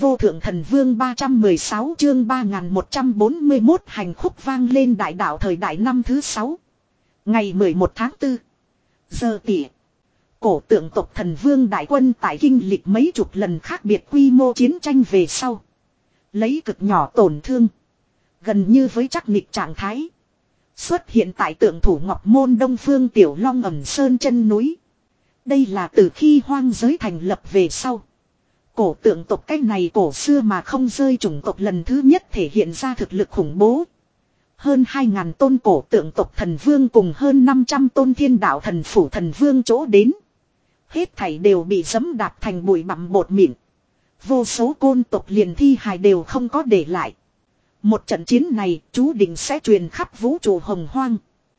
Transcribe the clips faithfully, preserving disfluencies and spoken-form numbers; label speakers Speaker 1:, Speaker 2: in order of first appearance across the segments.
Speaker 1: vô thượng thần vương ba trăm mười sáu chương ba nghìn một trăm bốn mươi mốt hành khúc vang lên đại đạo thời đại năm thứ sáu. Ngày mười một tháng tư. Giờ tỉ. Cổ tượng tộc thần vương đại quân tại kinh lịch mấy chục lần khác biệt quy mô chiến tranh về sau. Lấy cực nhỏ tổn thương. Gần như với chắc nịch trạng thái. Xuất hiện tại tượng thủ Ngọc Môn Đông Phương Tiểu Long ẩm sơn chân núi. Đây là từ khi hoang giới thành lập về sau. Cổ tượng tộc cái này cổ xưa mà không rơi chủng tộc lần thứ nhất thể hiện ra thực lực khủng bố. Hơn hai ngàn tôn cổ tượng tộc thần vương cùng hơn năm trăm tôn thiên đạo thần phủ thần vương chỗ đến. Hết thảy đều bị giẫm đạp thành bụi bặm bột mịn. Vô số côn tộc liền thi hài đều không có để lại. Một trận chiến này chú định sẽ truyền khắp vũ trụ hồng hoang.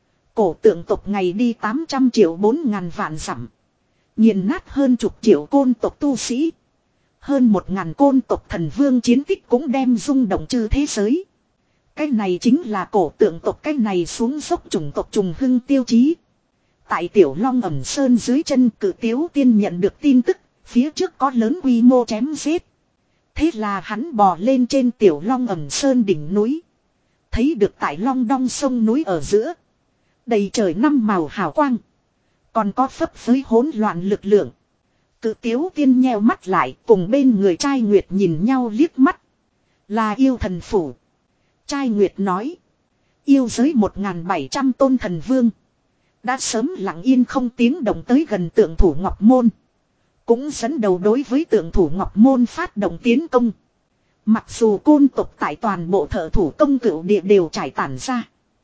Speaker 1: Cổ tượng tộc ngày đi tám trăm triệu bốn ngàn vạn dặm. Nghiền nát hơn chục triệu côn tộc tu sĩ. Hơn một ngàn côn tộc thần vương chiến tích cũng đem rung động chư thế giới. Cái này chính là cổ tượng tộc cái này xuống dốc chủng tộc trùng hưng tiêu chí. Tại Tiểu Long ẩm sơn dưới chân Cử Tiếu Tiên nhận được tin tức, phía trước có lớn quy mô chém giết. Thế là hắn bò lên trên Tiểu Long ẩm sơn đỉnh núi. Thấy được tại Long Đong sông núi ở giữa. Đầy trời năm màu hào quang. Còn có phấp phới hỗn loạn lực lượng. Cự Tiếu Tiên nheo mắt lại cùng bên người trai Nguyệt nhìn nhau liếc mắt. Là yêu thần phủ. Trai Nguyệt nói. Yêu giới một nghìn bảy trăm tôn thần vương. Đã sớm lặng yên không tiếng động tới gần tượng thủ Ngọc Môn. Cũng dẫn đầu đối với tượng thủ Ngọc Môn phát động tiến công. Mặc dù côn tộc tại toàn bộ thợ thủ công cửu địa đều trải tản ra.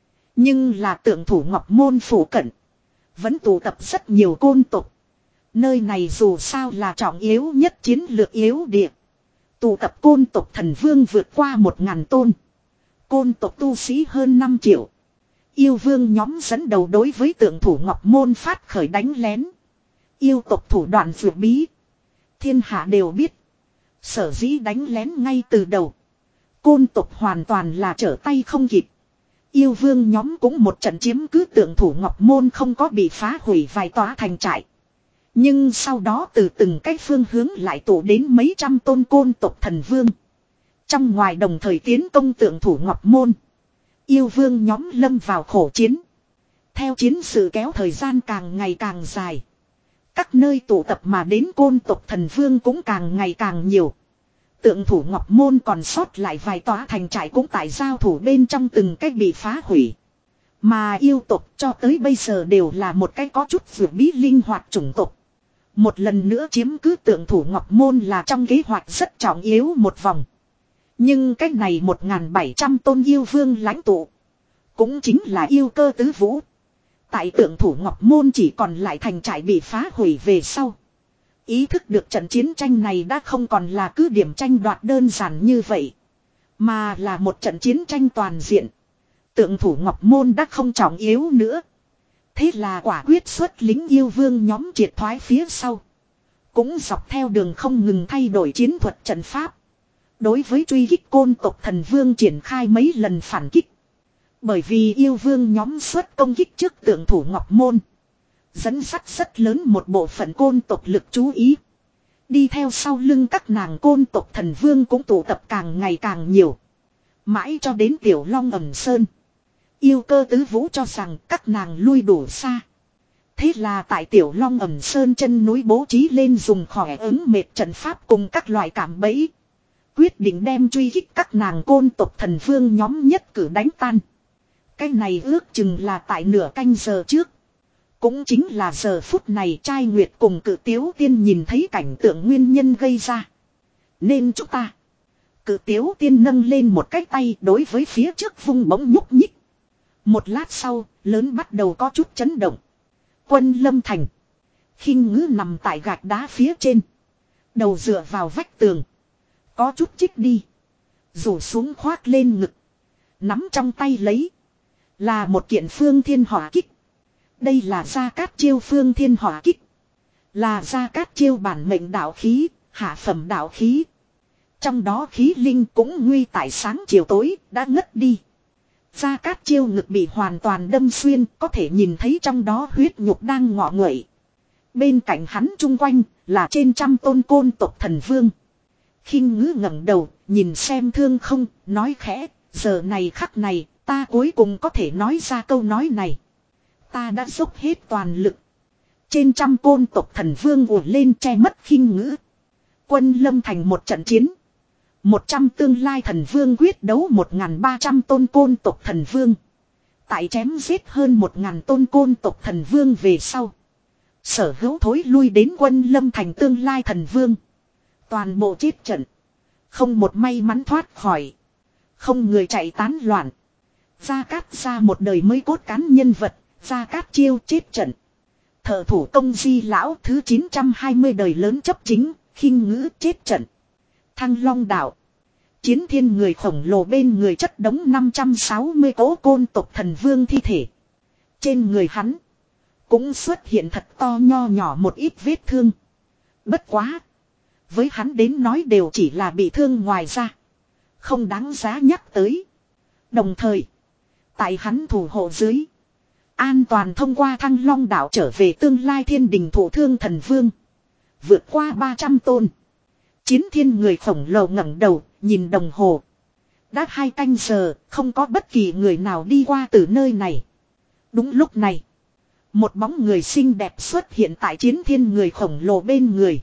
Speaker 1: Nhưng là tượng thủ Ngọc Môn phủ cận. Vẫn tụ tập rất nhiều côn tộc. Nơi này dù sao là trọng yếu nhất chiến lược yếu địa. Tụ tập côn tộc thần vương vượt qua một ngàn tôn. Côn tộc tu sĩ hơn năm triệu. Yêu vương nhóm dẫn đầu đối với tượng thủ Ngọc Môn phát khởi đánh lén. Yêu tộc thủ đoạn vượt bí. Thiên hạ đều biết. Sở dĩ đánh lén ngay từ đầu. Côn tộc hoàn toàn là trở tay không kịp. Yêu vương nhóm cũng một trận chiếm cứ tượng thủ Ngọc Môn không có bị phá hủy vài tòa thành trại. Nhưng sau đó từ từng cái phương hướng lại tụ đến mấy trăm tôn côn tộc thần vương. Trong ngoài đồng thời tiến công tượng thủ Ngọc Môn. Yêu vương nhóm lâm vào khổ chiến. Theo chiến sự kéo thời gian càng ngày càng dài. Các nơi tụ tập mà đến côn tộc thần vương cũng càng ngày càng nhiều. Tượng thủ Ngọc Môn còn sót lại vài tòa thành trại cũng tại giao thủ bên trong từng cách bị phá hủy. Mà yêu tộc cho tới bây giờ đều là một cái có chút vượt bí linh hoạt chủng tộc. Một lần nữa chiếm cứ tượng thủ Ngọc Môn là trong kế hoạch rất trọng yếu một vòng. Nhưng cách này một nghìn bảy trăm tôn yêu vương lãnh tụ. Cũng chính là yêu cơ tứ vũ. Tại tượng thủ Ngọc Môn chỉ còn lại thành trại bị phá hủy về sau. Ý thức được trận chiến tranh này đã không còn là cứ điểm tranh đoạt đơn giản như vậy. Mà là một trận chiến tranh toàn diện. Tượng thủ Ngọc Môn đã không trọng yếu nữa. Thế là quả quyết xuất lính yêu vương nhóm triệt thoái phía sau. Cũng dọc theo đường không ngừng thay đổi chiến thuật trận pháp. Đối với truy kích côn tộc thần vương triển khai mấy lần phản kích. Bởi vì yêu vương nhóm xuất công kích trước tượng thủ Ngọc Môn. Dẫn sắt rất lớn một bộ phận côn tộc lực chú ý. Đi theo sau lưng các nàng côn tộc thần vương cũng tụ tập càng ngày càng nhiều. Mãi cho đến Tiểu Long ẩm sơn. Yêu cơ tứ vũ cho rằng các nàng lui đủ xa. Thế là tại Tiểu Long ẩm sơn chân núi bố trí lên dùng khỏe ứng mệt trận pháp cùng các loại cảm bẫy. Quyết định đem truy kích các nàng côn tộc thần vương nhóm nhất cử đánh tan. Cái này ước chừng là tại nửa canh giờ trước. Cũng chính là giờ phút này trai Nguyệt cùng Cự Tiếu Tiên nhìn thấy cảnh tượng nguyên nhân gây ra. Nên chúng ta. Cự Tiếu Tiên nâng lên một cái tay đối với phía trước vung bóng nhúc nhích. Một lát sau, lớn bắt đầu có chút chấn động. Quân Lâm Thành. Khinh Ngữ nằm tại gạch đá phía trên. Đầu dựa vào vách tường. Có chút chích đi. Rủ xuống khoác lên ngực. Nắm trong tay lấy. Là một kiện phương thiên hỏa kích. Đây là Gia Cát Chiêu phương thiên hỏa kích. Là Gia Cát Chiêu bản mệnh đạo khí, hạ phẩm đạo khí. Trong đó khí linh cũng nguy tại sáng chiều tối, đã ngất đi. Gia Cát Chiêu ngực bị hoàn toàn đâm xuyên, có thể nhìn thấy trong đó huyết nhục đang ngọ nguậy. Bên cạnh hắn chung quanh là trên trăm tôn côn tộc thần vương. Khinh Ngữ ngẩng đầu, nhìn xem Thương Không, nói khẽ, giờ này khắc này, ta cuối cùng có thể nói ra câu nói này. Ta đã dốc hết toàn lực. Trên trăm côn tộc thần vương ùa lên che mất Khinh Ngữ. Quân lâm thành một trận chiến. Một trăm tương lai thần vương quyết đấu một ngàn ba trăm tôn côn tộc thần vương. Tại chém giết hơn một ngàn tôn côn tộc thần vương về sau. Sở Hữu thối lui đến quân lâm thành tương lai thần vương. Toàn bộ chết trận. Không một may mắn thoát khỏi. Không người chạy tán loạn. Gia Cát ra một đời mới cốt cán nhân vật. Gia Cát chiêu chết trận. Thợ thủ công Di lão thứ chín trăm hai mươi đời lớn chấp chính. Khinh Ngữ chết trận. Thăng Long đảo. Chiến thiên người khổng lồ bên người chất đống năm trăm sáu mươi cỗ côn tộc thần vương thi thể. Trên người hắn. Cũng xuất hiện thật to nho nhỏ một ít vết thương. Bất quá. Với hắn đến nói đều chỉ là bị thương ngoài ra. Không đáng giá nhắc tới. Đồng thời. Tại hắn thủ hộ dưới. An toàn thông qua Thăng Long đảo trở về tương lai thiên đình thủ thương thần vương. Vượt qua ba trăm tôn. Chiến thiên người khổng lồ ngẩng đầu, nhìn đồng hồ. Đã hai canh giờ, không có bất kỳ người nào đi qua từ nơi này. Đúng lúc này. Một bóng người xinh đẹp xuất hiện tại chiến thiên người khổng lồ bên người.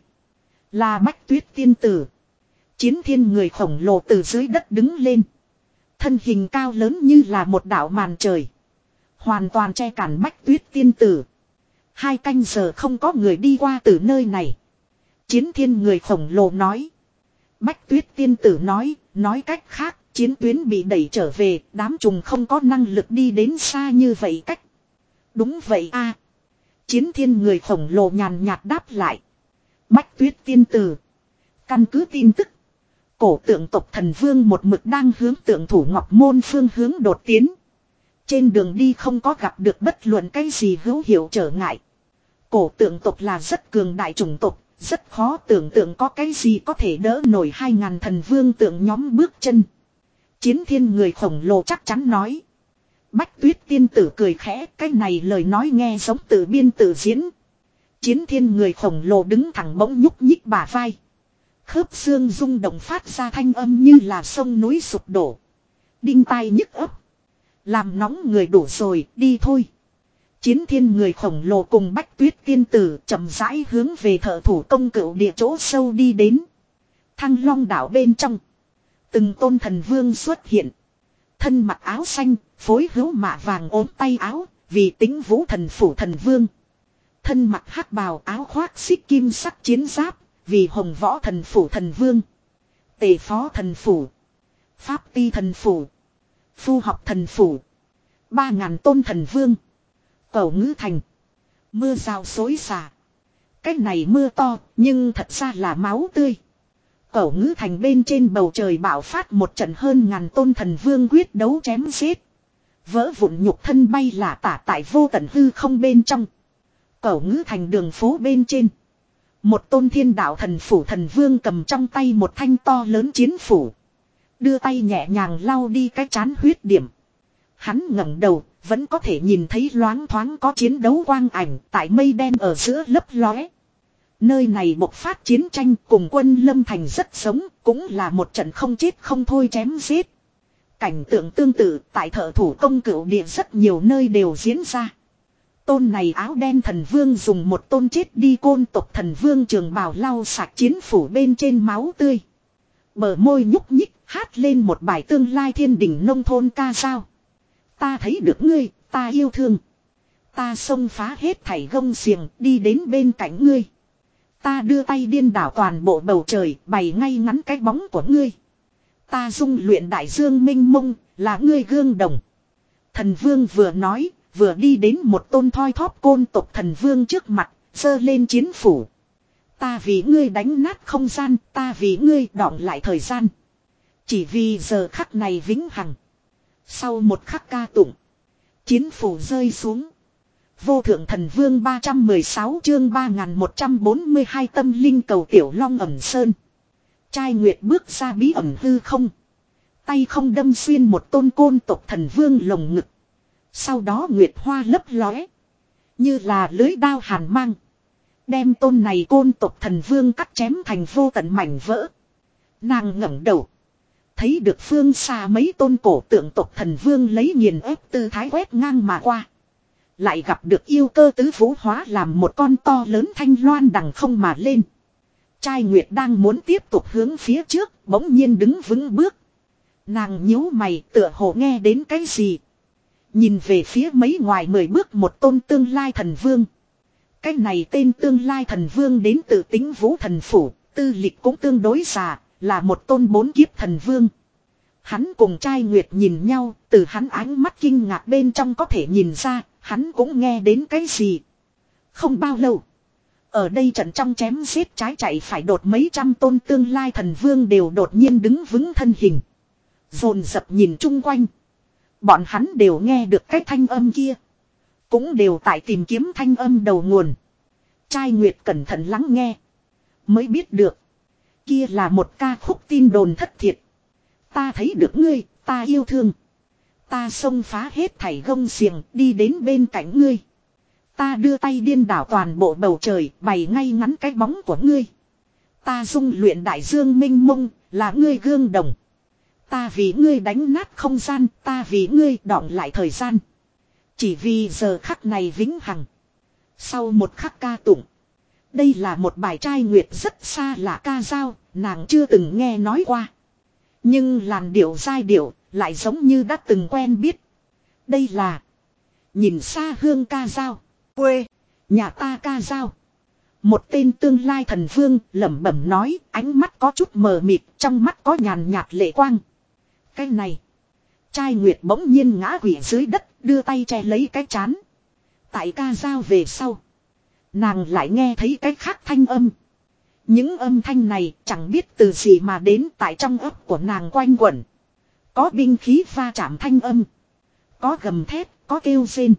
Speaker 1: Là Bách Tuyết tiên tử. Chiến thiên người khổng lồ từ dưới đất đứng lên. Thân hình cao lớn như là một đạo màn trời. Hoàn toàn che cản Bách Tuyết tiên tử. Hai canh giờ không có người đi qua từ nơi này. Chiến thiên người khổng lồ nói. Bách Tuyết tiên tử nói, nói cách khác, chiến tuyến bị đẩy trở về, đám trùng không có năng lực đi đến xa như vậy cách. Đúng vậy a. Chiến thiên người khổng lồ nhàn nhạt đáp lại. Bách Tuyết tiên tử. Căn cứ tin tức. Cổ tượng tộc thần vương một mực đang hướng tượng thủ Ngọc Môn phương hướng đột tiến. Trên đường đi không có gặp được bất luận cái gì hữu hiệu trở ngại. Cổ tượng tộc là rất cường đại chủng tộc. Rất khó tưởng tượng có cái gì có thể đỡ nổi hai ngàn thần vương tượng nhóm bước chân. Chiến thiên người khổng lồ chắc chắn nói. Bách Tuyết tiên tử cười khẽ, cái này lời nói nghe giống tự biên tự diễn. Chiến thiên người khổng lồ đứng thẳng bỗng nhúc nhích bả vai. Khớp xương rung động phát ra thanh âm như là sông núi sụp đổ. Đinh tai nhức ấp. Làm nóng người đủ rồi, đi thôi. Chiến thiên người khổng lồ cùng Bách Tuyết tiên tử chậm rãi hướng về thợ thủ công cửu địa chỗ sâu đi đến. Thăng Long đảo bên trong. Từng tôn thần vương xuất hiện. Thân mặc áo xanh, phối hữu mạ vàng ốm tay áo, vì tính vũ thần phủ thần vương. Thân mặc hắc bào áo khoác xích kim sắc chiến giáp, vì hồng võ thần phủ thần vương. Tề phó thần phủ. Pháp ti thần phủ. Phu học thần phủ. Ba ngàn tôn thần vương. Cẩu Ngữ thành. Mưa rào xối xả. Cái này mưa to, nhưng thật ra là máu tươi. Cẩu Ngữ thành bên trên bầu trời bạo phát một trận hơn ngàn tôn thần vương quyết đấu chém giết. Vỡ vụn nhục thân bay là tả tại vô tận hư không bên trong. Cẩu Ngữ thành đường phố bên trên. Một tôn thiên đạo thần phủ thần vương cầm trong tay một thanh to lớn chiến phủ. Đưa tay nhẹ nhàng lau đi cái chán huyết điểm. Hắn ngẩng đầu, vẫn có thể nhìn thấy loáng thoáng có chiến đấu quang ảnh tại mây đen ở giữa lấp lóe. Nơi này bộc phát chiến tranh cùng quân lâm thành rất giống, cũng là một trận không chết không thôi chém giết. Cảnh tượng tương tự tại thợ thủ công cửu địa rất nhiều nơi đều diễn ra. Tôn này áo đen thần vương dùng một tôn chết đi côn tộc thần vương trường bào lau sạch chiến phủ bên trên máu tươi. Bờ môi nhúc nhích hát lên một bài tương lai thiên đỉnh nông thôn ca dao. Ta thấy được ngươi, ta yêu thương. Ta xông phá hết thảy gông xiềng đi đến bên cạnh ngươi. Ta đưa tay điên đảo toàn bộ bầu trời bày ngay ngắn cái bóng của ngươi. Ta dung luyện đại dương minh mông là ngươi gương đồng. Thần vương vừa nói vừa đi đến một tôn thoi thóp côn tộc thần vương trước mặt giơ lên chiến phủ. Ta vì ngươi đánh nát không gian, ta vì ngươi đọng lại thời gian. Chỉ vì giờ khắc này vĩnh hằng. Sau một khắc ca tụng. Chiến phủ rơi xuống. Vô thượng thần vương ba trăm mười sáu chương ba nghìn một trăm bốn mươi hai tâm linh cầu tiểu long ẩm sơn. Trai Nguyệt bước ra bí ẩn hư không. Tay không đâm xuyên một tôn côn tộc thần vương lồng ngực. Sau đó Nguyệt hoa lấp lóe. Như là lưới đao hàn mang. Đem tôn này côn tộc thần vương cắt chém thành vô tận mảnh vỡ. Nàng ngẩng đầu. Thấy được phương xa mấy tôn cổ tượng tộc thần vương lấy nghiền ép tư thái quét ngang mà qua. Lại gặp được yêu cơ tứ vũ hóa làm một con to lớn thanh loan đằng không mà lên. Trai Nguyệt đang muốn tiếp tục hướng phía trước, bỗng nhiên đứng vững bước. Nàng nhíu mày tựa hồ nghe đến cái gì. Nhìn về phía mấy ngoài mười bước một tôn tương lai thần vương. Cái này tên tương lai thần vương đến từ Tĩnh Vũ thần phủ, tư lịch cũng tương đối già, là một tôn bốn kiếp thần vương. Hắn cùng Trai Nguyệt nhìn nhau, từ hắn ánh mắt kinh ngạc bên trong có thể nhìn ra, hắn cũng nghe đến cái gì. Không bao lâu, ở đây trận trong chém giết trái chạy phải đột mấy trăm tôn tương lai thần vương đều đột nhiên đứng vững thân hình. Dồn dập nhìn chung quanh. Bọn hắn đều nghe được cái thanh âm kia. Cũng đều tại tìm kiếm thanh âm đầu nguồn. Trai Nguyệt cẩn thận lắng nghe. Mới biết được. Kia là một ca khúc tin đồn thất thiệt. Ta thấy được ngươi, ta yêu thương. Ta xông phá hết thảy gông xiềng đi đến bên cạnh ngươi. Ta đưa tay điên đảo toàn bộ bầu trời bày ngay ngắn cái bóng của ngươi. Ta dung luyện đại dương minh mông là ngươi gương đồng. Ta vì ngươi đánh nát không gian, ta vì ngươi đọng lại thời gian. Chỉ vì giờ khắc này vĩnh hằng. Sau một khắc ca tụng. Đây là một bài Trai Nguyệt rất xa lạ ca dao, nàng chưa từng nghe nói qua. Nhưng làn điệu giai điệu lại giống như đã từng quen biết. Đây là nhìn xa hương ca dao, quê, nhà ta ca dao. Một tên tương lai thần vương lẩm bẩm nói, ánh mắt có chút mờ mịt, trong mắt có nhàn nhạt lệ quang. Cái này, Trai Nguyệt bỗng nhiên ngã quỵ dưới đất, đưa tay che lấy cái chán. Tại ca dao về sau, nàng lại nghe thấy cái khác thanh âm. Những âm thanh này chẳng biết từ gì mà đến tại trong ấp của nàng quanh quẩn. Có binh khí va chạm thanh âm. Có gầm thét, có kêu rên.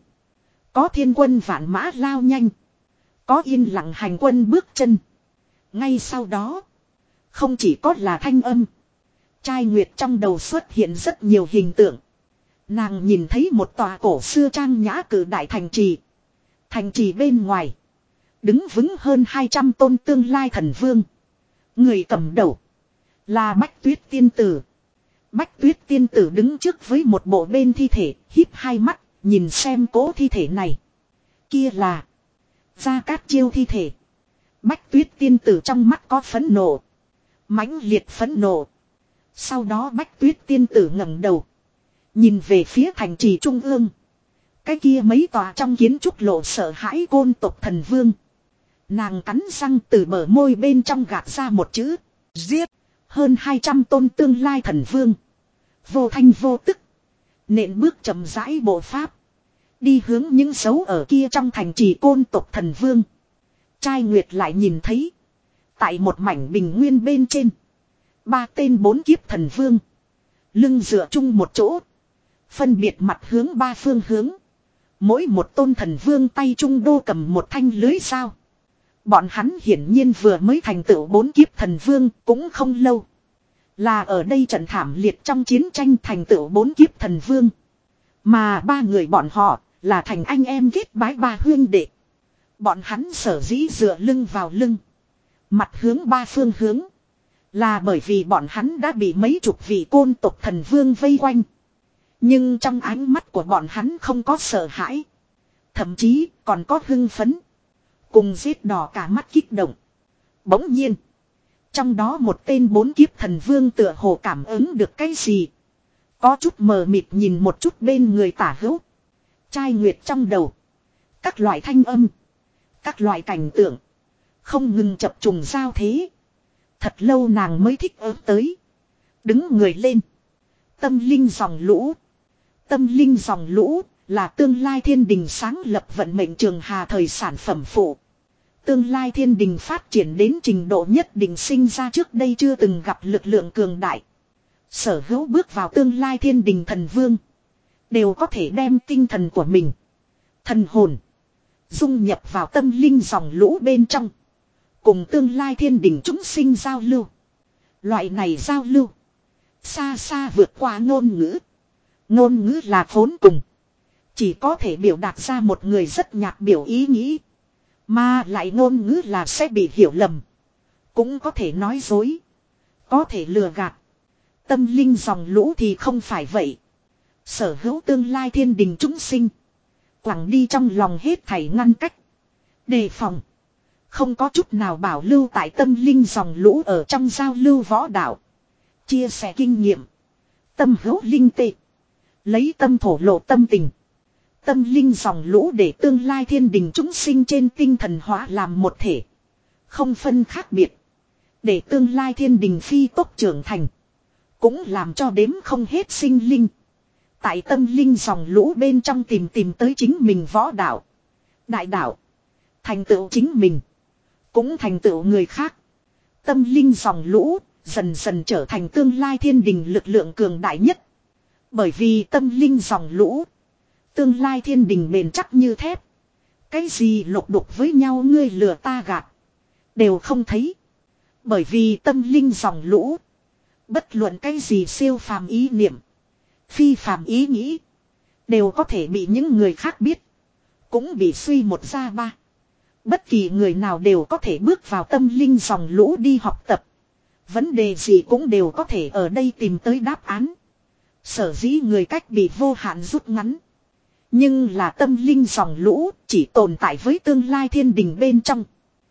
Speaker 1: Có thiên quân vạn mã lao nhanh. Có yên lặng hành quân bước chân. Ngay sau đó, không chỉ có là thanh âm. Trai Nguyệt trong đầu xuất hiện rất nhiều hình tượng. Nàng nhìn thấy một tòa cổ xưa trang nhã cử đại thành trì. Thành trì bên ngoài, đứng vững hơn hai trăm tôn tương lai thần vương. Người cầm đầu là Bách Tuyết tiên tử. Bách Tuyết tiên tử đứng trước với một bộ bên thi thể, híp hai mắt, nhìn xem cố thi thể này. Kia là Gia Cát Chiêu thi thể. Bách Tuyết tiên tử trong mắt có phẫn nộ, mãnh liệt phẫn nộ. Sau đó Bách Tuyết tiên tử ngẩng đầu, nhìn về phía thành trì trung ương. Cái kia mấy tòa trong kiến trúc lộ sợ hãi côn tộc thần vương. Nàng cắn răng từ bờ môi bên trong gạt ra một chữ: giết. Hơn hai trăm tôn tương lai thần vương, vô thanh vô tức, nện bước chậm rãi bộ pháp, đi hướng những dấu ở kia trong thành trì côn tộc thần vương. Trai Nguyệt lại nhìn thấy, tại một mảnh bình nguyên bên trên, ba tên bốn kiếp thần vương, lưng dựa chung một chỗ, phân biệt mặt hướng ba phương hướng. Mỗi một tôn thần vương tay trung đô cầm một thanh lưới dao. Bọn hắn hiển nhiên vừa mới thành tựu bốn kiếp thần vương cũng không lâu. Là ở đây trận thảm liệt trong chiến tranh thành tựu bốn kiếp thần vương. Mà ba người bọn họ là thành anh em kết bái ba huyên đệ. Bọn hắn sở dĩ dựa lưng vào lưng, mặt hướng ba phương hướng, là bởi vì bọn hắn đã bị mấy chục vị côn tộc thần vương vây quanh. Nhưng trong ánh mắt của bọn hắn không có sợ hãi, thậm chí còn có hưng phấn, cùng giết đỏ cả mắt kích động. Bỗng nhiên, trong đó một tên bốn kiếp thần vương tựa hồ cảm ứng được cái gì, có chút mờ mịt nhìn một chút bên người tả hữu. Trai Nguyệt trong đầu, các loại thanh âm, các loại cảnh tượng không ngừng chập trùng giao thế. Thật lâu nàng mới thích ứng tới, đứng người lên. Tâm linh dòng lũ. Tâm linh dòng lũ là tương lai thiên đình sáng lập vận mệnh trường hà thời sản phẩm phụ. Tương lai thiên đình phát triển đến trình độ nhất định sinh ra trước đây chưa từng gặp lực lượng cường đại. Sở hữu bước vào tương lai thiên đình thần vương, đều có thể đem tinh thần của mình, thần hồn, dung nhập vào tâm linh dòng lũ bên trong, cùng tương lai thiên đình chúng sinh giao lưu. Loại này giao lưu xa xa vượt qua ngôn ngữ. Ngôn ngữ là vốn cùng, chỉ có thể biểu đạt ra một người rất nhạt biểu ý nghĩ. Mà lại ngôn ngữ là sẽ bị hiểu lầm, cũng có thể nói dối, có thể lừa gạt. Tâm linh dòng lũ thì không phải vậy. Sở hữu tương lai thiên đình chúng sinh. Quẳng đi trong lòng hết thảy ngăn cách. Đề phòng. Không có chút nào bảo lưu tại tâm linh dòng lũ ở trong giao lưu võ đạo. Chia sẻ kinh nghiệm. Tâm hữu linh tệ. Lấy tâm thổ lộ tâm tình. Tâm linh dòng lũ để tương lai thiên đình chúng sinh trên tinh thần hóa làm một thể. Không phân khác biệt. Để tương lai thiên đình phi tốc trưởng thành. Cũng làm cho đếm không hết sinh linh. Tại tâm linh dòng lũ bên trong tìm tìm tới chính mình võ đạo. Đại đạo. Thành tựu chính mình. Cũng thành tựu người khác. Tâm linh dòng lũ dần dần trở thành tương lai thiên đình lực lượng cường đại nhất. Bởi vì tâm linh dòng lũ. Tương lai thiên đình bền chắc như thép. Cái gì lục đục với nhau ngươi lừa ta gạt. Đều không thấy. Bởi vì tâm linh dòng lũ. Bất luận cái gì siêu phàm ý niệm. Phi phàm ý nghĩ. Đều có thể bị những người khác biết. Cũng bị suy một ra ba. Bất kỳ người nào đều có thể bước vào tâm linh dòng lũ đi học tập. Vấn đề gì cũng đều có thể ở đây tìm tới đáp án. Sở dĩ người cách bị vô hạn rút ngắn. Nhưng là tâm linh dòng lũ chỉ tồn tại với tương lai thiên đình bên trong.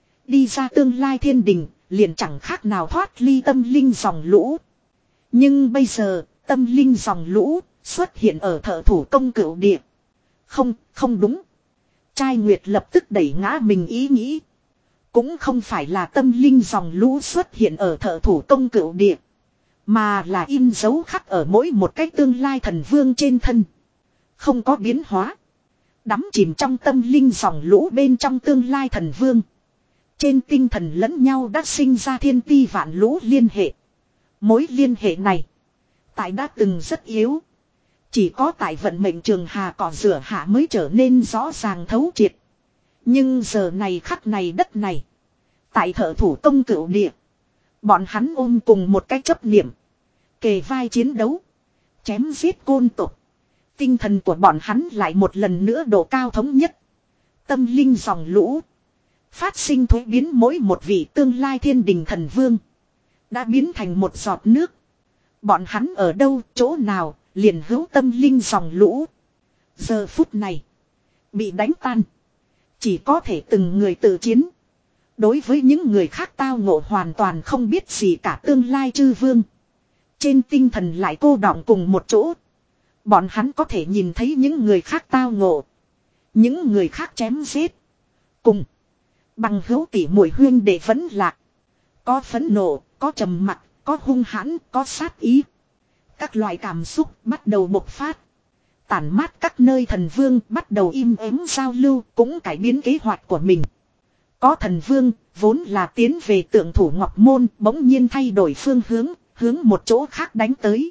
Speaker 1: Đi ra tương lai thiên đình liền chẳng khác nào thoát ly tâm linh dòng lũ. Nhưng bây giờ tâm linh dòng lũ xuất hiện ở thợ thủ công cửu địa. Không, không đúng. Trai Nguyệt lập tức đẩy ngã mình ý nghĩ. Cũng không phải là tâm linh dòng lũ xuất hiện ở thợ thủ công cửu địa. Mà là in dấu khắc ở mỗi một cái tương lai thần vương trên thân. Không có biến hóa. Đắm chìm trong tâm linh dòng lũ bên trong tương lai thần vương. Trên tinh thần lẫn nhau đã sinh ra thiên ti vạn lũ liên hệ. Mối liên hệ này. Tại đã từng rất yếu. Chỉ có tại vận mệnh trường hà cỏ rửa hạ mới trở nên rõ ràng thấu triệt. Nhưng giờ này khắc này đất này. Tại thợ thủ công cửu địa. Bọn hắn ôm cùng một cái chấp niệm. Kề vai chiến đấu. Chém giết côn tục. Tinh thần của bọn hắn lại một lần nữa độ cao thống nhất. Tâm linh dòng lũ. Phát sinh thuế biến mỗi một vị tương lai thiên đình thần vương. Đã biến thành một giọt nước. Bọn hắn ở đâu, chỗ nào, liền hữu tâm linh dòng lũ. Giờ phút này. Bị đánh tan. Chỉ có thể từng người tự chiến. Đối với những người khác tao ngộ hoàn toàn không biết gì cả tương lai chư vương. Trên tinh thần lại cô đọng cùng một chỗ. Bọn hắn có thể nhìn thấy những người khác tao ngộ. Những người khác chém giết. Cùng. Bằng hữu tỉ muội huyên để vẫn lạc. Có phẫn nộ, có trầm mặc, có hung hãn, có sát ý. Các loại cảm xúc bắt đầu bộc phát. Tản mát các nơi thần vương bắt đầu im ắng giao lưu cũng cải biến kế hoạch của mình. Có thần vương vốn là tiến về tượng thủ ngọc môn bỗng nhiên thay đổi phương hướng, hướng một chỗ khác đánh tới.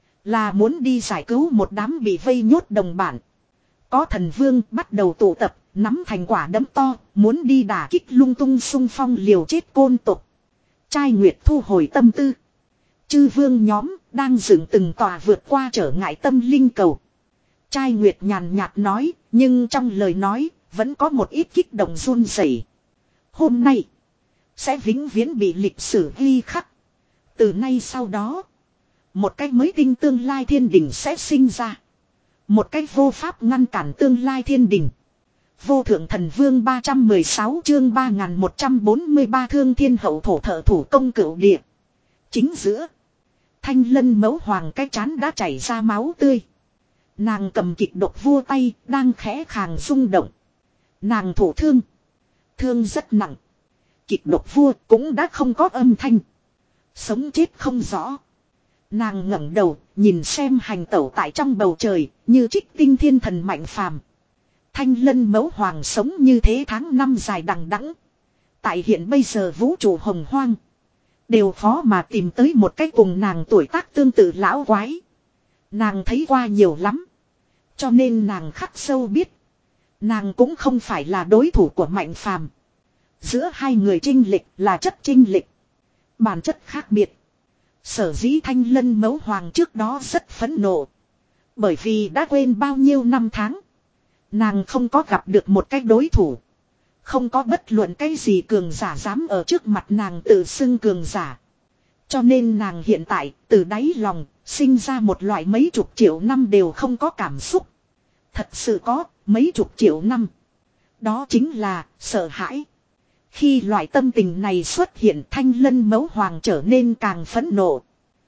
Speaker 1: Là muốn đi giải cứu một đám bị vây nhốt đồng bản. Có thần vương bắt đầu tụ tập, nắm thành quả đấm to, muốn đi đả kích lung tung xung phong liều chết côn tục. Trai Nguyệt thu hồi tâm tư. Chư vương nhóm đang dựng từng tòa vượt qua trở ngại tâm linh cầu. Trai Nguyệt nhàn nhạt nói, nhưng trong lời nói vẫn có một ít kích động run rẩy. Hôm nay sẽ vĩnh viễn bị lịch sử ghi khắc. Từ nay sau đó, một cái mới tinh tương lai thiên đình sẽ sinh ra. Một cái vô pháp ngăn cản tương lai thiên đình. Vô thượng thần vương ba trăm mười sáu chương ba nghìn một trăm bốn mươi ba thương thiên hậu thổ thợ thủ công cửu địa. Chính giữa. Thanh lân mẫu hoàng cái chán đã chảy ra máu tươi. Nàng cầm kịch độc vua tay đang khẽ khàng rung động. Nàng thổ thương. Thương rất nặng. Kịch độc vua cũng đã không có âm thanh. Sống chết không rõ. Nàng ngẩng đầu nhìn xem hành tẩu tại trong bầu trời như trích tinh thiên thần mạnh phàm. Thanh lân mẫu hoàng sống như thế tháng năm dài đằng đẵng. Tại hiện bây giờ vũ trụ hồng hoang. Đều khó mà tìm tới một cái cùng nàng tuổi tác tương tự lão quái. Nàng thấy qua nhiều lắm. Cho nên nàng khắc sâu biết. Nàng cũng không phải là đối thủ của mạnh phàm. Giữa hai người chênh lệch là chất chênh lệch. Bản chất khác biệt. Sở dĩ thanh lân mẫu hoàng trước đó rất phẫn nộ. Bởi vì đã quên bao nhiêu năm tháng. Nàng không có gặp được một cái đối thủ. Không có bất luận cái gì cường giả dám ở trước mặt nàng tự xưng cường giả. Cho nên nàng hiện tại từ đáy lòng sinh ra một loại mấy chục triệu năm đều không có cảm xúc. Thật sự có mấy chục triệu năm. Đó chính là sợ hãi. Khi loại tâm tình này xuất hiện, Thanh Lân Mẫu Hoàng trở nên càng phẫn nộ.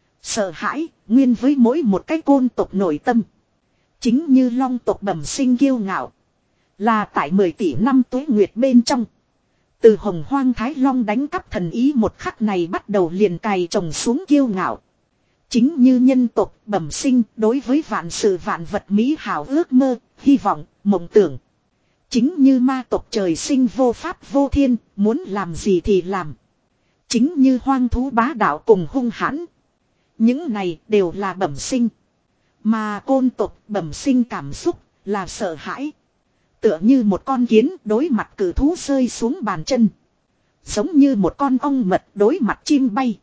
Speaker 1: Sợ hãi nguyên với mỗi một cái côn tộc nội tâm. Chính như long tộc bẩm sinh kiêu ngạo. Là tại mười tỷ năm tuế nguyệt bên trong. Từ hồng hoang Thái Long đánh cắp thần ý một khắc này bắt đầu liền cày trồng xuống kiêu ngạo. Chính như nhân tộc bẩm sinh đối với vạn sự vạn vật mỹ hảo ước mơ, hy vọng, mộng tưởng. Chính như ma tộc trời sinh vô pháp vô thiên, muốn làm gì thì làm. Chính như hoang thú bá đạo cùng hung hãn. Những này đều là bẩm sinh. Mà côn tộc bẩm sinh cảm xúc là sợ hãi. Tựa như một con kiến đối mặt cử thú rơi xuống bàn chân. Giống như một con ong mật đối mặt chim bay.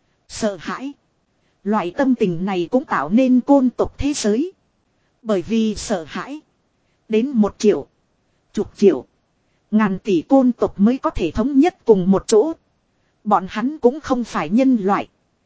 Speaker 1: Sợ hãi. Loại tâm tình này cũng tạo nên côn tộc thế giới. Bởi vì sợ hãi. Đến một triệu. Chục triệu. Ngàn tỷ côn tộc mới có thể thống nhất cùng một chỗ. Bọn hắn cũng không phải nhân loại.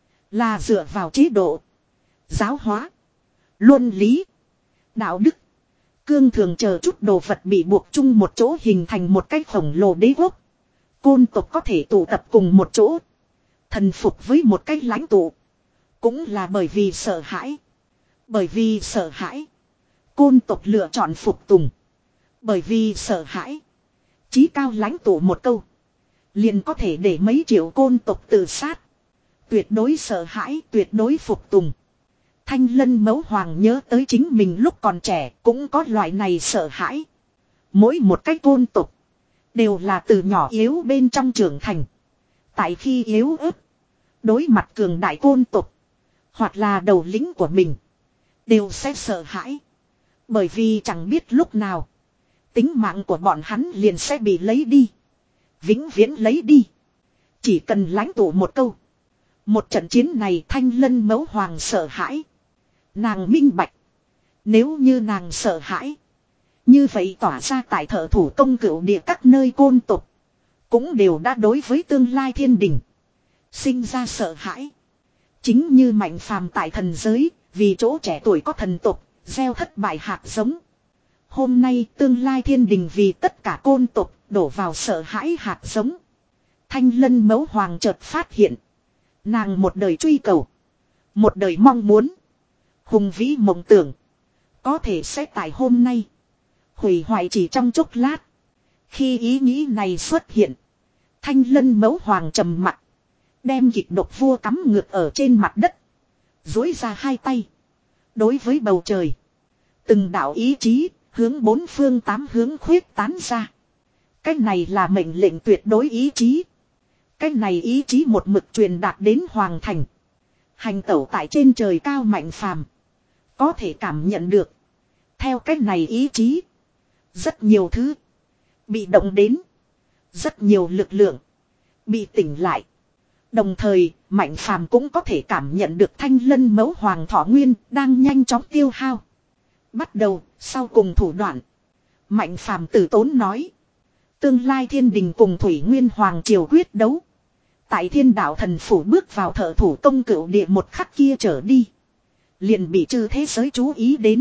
Speaker 1: Là dựa vào chế độ. Giáo hóa. Luân lý. Đạo đức. Cương thường chờ chút đồ vật bị buộc chung một chỗ hình thành một cái khổng lồ đế quốc. Côn tộc có thể tụ tập cùng một chỗ. Thần phục với một cái lãnh tụ. Cũng là bởi vì sợ hãi. Bởi vì sợ hãi. Côn tộc lựa chọn phục tùng. Bởi vì sợ hãi. Chí cao lãnh tụ một câu. Liền có thể để mấy triệu côn tộc tự sát. Tuyệt đối sợ hãi, tuyệt đối phục tùng. Thanh Lân Mẫu Hoàng nhớ tới chính mình lúc còn trẻ cũng có loại này sợ hãi. Mỗi một cái côn tộc đều là từ nhỏ yếu bên trong trưởng thành. Tại khi yếu ớt, đối mặt cường đại côn tộc hoặc là đầu lĩnh của mình đều sẽ sợ hãi. Bởi vì chẳng biết lúc nào tính mạng của bọn hắn liền sẽ bị lấy đi. Vĩnh viễn lấy đi. Chỉ cần lãnh tụ một câu. Một trận chiến này Thanh Lân Mẫu Hoàng sợ hãi. Nàng minh bạch. Nếu như nàng sợ hãi. Như vậy tỏa ra tại Thợ Thủ Công Cửu Địa các nơi côn tục. Cũng đều đã đối với tương lai thiên đình. Sinh ra sợ hãi. Chính như Mạnh Phàm tại thần giới. Vì chỗ trẻ tuổi có thần tục. Gieo thất bại hạt giống. Hôm nay tương lai thiên đình vì tất cả côn tục. Đổ vào sợ hãi hạt giống. Thanh Lân Mẫu Hoàng chợt phát hiện. Nàng một đời truy cầu. Một đời mong muốn. Hùng vĩ mộng tưởng. Có thể sẽ tại hôm nay. Hủy hoại chỉ trong chốc lát. Khi ý nghĩ này xuất hiện. Thanh Lân Mẫu Hoàng trầm mặt. Đem kịch độc vua cắm ngược ở trên mặt đất. Dối ra hai tay. Đối với bầu trời. Từng đạo ý chí. Hướng bốn phương tám hướng khuyết tán ra. Cái này là mệnh lệnh tuyệt đối ý chí. Cái này ý chí một mực truyền đạt đến Hoàng Thành. Hành tẩu tại trên trời cao Mạnh Phàm có thể cảm nhận được. Theo cái này ý chí. Rất nhiều thứ. Bị động đến. Rất nhiều lực lượng. Bị tỉnh lại. Đồng thời Mạnh Phàm cũng có thể cảm nhận được Thanh Lân Mẫu Hoàng thọ nguyên đang nhanh chóng tiêu hao. Bắt đầu sau cùng thủ đoạn. Mạnh Phàm tử tốn nói. Tương lai thiên đình cùng Thủy Nguyên Hoàng triều quyết đấu. Tại thiên đạo thần phủ bước vào Thợ Thủ Công Cửu Địa một khắc kia trở đi. Liền bị chư thế giới chú ý đến.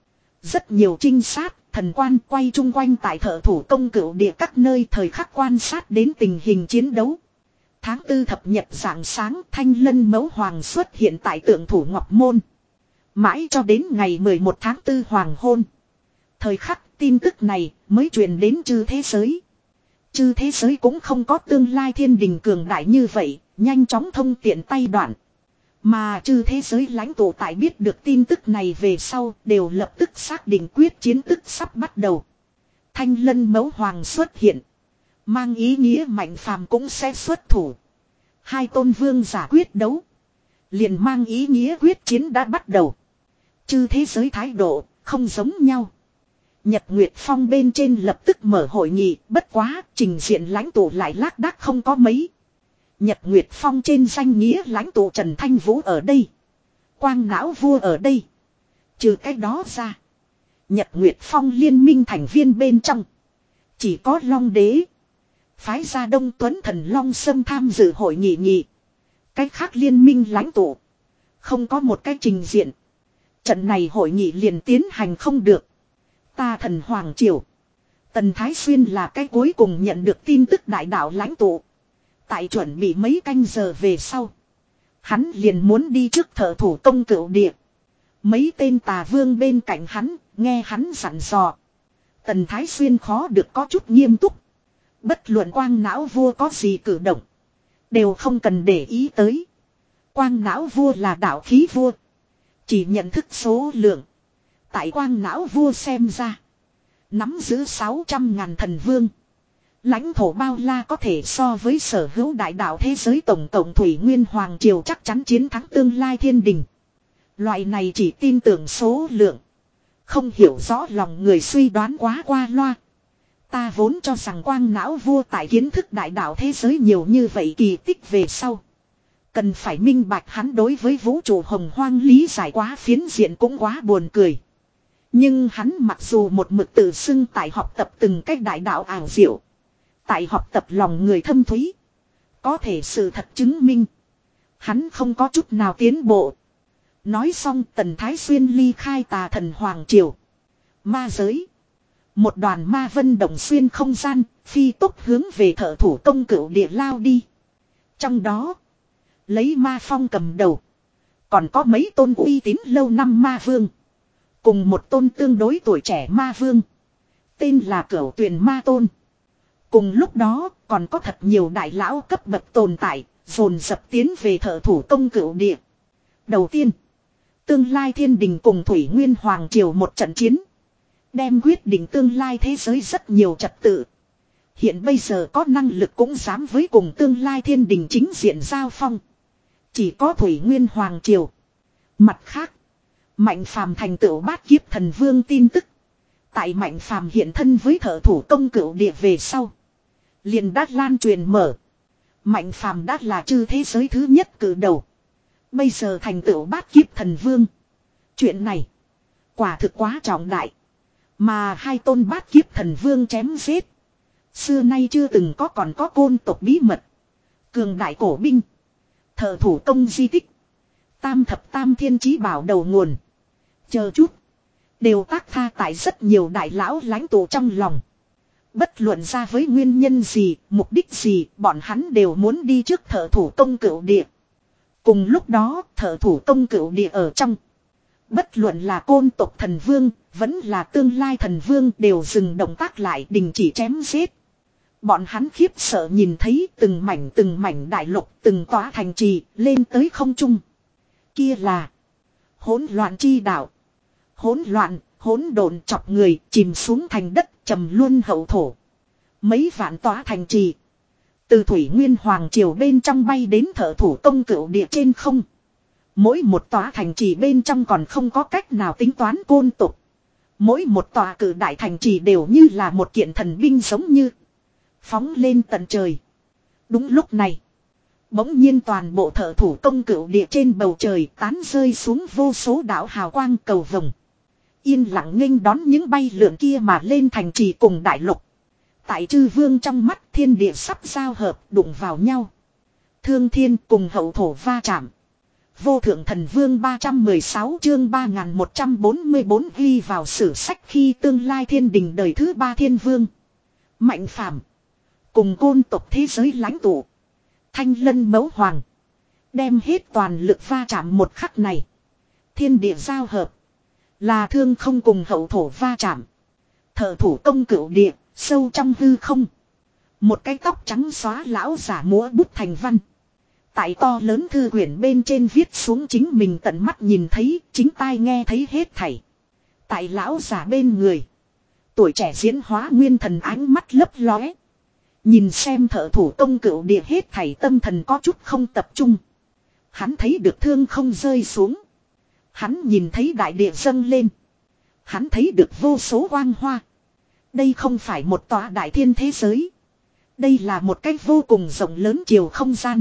Speaker 1: Rất nhiều trinh sát, thần quan quay chung quanh tại Thợ Thủ Công Cửu Địa các nơi thời khắc quan sát đến tình hình chiến đấu. Tháng tư thập nhật rạng sáng Thanh Lân Mẫu Hoàng xuất hiện tại Tượng Thủ Ngọc Môn. Mãi cho đến ngày mười một tháng tư hoàng hôn. Thời khắc tin tức này mới truyền đến chư thế giới. Chư thế giới cũng không có tương lai thiên đình cường đại như vậy, nhanh chóng thông tiện tay đoạn. Mà chư thế giới lãnh tụ tại biết được tin tức này về sau đều lập tức xác định quyết chiến tức sắp bắt đầu. Thanh Lân Mẫu Hoàng xuất hiện. Mang ý nghĩa Mạnh Phàm cũng sẽ xuất thủ. Hai tôn vương giả quyết đấu. Liền mang ý nghĩa quyết chiến đã bắt đầu. Chư thế giới thái độ không giống nhau. Nhật Nguyệt Phong bên trên lập tức mở hội nghị, bất quá trình diện lãnh tụ lại lác đác không có mấy. Nhật Nguyệt Phong trên danh nghĩa lãnh tụ Trần Thanh Vũ ở đây. Quang Não Vua ở đây. Trừ cái đó ra. Nhật Nguyệt Phong liên minh thành viên bên trong. Chỉ có Long Đế. Phái ra Đông Tuấn Thần Long Sâm tham dự hội nghị nghị. Cách khác liên minh lãnh tụ. Không có một cái trình diện. Trận này hội nghị liền tiến hành không được. Ta thần Hoàng Triều. Tần Thái Xuyên là cái cuối cùng nhận được tin tức đại đạo lãnh tụ. Tại chuẩn bị mấy canh giờ về sau. Hắn liền muốn đi trước thợ thủ công cửu địa. Mấy tên tà vương bên cạnh hắn, nghe hắn dặn dò. Tần Thái Xuyên khó được có chút nghiêm túc. Bất luận quang não vua có gì cử động. Đều không cần để ý tới. Quang não vua là đạo khí vua. Chỉ nhận thức số lượng. Tại quang não vua xem ra. Nắm giữ sáu trăm ngàn thần vương. Lãnh thổ bao la có thể so với sở hữu đại đạo thế giới tổng tổng Thủy Nguyên Hoàng Triều chắc chắn chiến thắng tương lai thiên đình. Loại này chỉ tin tưởng số lượng. Không hiểu rõ lòng người suy đoán quá qua loa. Ta vốn cho rằng quang não vua tại kiến thức đại đạo thế giới nhiều như vậy kỳ tích về sau. Cần phải minh bạch hắn đối với vũ trụ hồng hoang lý giải quá phiến diện cũng quá buồn cười. Nhưng hắn mặc dù một mực tự xưng tại học tập từng cách đại đạo ảo diệu. Tại học tập lòng người thâm thúy. Có thể sự thật chứng minh. Hắn không có chút nào tiến bộ. Nói xong Tần Thái Xuyên ly khai tà thần Hoàng Triều. Ma giới. Một đoàn ma vân động xuyên không gian. Phi tốc hướng về thợ thủ công cửu địa lao đi. Trong đó. Lấy ma phong cầm đầu. Còn có mấy tôn uy tín lâu năm ma vương. Cùng một tôn tương đối tuổi trẻ ma vương. Tên là Cửu Tuyền Ma Tôn. Cùng lúc đó còn có thật nhiều đại lão cấp bậc tồn tại. Dồn dập tiến về thợ thủ công cửu địa. Đầu tiên. Tương lai thiên đình cùng Thủy Nguyên Hoàng Triều một trận chiến. Đem quyết định tương lai thế giới rất nhiều trật tự. Hiện bây giờ có năng lực cũng dám với cùng tương lai thiên đình chính diện giao phong. Chỉ có Thủy Nguyên Hoàng Triều. Mặt khác. Mạnh Phàm thành tựu bát kiếp thần vương tin tức. Tại Mạnh Phàm hiện thân với thợ thủ công cửu địa về sau. Liền đã lan truyền mở. Mạnh Phàm đã là chư thế giới thứ nhất cử đầu. Bây giờ thành tựu bát kiếp thần vương. Chuyện này. Quả thực quá trọng đại. Mà hai tôn bát kiếp thần vương chém giết. Xưa nay chưa từng có còn có côn tộc bí mật. Cường đại cổ binh. Thợ thủ công di tích. Tam thập tam thiên chí bảo đầu nguồn. Chờ chút. Đều tác tha tại rất nhiều đại lão lãnh tụ trong lòng. Bất luận ra với nguyên nhân gì, mục đích gì, bọn hắn đều muốn đi trước thợ thủ công cửu địa. Cùng lúc đó, thợ thủ công cửu địa ở trong. Bất luận là côn tộc thần vương, vẫn là tương lai thần vương đều dừng động tác lại đình chỉ chém giết. Bọn hắn khiếp sợ nhìn thấy từng mảnh từng mảnh đại lục, từng tòa thành trì, lên tới không trung. Kia là hỗn loạn chi đạo. Hỗn loạn, hỗn độn chọc người, chìm xuống thành đất, trầm luân hậu thổ. Mấy vạn tòa thành trì. Từ Thủy Nguyên Hoàng Triều bên trong bay đến thợ thủ công cửu địa trên không. Mỗi một tòa thành trì bên trong còn không có cách nào tính toán côn tục. Mỗi một tòa cử đại thành trì đều như là một kiện thần binh giống như. Phóng lên tận trời. Đúng lúc này. Bỗng nhiên toàn bộ thợ thủ công cửu địa trên bầu trời tán rơi xuống vô số đạo hào quang cầu vồng. Yên lặng nghênh đón những bay lượn kia mà lên thành trì cùng đại lục. Tại chư vương trong mắt thiên địa sắp giao hợp đụng vào nhau. Thương thiên cùng hậu thổ va chạm. Vô thượng thần vương ba trăm mười sáu chương ba nghìn một trăm bốn mươi bốn ghi vào sử sách khi tương lai thiên đình đời thứ ba thiên vương. Mạnh Phàm cùng côn tộc thế giới lãnh tụ. Thanh lân mẫu hoàng. Đem hết toàn lực va chạm một khắc này. Thiên địa giao hợp. Là thương không cùng hậu thổ va chạm. Thợ thủ công cửu địa, sâu trong hư không. Một cái tóc trắng xóa lão giả múa bút thành văn. Tại to lớn thư quyển bên trên viết xuống chính mình tận mắt nhìn thấy, chính tai nghe thấy hết thảy. Tại lão giả bên người. Tuổi trẻ diễn hóa nguyên thần ánh mắt lấp lóe. Nhìn xem thợ thủ công cửu địa hết thảy tâm thần có chút không tập trung. Hắn thấy được thương không rơi xuống. Hắn nhìn thấy đại địa dâng lên. Hắn thấy được vô số quang hoa. Đây không phải một tòa đại thiên thế giới. Đây là một cái vô cùng rộng lớn chiều không gian.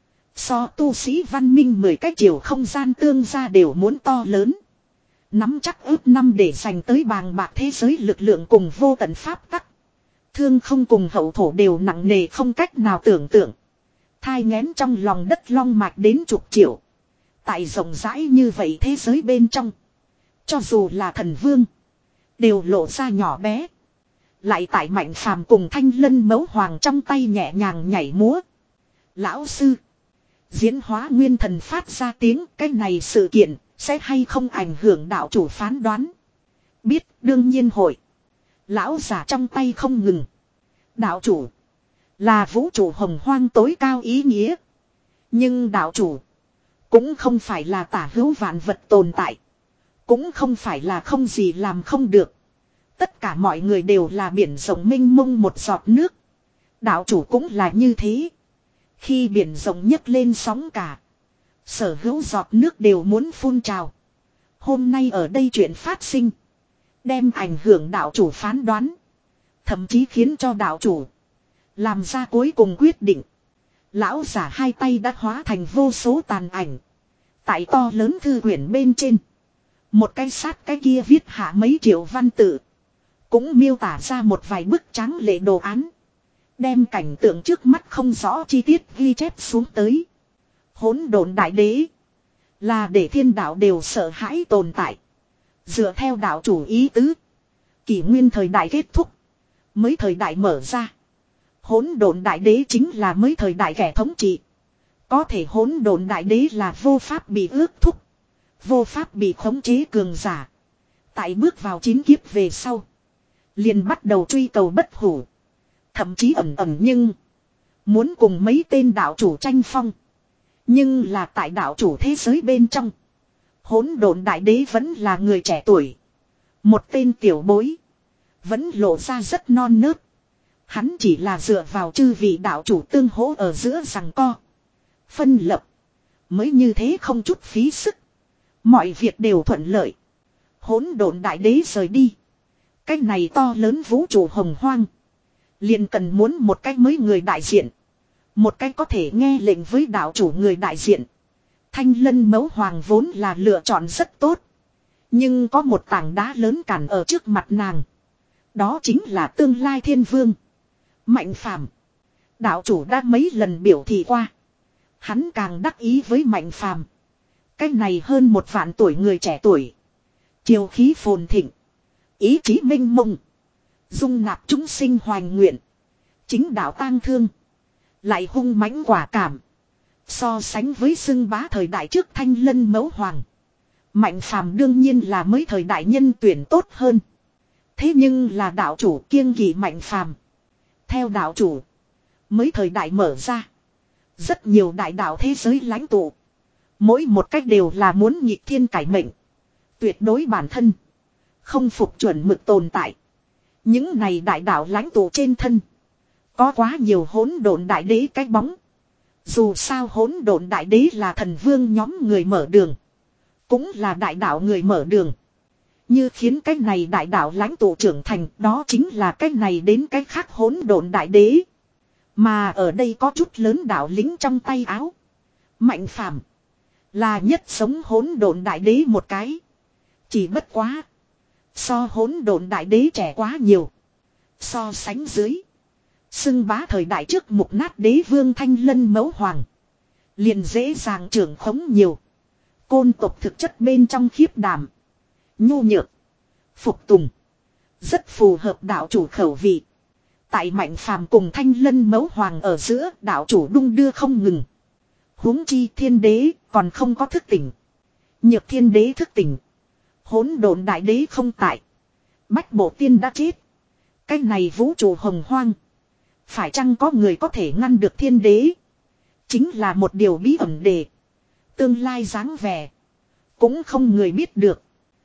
Speaker 1: So tu sĩ văn minh mười cái chiều không gian tương ra đều muốn to lớn. Nắm chắc ước năm để dành tới bàng bạc thế giới lực lượng cùng vô tận pháp tắc. Thương không cùng hậu thổ đều nặng nề không cách nào tưởng tượng. Thai nghén trong lòng đất long mạch đến chục triệu. Tại rộng rãi như vậy thế giới bên trong. Cho dù là thần vương. Đều lộ ra nhỏ bé. Lại tại Mạnh Phàm cùng Thanh Lân Mẫu Hoàng trong tay nhẹ nhàng nhảy múa. Lão sư. Diễn hóa nguyên thần phát ra tiếng. Cái này sự kiện sẽ hay không ảnh hưởng đạo chủ phán đoán. Biết đương nhiên hội. Lão giả trong tay không ngừng. Đạo chủ. Là vũ trụ hồng hoang tối cao ý nghĩa. Nhưng đạo chủ. Cũng không phải là tả hữu vạn vật tồn tại. Cũng không phải là không gì làm không được. Tất cả mọi người đều là biển rộng mênh mông một giọt nước. Đạo chủ cũng là như thế. Khi biển rộng nhấc lên sóng cả. Sở hữu giọt nước đều muốn phun trào. Hôm nay ở đây chuyện phát sinh. Đem ảnh hưởng đạo chủ phán đoán. Thậm chí khiến cho đạo chủ. Làm ra cuối cùng quyết định. Lão giả hai tay đã hóa thành vô số tàn ảnh. Tại to lớn thư quyển bên trên. Một cái sát cái kia viết hạ mấy triệu văn tự. Cũng miêu tả ra một vài bức tráng lệ đồ án. Đem cảnh tượng trước mắt không rõ chi tiết ghi chép xuống tới. Hỗn độn đại đế. Là để thiên đạo đều sợ hãi tồn tại. Dựa theo đạo chủ ý tứ. Kỷ nguyên thời đại kết thúc. Mới thời đại mở ra. Hỗn độn đại đế chính là mới thời đại kẻ thống trị. Có thể hỗn độn đại đế là vô pháp bị ước thúc. Vô pháp bị khống chế cường giả. Tại bước vào chín kiếp về sau. Liền bắt đầu truy cầu bất hủ. Thậm chí ẩn ẩn nhưng. Muốn cùng mấy tên đạo chủ tranh phong. Nhưng là tại đạo chủ thế giới bên trong. Hỗn độn đại đế vẫn là người trẻ tuổi. Một tên tiểu bối. Vẫn lộ ra rất non nớt. Hắn chỉ là dựa vào chư vị đạo chủ tương hỗ ở giữa giằng co. Phân lập. Mới như thế không chút phí sức. Mọi việc đều thuận lợi. Hỗn độn đại đế rời đi. Cái này to lớn vũ trụ hồng hoang. Liền cần muốn một cái mới người đại diện. Một cái có thể nghe lệnh với đạo chủ người đại diện. Thanh Lân Mẫu Hoàng vốn là lựa chọn rất tốt. Nhưng có một tảng đá lớn cản ở trước mặt nàng. Đó chính là tương lai thiên vương. Mạnh Phàm. Đạo chủ đã mấy lần biểu thị qua. Hắn càng đắc ý với Mạnh Phàm. Cái này hơn một vạn tuổi người trẻ tuổi. Chiều khí phồn thịnh. Ý chí minh mông. Dung nạp chúng sinh hoành nguyện. Chính đạo tang thương. Lại hung mãnh quả cảm. So sánh với xưng bá thời đại trước Thanh Lân Mẫu Hoàng. Mạnh Phàm đương nhiên là mới thời đại nhân tuyển tốt hơn. Thế nhưng là đạo chủ kiêng kỵ Mạnh Phàm. Theo đạo chủ. Mới thời đại mở ra. Rất nhiều đại đạo thế giới lãnh tụ. Mỗi một cách đều là muốn nhịp thiên cải mệnh. Tuyệt đối bản thân. Không phục chuẩn mực tồn tại. Những này đại đạo lãnh tụ trên thân. Có quá nhiều hỗn độn đại đế cái bóng. Dù sao hỗn độn đại đế là thần vương nhóm người mở đường. Cũng là đại đạo người mở đường. Như khiến cái này đại đạo lãnh tụ trưởng thành, đó chính là cái này đến cái khác hỗn độn đại đế. Mà ở đây có chút lớn đạo lính trong tay áo. Mạnh Phàm là nhất sống hỗn độn đại đế một cái. Chỉ bất quá. So hỗn độn đại đế trẻ quá nhiều. So sánh dưới. Xưng bá thời đại trước mục nát đế vương Thanh Lân Mẫu Hoàng. Liền dễ dàng trưởng khống nhiều. Côn tộc thực chất bên trong khiếp đảm. Nhu nhược. Phục tùng. Rất phù hợp đạo chủ khẩu vị. Tại Mạnh Phàm cùng Thanh Lân Mẫu Hoàng ở giữa đạo chủ đung đưa không ngừng. Huống chi thiên đế còn không có thức tỉnh. Nhược thiên đế thức tỉnh. Hỗn độn đại đế không tại. Bách bộ tiên đã chết. Cái này vũ trụ hồng hoang. Phải chăng có người có thể ngăn được thiên đế? Chính là một điều bí ẩn đề. Tương lai dáng vẻ. Cũng không người biết được.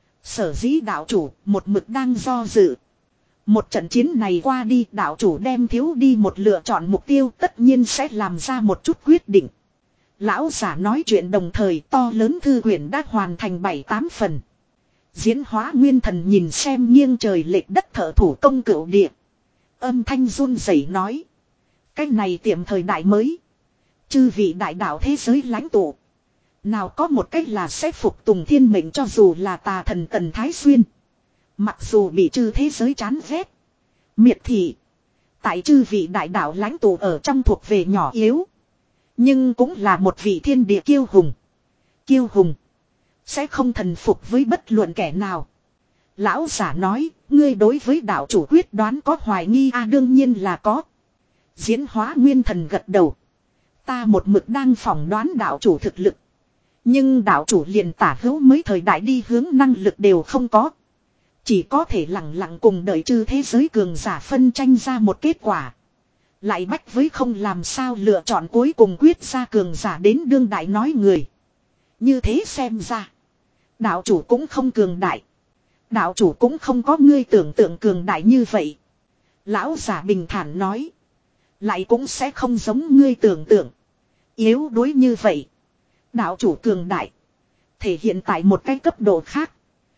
Speaker 1: Sở dĩ đạo chủ một mực đang do dự. Một trận chiến này qua đi đạo chủ đem thiếu đi một lựa chọn mục tiêu tất nhiên sẽ làm ra một chút quyết định. Lão giả nói chuyện đồng thời to lớn thư quyển đã hoàn thành bảy tám phần. Diễn hóa nguyên thần nhìn xem nghiêng trời lệch đất thở thủ công cửu địa. Âm thanh run rẩy nói. Cái này tiệm thời đại mới. Chư vị đại đạo thế giới lãnh tụ. Nào có một cách là sẽ phục tùng thiên mệnh cho dù là tà thần Tần Thái Xuyên. Mặc dù bị chư thế giới chán ghét. Miệt thị. Tại chư vị đại đạo lãnh tụ ở trong thuộc về nhỏ yếu. Nhưng cũng là một vị thiên địa kiêu hùng. Kiêu hùng. Sẽ không thần phục với bất luận kẻ nào. Lão giả nói, ngươi đối với đạo chủ quyết đoán có hoài nghi à? Đương nhiên là có. Diễn hóa nguyên thần gật đầu. Ta một mực đang phỏng đoán đạo chủ thực lực. Nhưng đạo chủ liền tả hữu mới thời đại đi hướng năng lực đều không có. Chỉ có thể lặng lặng cùng đợi chư thế giới cường giả phân tranh ra một kết quả. Lại bách với không làm sao lựa chọn cuối cùng quyết ra cường giả đến đương đại nói người. Như thế xem ra. Đạo chủ cũng không cường đại. Đạo chủ cũng không có ngươi tưởng tượng cường đại như vậy. Lão giả bình thản nói. Lại cũng sẽ không giống ngươi tưởng tượng. Yếu đuối như vậy. Đạo chủ cường đại. Thể hiện tại một cái cấp độ khác.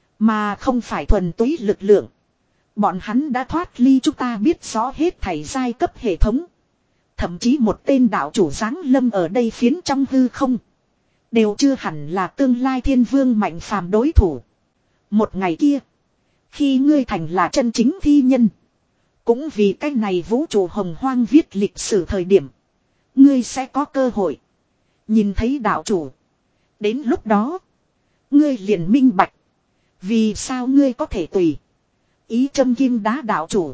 Speaker 1: Mà không phải thuần túy lực lượng. Bọn hắn đã thoát ly chúng ta biết rõ hết thảy giai cấp hệ thống. Thậm chí một tên đạo chủ giáng lâm ở đây phiến trong hư không. Đều chưa hẳn là tương lai thiên vương mạnh phàm đối thủ. Một ngày kia. Khi ngươi thành là chân chính thi nhân. Cũng vì cái này vũ trụ hồng hoang viết lịch sử thời điểm. Ngươi sẽ có cơ hội. Nhìn thấy đạo chủ. Đến lúc đó. Ngươi liền minh bạch. Vì sao ngươi có thể tùy. Ý châm kim đá đạo chủ.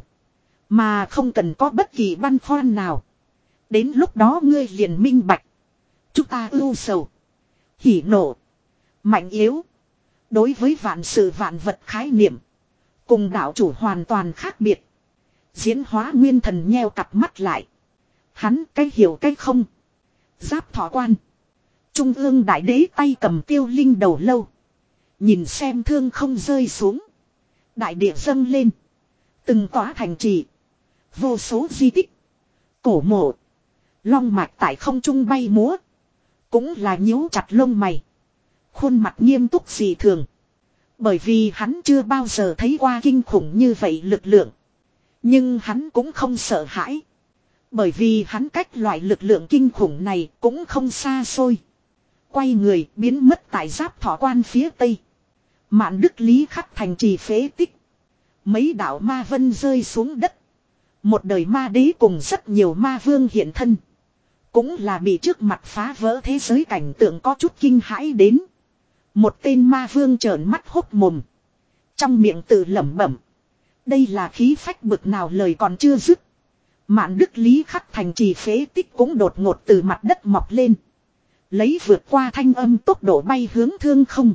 Speaker 1: Mà không cần có bất kỳ băn khoăn nào. Đến lúc đó ngươi liền minh bạch. Chúng ta ưu sầu. Hỉ nộ. Mạnh yếu. Đối với vạn sự vạn vật khái niệm. Cùng đạo chủ hoàn toàn khác biệt. Diễn hóa nguyên thần nheo cặp mắt lại. Hắn cái hiểu cái không. Giáp thọ quan. Trung ương đại đế tay cầm tiêu linh đầu lâu. Nhìn xem thương không rơi xuống. Đại địa dâng lên. Từng tỏa thành trì. Vô số di tích. Cổ mộ. Long mạch tại không trung bay múa. Cũng là nhíu chặt lông mày. Khuôn mặt nghiêm túc dị thường. Bởi vì hắn chưa bao giờ thấy qua kinh khủng như vậy lực lượng. Nhưng hắn cũng không sợ hãi. Bởi vì hắn cách loại lực lượng kinh khủng này cũng không xa xôi. Quay người biến mất tại giáp thọ quan phía tây. Mạn Đức Lý khắc thành trì phế tích. Mấy đạo ma vân rơi xuống đất. Một đời ma đế cùng rất nhiều ma vương hiện thân. Cũng là bị trước mặt phá vỡ thế giới cảnh tượng có chút kinh hãi đến. Một tên ma vương trợn mắt hốc mồm. Trong miệng tự lẩm bẩm. Đây là khí phách bực nào lời còn chưa dứt. Mạn Đức Lý khắc thành trì phế tích cũng đột ngột từ mặt đất mọc lên. Lấy vượt qua thanh âm tốc độ bay hướng thương không.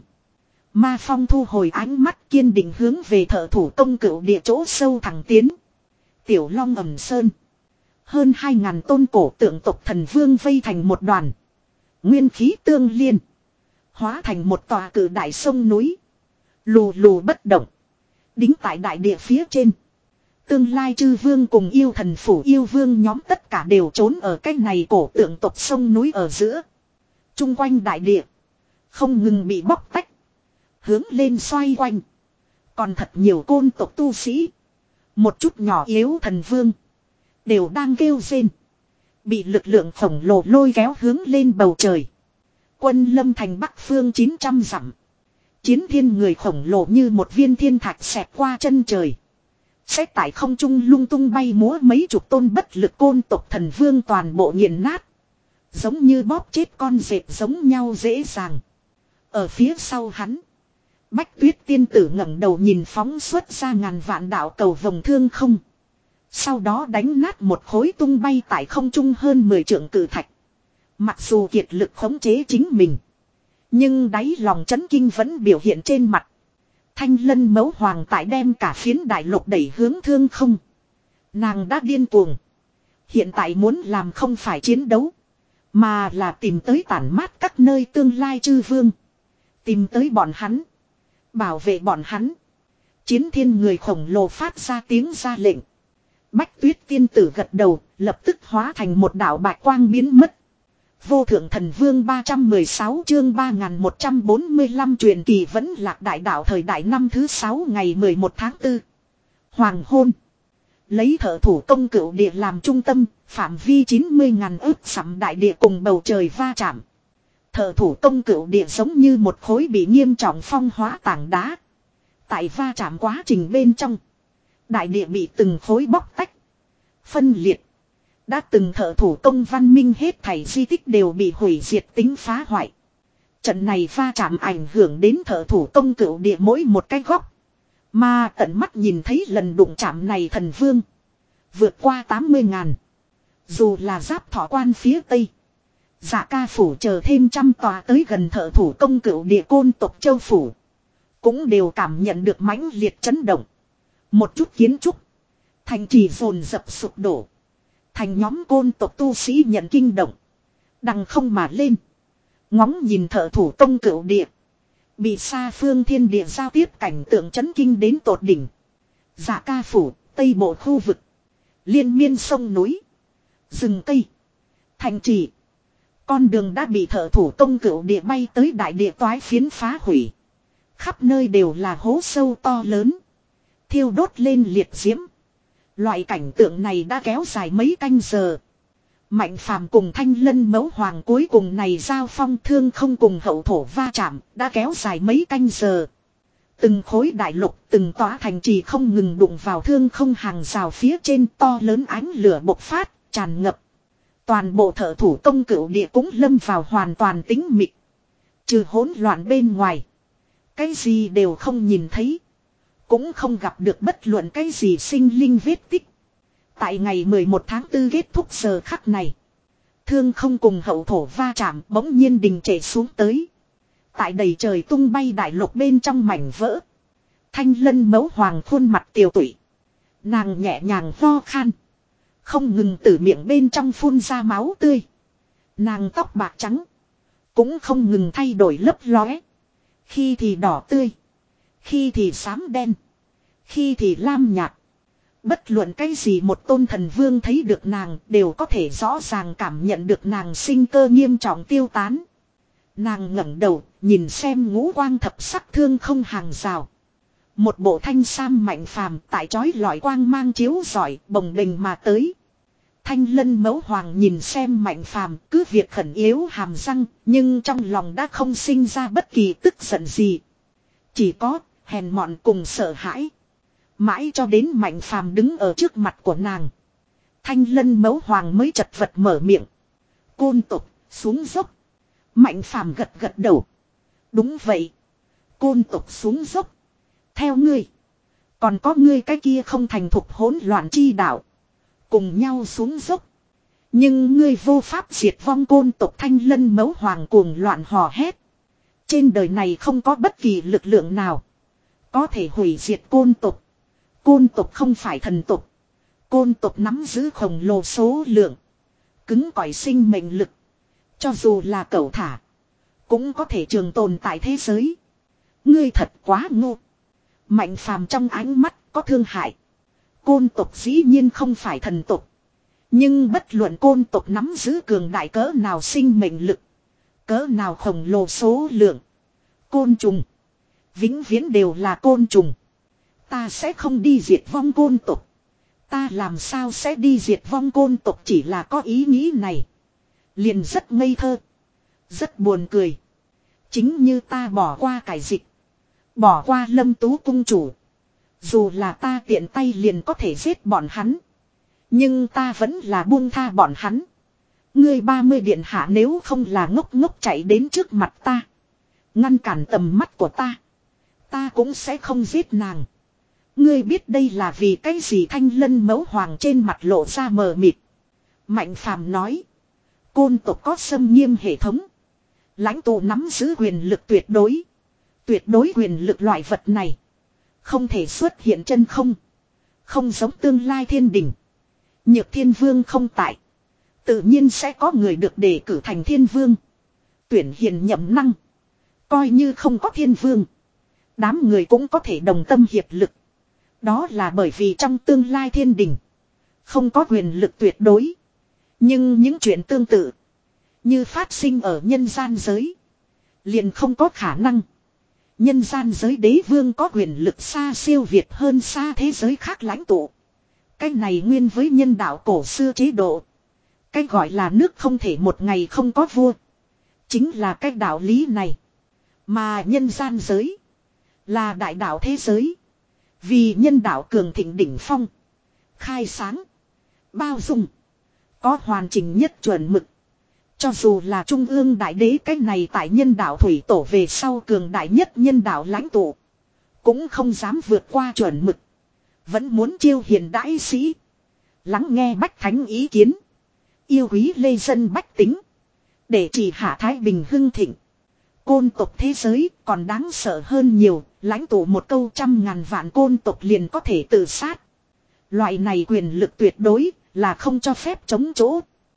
Speaker 1: Ma Phong thu hồi ánh mắt kiên định hướng về thợ thủ công cửu địa chỗ sâu thẳng tiến. Tiểu Long ẩm sơn. Hơn hai ngàn tôn cổ tượng tộc thần vương vây thành một đoàn. Nguyên khí tương liên. Hóa thành một tòa cử đại sông núi. Lù lù bất động. Đính tại đại địa phía trên. Tương lai chư vương cùng yêu thần phủ yêu vương nhóm tất cả đều trốn ở cái này cổ tượng tộc sông núi ở giữa. Trung quanh đại địa. Không ngừng bị bóc tách. Hướng lên xoay quanh. Còn thật nhiều côn tộc tu sĩ. Một chút nhỏ yếu thần vương. Đều đang kêu rên. Bị lực lượng khổng lồ lôi kéo hướng lên bầu trời. Quân lâm thành bắc phương chín trăm dặm. Chiến thiên người khổng lồ như một viên thiên thạch xẹt qua chân trời. Sẽ tại không trung lung tung bay múa mấy chục tôn bất lực côn tộc thần vương toàn bộ nghiền nát. Giống như bóp chết con dẹp giống nhau dễ dàng. Ở phía sau hắn. Bách Tuyết tiên tử ngẩng đầu nhìn phóng xuất ra ngàn vạn đạo cầu vồng thương không. Sau đó đánh nát một khối tung bay tại không trung hơn mười trượng cử thạch. Mặc dù kiệt lực khống chế chính mình. Nhưng đáy lòng chấn kinh vẫn biểu hiện trên mặt. Thanh Lân mẫu hoàng tại đem cả phiến đại lục đẩy hướng thương không. Nàng đã điên cuồng. Hiện tại muốn làm không phải chiến đấu. Mà là tìm tới tản mát các nơi tương lai chư vương. Tìm tới bọn hắn. Bảo vệ bọn hắn. Chiến thiên người khổng lồ phát ra tiếng ra lệnh. Bách Tuyết tiên tử gật đầu, lập tức hóa thành một đạo bạch quang biến mất. Vô thượng thần vương ba trăm mười sáu chương ba nghìn một trăm bốn mươi lăm truyền kỳ vẫn lạc đại đạo thời đại năm thứ sáu ngày mười một tháng tư. Hoàng hôn. Lấy thợ thủ công cửu địa làm trung tâm, phạm vi chín mươi ngàn ước sắm đại địa cùng bầu trời va chạm. Thợ thủ công cửu địa giống như một khối bị nghiêm trọng phong hóa tảng đá. Tại va chạm quá trình bên trong. Đại địa bị từng khối bóc tách. Phân liệt. Đã từng thợ thủ công văn minh hết thảy di tích đều bị hủy diệt tính phá hoại. Trận này va chạm ảnh hưởng đến thợ thủ công cửu địa mỗi một cái góc. Mà tận mắt nhìn thấy lần đụng chạm này thần vương. Vượt qua tám mươi ngàn. Dù là giáp thọ quan phía tây. Dạ ca phủ chờ thêm trăm tòa tới gần thợ thủ công cửu địa côn tộc châu phủ. Cũng đều cảm nhận được mãnh liệt chấn động. Một chút kiến trúc. Thành trì dồn dập sụp đổ. Thành nhóm côn tộc tu sĩ nhận kinh động. Đằng không mà lên. Ngóng nhìn thợ thủ công cửu địa. Bị xa phương thiên địa giao tiếp cảnh tượng chấn kinh đến tột đỉnh. Dạ ca phủ, tây bộ khu vực. Liên miên sông núi. Rừng cây. Thành trì. Con đường đã bị thợ thủ công cửu địa bay tới đại địa toái phiến phá hủy. Khắp nơi đều là hố sâu to lớn. Thiêu đốt lên liệt diễm. Loại cảnh tượng này đã kéo dài mấy canh giờ. Mạnh phàm cùng thanh lân mẫu hoàng cuối cùng này giao phong thương không cùng hậu thổ va chạm đã kéo dài mấy canh giờ. Từng khối đại lục từng tòa thành trì không ngừng đụng vào thương không hàng rào phía trên to lớn ánh lửa bộc phát, tràn ngập. Toàn bộ thợ thủ công cửu địa cũng lâm vào hoàn toàn tĩnh mịch. Trừ hỗn loạn bên ngoài. Cái gì đều không nhìn thấy. Cũng không gặp được bất luận cái gì sinh linh vết tích. Tại ngày mười một tháng tư kết thúc giờ khắc này. Thương không cùng hậu thổ va chạm bỗng nhiên đình trệ xuống tới. Tại đầy trời tung bay đại lục bên trong mảnh vỡ. Thanh lân mẫu hoàng khuôn mặt tiều tụy. Nàng nhẹ nhàng ho khan. Không ngừng từ miệng bên trong phun ra máu tươi. Nàng tóc bạc trắng. Cũng không ngừng thay đổi lấp lóe. Khi thì đỏ tươi. Khi thì xám đen. Khi thì lam nhạt. Bất luận cái gì một tôn thần vương thấy được nàng đều có thể rõ ràng cảm nhận được nàng sinh cơ nghiêm trọng tiêu tán. Nàng ngẩng đầu nhìn xem ngũ quang thập sắc thương không hàng rào. Một bộ thanh sam mạnh phàm tại chói lọi quang mang chiếu rọi bồng bềnh mà tới. Thanh lân mẫu hoàng nhìn xem mạnh phàm cứ việc khẩn yếu hàm răng nhưng trong lòng đã không sinh ra bất kỳ tức giận gì. Chỉ có hèn mọn cùng sợ hãi. Mãi cho đến mạnh phàm đứng ở trước mặt của nàng. Thanh lân mẫu hoàng mới chật vật mở miệng. Côn tộc xuống dốc. Mạnh phàm gật gật đầu. Đúng vậy. Côn tộc xuống dốc. Theo ngươi. Còn có ngươi cái kia không thành thục hỗn loạn chi đạo. Cùng nhau xuống dốc. Nhưng ngươi vô pháp diệt vong côn tộc thanh lân mẫu hoàng cuồng loạn hò hét. Trên đời này không có bất kỳ lực lượng nào. Có thể hủy diệt côn tộc. Côn tộc không phải thần tộc. Côn tộc nắm giữ khổng lồ số lượng. Cứng cỏi sinh mệnh lực. Cho dù là cẩu thả. Cũng có thể trường tồn tại thế giới. Ngươi thật quá ngu. Mạnh phàm trong ánh mắt có thương hại. Côn tộc dĩ nhiên không phải thần tộc. Nhưng bất luận côn tộc nắm giữ cường đại cỡ nào sinh mệnh lực. Cỡ nào khổng lồ số lượng. Côn trùng. Vĩnh viễn đều là côn trùng. Ta sẽ không đi diệt vong côn tộc. Ta làm sao sẽ đi diệt vong côn tộc chỉ là có ý nghĩ này. Liền rất ngây thơ. Rất buồn cười. Chính như ta bỏ qua cải dịch. Bỏ qua lâm tú cung chủ. Dù là ta tiện tay liền có thể giết bọn hắn. Nhưng ta vẫn là buông tha bọn hắn. Ngươi ba mươi điện hạ nếu không là ngốc ngốc chạy đến trước mặt ta. Ngăn cản tầm mắt của ta. Ta cũng sẽ không giết nàng. Ngươi biết đây là vì cái gì thanh lân mẫu hoàng trên mặt lộ ra mờ mịt. Mạnh phàm nói. Côn tộc có xâm nghiêm hệ thống. Lãnh tụ nắm giữ quyền lực tuyệt đối. Tuyệt đối quyền lực loại vật này. Không thể xuất hiện chân không. Không giống tương lai thiên đình. Nhược thiên vương không tại. Tự nhiên sẽ có người được đề cử thành thiên vương. Tuyển hiền nhậm năng. Coi như không có thiên vương. Đám người cũng có thể đồng tâm hiệp lực. Đó là bởi vì trong tương lai thiên đình. Không có quyền lực tuyệt đối. Nhưng những chuyện tương tự. Như phát sinh ở nhân gian giới. Liền không có khả năng. Nhân gian giới đế vương có quyền lực xa siêu việt hơn xa thế giới khác lãnh tụ. Cái này nguyên với nhân đạo cổ xưa chế độ. Cái gọi là nước không thể một ngày không có vua. Chính là cái đạo lý này. Mà nhân gian giới. Là đại đạo thế giới. Vì nhân đạo cường thịnh đỉnh phong. Khai sáng. Bao dung. Có hoàn chỉnh nhất chuẩn mực. Cho dù là trung ương đại đế cái này tại nhân đạo thủy tổ về sau cường đại nhất nhân đạo lãnh tụ. Cũng không dám vượt qua chuẩn mực. Vẫn muốn chiêu hiền đại sĩ. Lắng nghe bách thánh ý kiến. Yêu quý lê dân bách tính. Để chỉ hạ thái bình hưng thịnh. Côn tộc thế giới còn đáng sợ hơn nhiều. Lãnh tụ một câu trăm ngàn vạn côn tộc liền có thể tự sát. Loại này quyền lực tuyệt đối là không cho phép chống chỗ.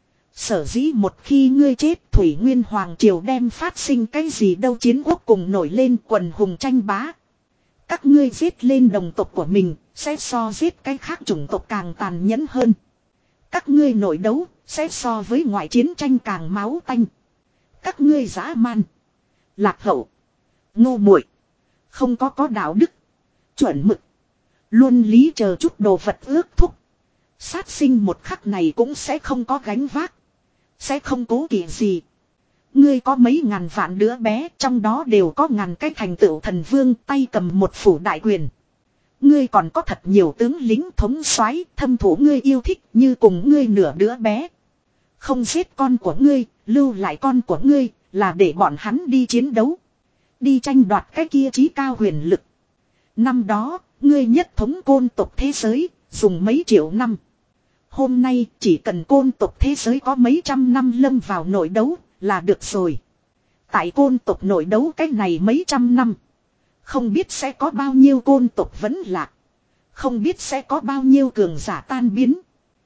Speaker 1: Sở dĩ một khi ngươi chết Thủy Nguyên Hoàng Triều đem phát sinh cái gì đâu chiến quốc cùng nổi lên quần hùng tranh bá. Các ngươi giết lên đồng tộc của mình sẽ so giết cái khác chủng tộc càng tàn nhẫn hơn. Các ngươi nội đấu sẽ so với ngoại chiến tranh càng máu tanh. Các ngươi dã man, lạc hậu, ngu muội, không có có đạo đức, chuẩn mực, luân lý chờ chút đồ vật ước thúc. Sát sinh một khắc này cũng sẽ không có gánh vác. Sẽ không cố kỵ gì. Ngươi có mấy ngàn vạn đứa bé, trong đó đều có ngàn cái thành tựu thần vương tay cầm một phủ đại quyền. Ngươi còn có thật nhiều tướng lính thống soái thâm thủ ngươi yêu thích như cùng ngươi nửa đứa bé. Không giết con của ngươi, lưu lại con của ngươi, là để bọn hắn đi chiến đấu. Đi tranh đoạt cái kia trí cao huyền lực. Năm đó, ngươi nhất thống côn tộc thế giới, dùng mấy triệu năm. Hôm nay chỉ cần côn tộc thế giới có mấy trăm năm lâm vào nội đấu là được rồi. Tại côn tộc nội đấu cái này mấy trăm năm. Không biết sẽ có bao nhiêu côn tộc vẫn lạc. Không biết sẽ có bao nhiêu cường giả tan biến.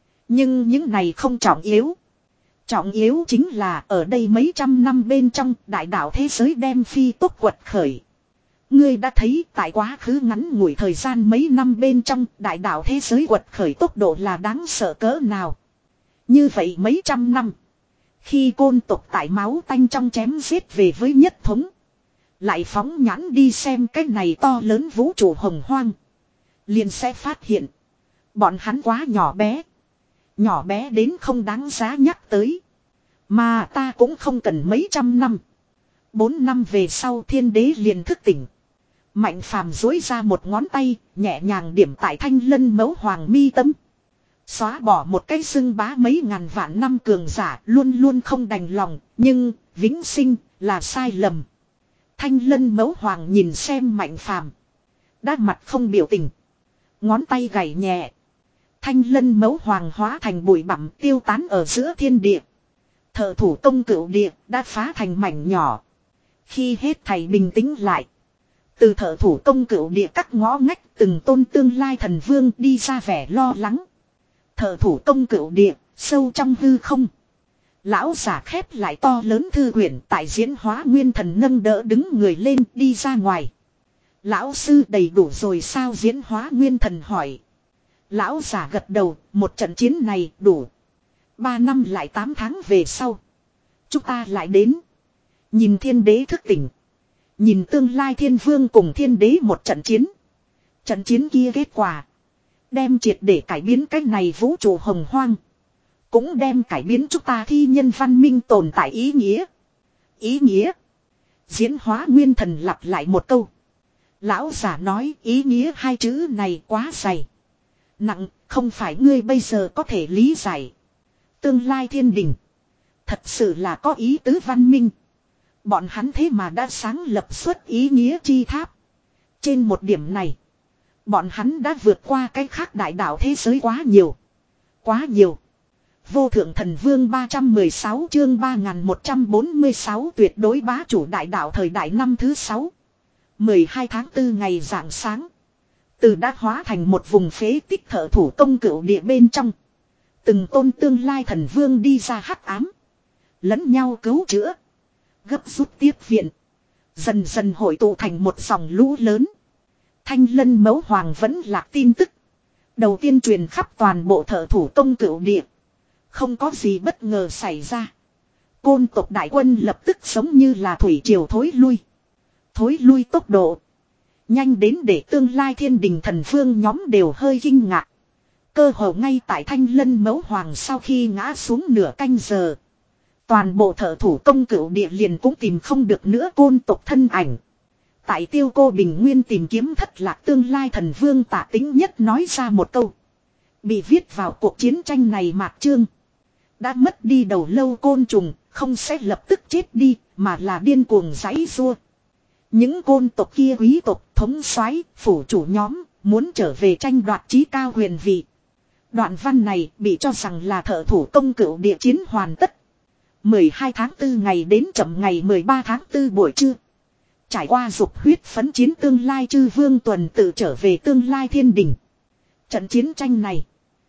Speaker 1: Nhưng những này không trọng yếu. Trọng yếu chính là ở đây mấy trăm năm bên trong đại đạo thế giới đem phi tốc quật khởi. Ngươi đã thấy tại quá khứ ngắn ngủi thời gian mấy năm bên trong đại đạo thế giới quật khởi tốc độ là đáng sợ cỡ nào. Như vậy mấy trăm năm. Khi côn tộc tại máu tanh trong chém giết về với nhất thống. Lại phóng nhãn đi xem cái này to lớn vũ trụ hồng hoang. Liền sẽ phát hiện. Bọn hắn quá nhỏ bé. Nhỏ bé đến không đáng giá nhắc tới. Mà ta cũng không cần mấy trăm năm. Bốn năm về sau thiên đế liền thức tỉnh. Mạnh phàm dối ra một ngón tay, nhẹ nhàng điểm tại thanh lân mấu hoàng mi tâm. Xóa bỏ một cái xưng bá mấy ngàn vạn năm cường giả luôn luôn không đành lòng, nhưng vĩnh sinh là sai lầm. Thanh lân mấu hoàng nhìn xem mạnh phàm. Đã mặt không biểu tình. Ngón tay gảy nhẹ. Thanh lân mấu hoàng hóa thành bụi bặm tiêu tán ở giữa thiên địa. Thợ thủ công cửu địa đã phá thành mảnh nhỏ. Khi hết thầy bình tĩnh lại. Từ thợ thủ công cửu địa các ngõ ngách từng tôn tương lai thần vương đi ra vẻ lo lắng. Thợ thủ công cửu địa, sâu trong hư không. Lão giả khép lại to lớn thư quyển tại diễn hóa nguyên thần nâng đỡ đứng người lên đi ra ngoài. Lão sư đầy đủ rồi sao diễn hóa nguyên thần hỏi. Lão giả gật đầu, một trận chiến này đủ. Ba năm lại tám tháng về sau. Chúng ta lại đến. Nhìn thiên đế thức tỉnh. Nhìn tương lai thiên vương cùng thiên đế một trận chiến. Trận chiến kia kết quả. Đem triệt để cải biến cách này vũ trụ hồng hoang. Cũng đem cải biến chúng ta thi nhân văn minh tồn tại ý nghĩa. Ý nghĩa. Diễn hóa nguyên thần lặp lại một câu. Lão giả nói ý nghĩa hai chữ này quá dày. Nặng không phải ngươi bây giờ có thể lý giải. Tương lai thiên đình. Thật sự là có ý tứ văn minh. Bọn hắn thế mà đã sáng lập xuất ý nghĩa chi tháp. Trên một điểm này. Bọn hắn đã vượt qua cái khác đại đạo thế giới quá nhiều. Quá nhiều. Vô thượng thần vương ba trăm mười sáu chương ba nghìn một trăm bốn mươi sáu tuyệt đối bá chủ đại đạo thời đại năm thứ sáu. mười hai tháng tư ngày rạng sáng. Từ đã hóa thành một vùng phế tích thợ thủ công cửu địa bên trong. Từng tôn tương lai thần vương đi ra hắc ám. Lẫn nhau cứu chữa. Gấp rút tiếp viện. Dần dần hội tụ thành một dòng lũ lớn. Thanh lân mấu hoàng vẫn lạc tin tức. Đầu tiên truyền khắp toàn bộ thợ thủ công cửu địa. Không có gì bất ngờ xảy ra. Côn tộc đại quân lập tức giống như là thủy triều thối lui. Thối lui tốc độ. Nhanh đến để tương lai thiên đình thần vương nhóm đều hơi kinh ngạc. Cơ hồ ngay tại thanh lân mấu hoàng sau khi ngã xuống nửa canh giờ. Toàn bộ thợ thủ công cửu địa liền cũng tìm không được nữa côn tộc thân ảnh. Tại Tiêu Cô Bình Nguyên tìm kiếm thất lạc tương lai thần vương Tạ Tính Nhất nói ra một câu. Bị viết vào cuộc chiến tranh này mạc chương. Đã mất đi đầu lâu côn trùng, không sẽ lập tức chết đi, mà là điên cuồng giãy giụa. Những côn tộc kia quý tộc, thống soái, phủ chủ nhóm, muốn trở về tranh đoạt chí cao huyền vị. Đoạn văn này bị cho rằng là thợ thủ công cửu địa chiến hoàn tất. mười hai tháng tư ngày đến chậm ngày mười ba tháng tư buổi trưa. Trải qua dục huyết phấn chiến tương lai chư vương tuần tự trở về tương lai thiên đình. Trận chiến tranh này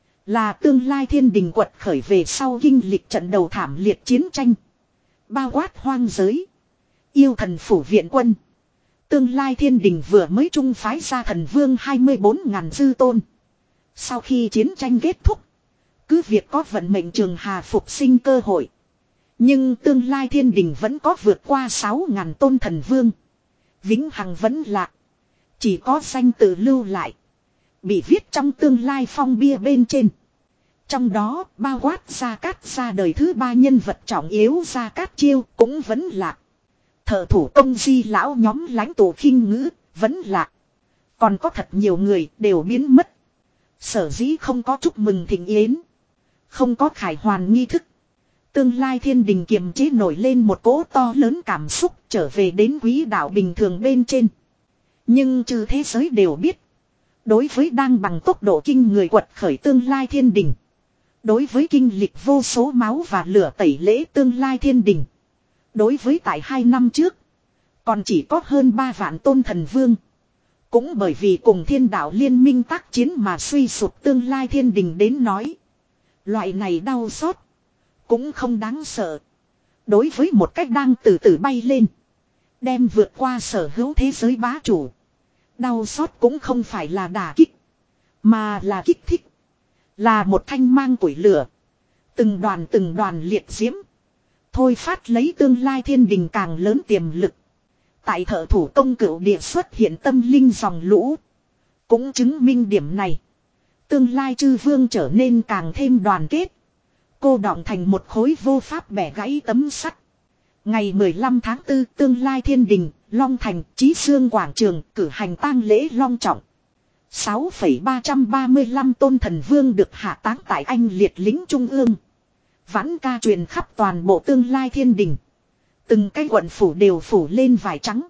Speaker 1: là tương lai thiên đình quật khởi về sau kinh lịch trận đầu thảm liệt chiến tranh. Bao quát hoang giới. Yêu thần phủ viện quân. Tương lai thiên đình vừa mới trung phái ra thần vương hai mươi bốn ngàn dư tôn. Sau khi chiến tranh kết thúc. Cứ việc có vận mệnh trường hà phục sinh cơ hội. Nhưng tương lai thiên đình vẫn có vượt qua sáu ngàn tôn thần vương. Vĩnh hằng vẫn lạc. Chỉ có danh tự lưu lại. Bị viết trong tương lai phong bia bên trên. Trong đó bao quát Gia Cát ra đời thứ ba nhân vật trọng yếu Gia Cát Chiêu cũng vẫn lạc. Thợ thủ công di lão nhóm lãnh tụ khinh ngữ vẫn lạc. Còn có thật nhiều người đều biến mất. Sở dĩ không có chúc mừng thịnh yến. Không có khải hoàn nghi thức. Tương lai thiên đình kiềm chế nổi lên một cỗ to lớn cảm xúc trở về đến quỹ đạo bình thường bên trên. Nhưng trừ thế giới đều biết. Đối với đang bằng tốc độ kinh người quật khởi tương lai thiên đình. Đối với kinh lịch vô số máu và lửa tẩy lễ tương lai thiên đình. Đối với tại hai năm trước. Còn chỉ có hơn ba vạn tôn thần vương. Cũng bởi vì cùng thiên đạo liên minh tác chiến mà suy sụp tương lai thiên đình đến nói. Loại này đau xót. Cũng không đáng sợ. Đối với một cách đang từ từ bay lên. Đem vượt qua sở hữu thế giới bá chủ. Đau xót cũng không phải là đả kích. Mà là kích thích. Là một thanh mang củi lửa. Từng đoàn từng đoàn liệt diễm. Thôi phát lấy tương lai thiên đình càng lớn tiềm lực. Tại thợ thủ công cửu địa xuất hiện tâm linh dòng lũ. Cũng chứng minh điểm này. Tương lai chư vương trở nên càng thêm đoàn kết. Cô đọng thành một khối vô pháp bẻ gãy tấm sắt. Ngày mười lăm tháng tư tương lai thiên đình, Long Thành, Chí Xương Quảng Trường cử hành tang lễ long trọng. sáu phẩy ba trăm ba mươi lăm tôn thần vương được hạ táng tại Anh Liệt lính trung ương. Vãn ca truyền khắp toàn bộ tương lai thiên đình. Từng cái quận phủ đều phủ lên vải trắng.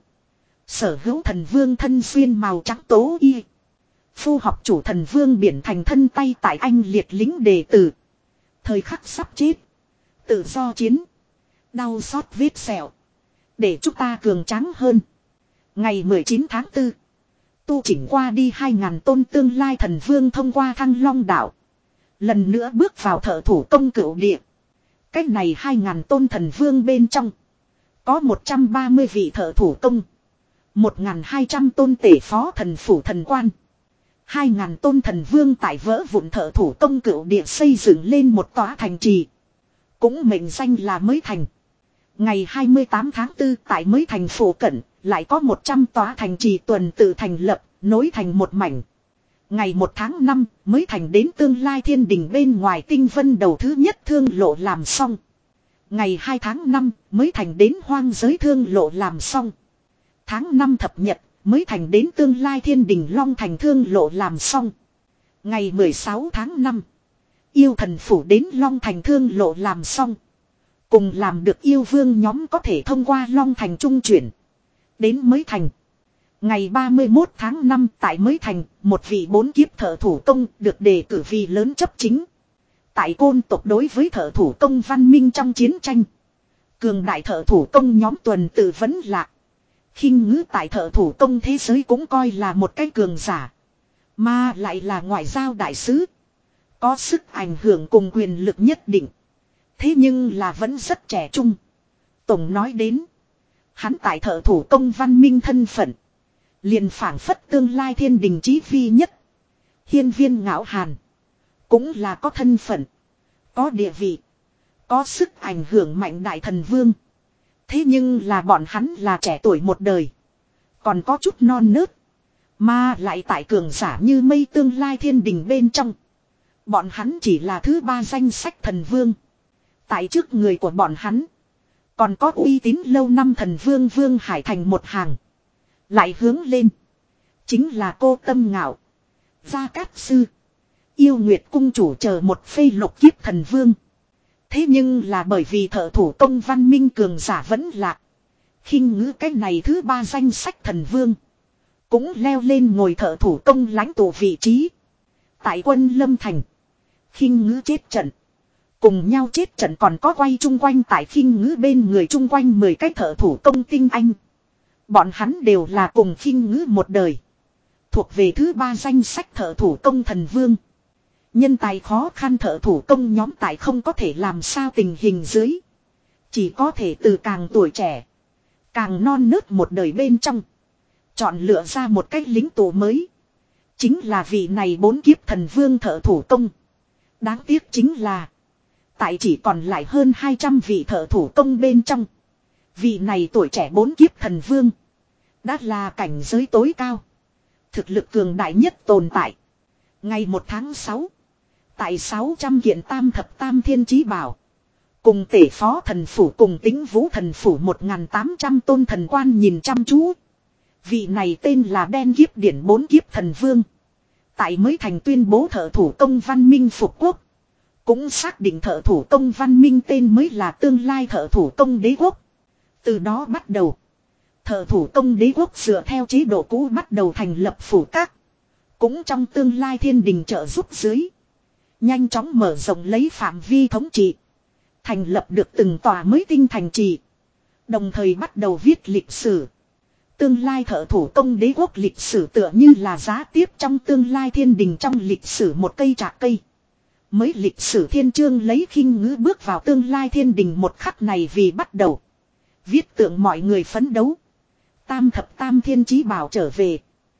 Speaker 1: Sở hữu thần vương thân xuyên màu trắng tố y. Phu học chủ thần vương biển thành thân tay tại Anh Liệt lính đề tử. Thời khắc sắp chết. Tự do chiến. Đau xót vết sẹo. Để chúng ta cường tráng hơn. Ngày mười chín tháng tư. Tu chỉnh qua đi hai ngàn tôn tương lai thần vương thông qua Thăng Long đảo. Lần nữa bước vào thợ thủ công cửu địa. Cách này hai ngàn tôn thần vương bên trong. Có một trăm ba mươi vị thợ thủ công. một nghìn hai trăm tôn tể phó thần phủ thần quan. hai ngàn tôn thần vương tại vỡ vụn thợ thủ công cửu địa xây dựng lên một tòa thành trì. Cũng mệnh danh là Mới Thành. Ngày hai mươi tám tháng tư tại Mới Thành phủ cận, lại có một trăm tòa thành trì tuần tự thành lập, nối thành một mảnh. Ngày một tháng năm, Mới Thành đến tương lai thiên đình bên ngoài tinh vân đầu thứ nhất thương lộ làm xong. Ngày hai tháng năm, Mới Thành đến hoang giới thương lộ làm xong. Tháng năm thập nhật, Mới Thành đến tương lai thiên đình Long Thành thương lộ làm xong. Ngày mười sáu tháng năm, yêu thần phủ đến Long Thành thương lộ làm xong. Cùng làm được yêu vương nhóm có thể thông qua Long Thành trung chuyển. Đến Mới Thành. Ngày ba mươi mốt tháng năm tại Mới Thành, một vị bốn kiếp thợ thủ công được đề cử vì lớn chấp chính. Tại côn tộc đối với thợ thủ công văn minh trong chiến tranh. Cường đại thợ thủ công nhóm tuần tự vấn lạc. Khinh ngữ tại thợ thủ công thế giới cũng coi là một cái cường giả. Mà lại là ngoại giao đại sứ. Có sức ảnh hưởng cùng quyền lực nhất định. Thế nhưng là vẫn rất trẻ trung. Tổng nói đến. Hắn tại thợ thủ công văn minh thân phận. Liền phảng phất tương lai thiên đình chí phi nhất. Hiên viên ngạo hàn. Cũng là có thân phận. Có địa vị. Có sức ảnh hưởng mạnh đại thần vương. Thế nhưng là bọn hắn là trẻ tuổi một đời. Còn có chút non nớt. Mà lại tại cường giả như mây tương lai thiên đình bên trong. Bọn hắn chỉ là thứ ba danh sách thần vương. Tại trước người của bọn hắn. Còn có uy tín lâu năm thần vương Vương Hải Thành một hàng. Lại hướng lên. Chính là cô Tâm Ngạo. Gia Cát Sư. Yêu Nguyệt cung chủ chờ một phê lục kiếp thần vương. Thế nhưng là bởi vì thợ thủ công văn minh cường giả vẫn lạc. Khinh ngữ cái này thứ ba danh sách thần vương. Cũng leo lên ngồi thợ thủ công lãnh tụ vị trí. Tại quân Lâm Thành. Khinh ngữ chết trận. Cùng nhau chết trận còn có quay chung quanh tại khinh ngữ bên người chung quanh mười cái thợ thủ công tinh anh. Bọn hắn đều là cùng khinh ngữ một đời. Thuộc về thứ ba danh sách thợ thủ công thần vương. Nhân tài khó khăn thợ thủ công nhóm tại không có thể làm sao tình hình dưới. Chỉ có thể từ càng tuổi trẻ. Càng non nớt một đời bên trong. Chọn lựa ra một cách lính tù mới. Chính là vị này bốn kiếp thần vương thợ thủ công. Đáng tiếc chính là. Tại chỉ còn lại hơn hai trăm vị thợ thủ công bên trong. Vị này tuổi trẻ bốn kiếp thần vương. Đã là cảnh giới tối cao. Thực lực cường đại nhất tồn tại. Ngày một tháng sáu. Tại sáu trăm kiện tam thập tam thiên chí bảo. Cùng tể phó thần phủ cùng tính vũ thần phủ một nghìn tám trăm tôn thần quan nhìn chăm chú. Vị này tên là đen kiếp điển bốn kiếp thần vương. Tại mới thành tuyên bố thợ thủ công văn minh phục quốc. Cũng xác định thợ thủ công văn minh tên mới là tương lai thợ thủ công đế quốc. Từ đó bắt đầu. Thợ thủ công đế quốc dựa theo chế độ cũ bắt đầu thành lập phủ các. Cũng trong tương lai thiên đình trợ giúp dưới. Nhanh chóng mở rộng lấy phạm vi thống trị. Thành lập được từng tòa mới tinh thành trì. Đồng thời bắt đầu viết lịch sử. Tương lai thợ thủ công đế quốc lịch sử tựa như là giá tiếp trong tương lai thiên đình trong lịch sử một cây trạc cây. Mới lịch sử thiên chương lấy khinh ngữ bước vào tương lai thiên đình một khắc này vì bắt đầu. Viết tượng mọi người phấn đấu. Tam thập tam thiên chí bảo trở về.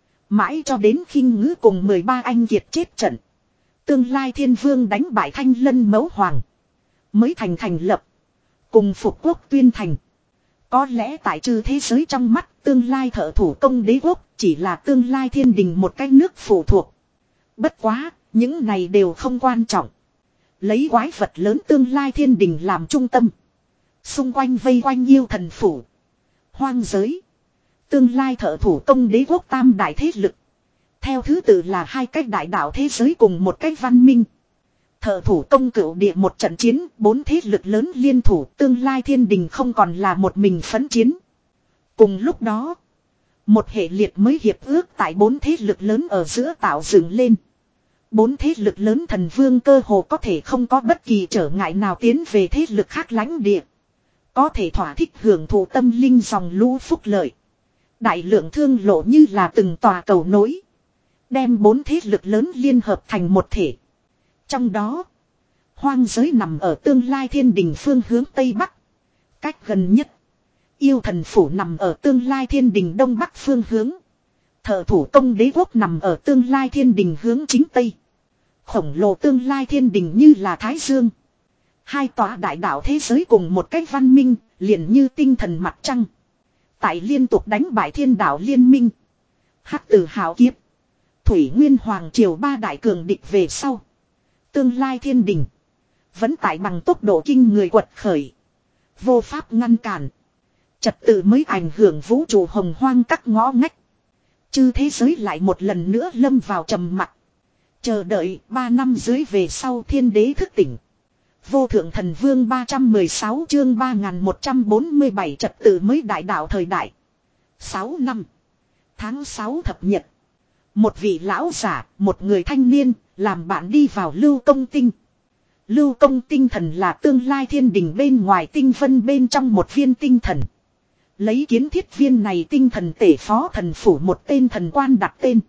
Speaker 1: Mãi cho đến khinh ngữ cùng mười ba anh kiệt chết trận. Tương lai thiên vương đánh bại Thanh Lân Mẫu Hoàng. Mới thành thành lập. Cùng phục quốc tuyên thành. Có lẽ tại chư thế giới trong mắt tương lai thợ thủ công đế quốc chỉ là tương lai thiên đình một cái nước phụ thuộc. Bất quá, những này đều không quan trọng. Lấy quái vật lớn tương lai thiên đình làm trung tâm. Xung quanh vây quanh yêu thần phủ. Hoang giới. Tương lai thợ thủ công đế quốc tam đại thế lực. Theo thứ tự là hai cách đại đạo thế giới cùng một cách văn minh. Thợ thủ công cửu địa một trận chiến, bốn thế lực lớn liên thủ, tương lai thiên đình không còn là một mình phấn chiến. Cùng lúc đó, một hệ liệt mới hiệp ước tại bốn thế lực lớn ở giữa tạo dựng lên. Bốn thế lực lớn thần vương cơ hồ có thể không có bất kỳ trở ngại nào tiến về thế lực khác lãnh địa. Có thể thỏa thích hưởng thụ tâm linh dòng lũ phúc lợi. Đại lượng thương lộ như là từng tòa cầu nối. Đem bốn thế lực lớn liên hợp thành một thể. Trong đó, hoang giới nằm ở tương lai thiên đình phương hướng Tây Bắc. Cách gần nhất, yêu thần phủ nằm ở tương lai thiên đình Đông Bắc phương hướng. Thợ thủ công đế quốc nằm ở tương lai thiên đình hướng chính Tây. Khổng lồ tương lai thiên đình như là Thái Dương. Hai tòa đại đạo thế giới cùng một cách văn minh, liền như tinh thần mặt trăng. Tại liên tục đánh bại thiên đạo liên minh. Hắc tử hào kiếp. Thủy Nguyên Hoàng Triều ba đại cường địch về sau. Tương lai thiên đình. Vẫn tại bằng tốc độ kinh người quật khởi. Vô pháp ngăn cản. Trật tự mới ảnh hưởng vũ trụ hồng hoang các ngõ ngách. Chư thế giới lại một lần nữa lâm vào trầm mặc. Chờ đợi ba năm dưới về sau thiên đế thức tỉnh. Vô thượng thần vương ba trăm mười sáu chương ba nghìn một trăm bốn mươi bảy trật tự mới đại đạo thời đại. sáu năm. Tháng sáu thập nhật. Một vị lão giả, một người thanh niên, làm bạn đi vào Lưu Công Tinh. Lưu Công Tinh thần là tương lai thiên đình bên ngoài tinh vân bên trong một viên tinh thần. Lấy kiến thiết viên này tinh thần tể phó thần phủ một tên thần quan đặt tên.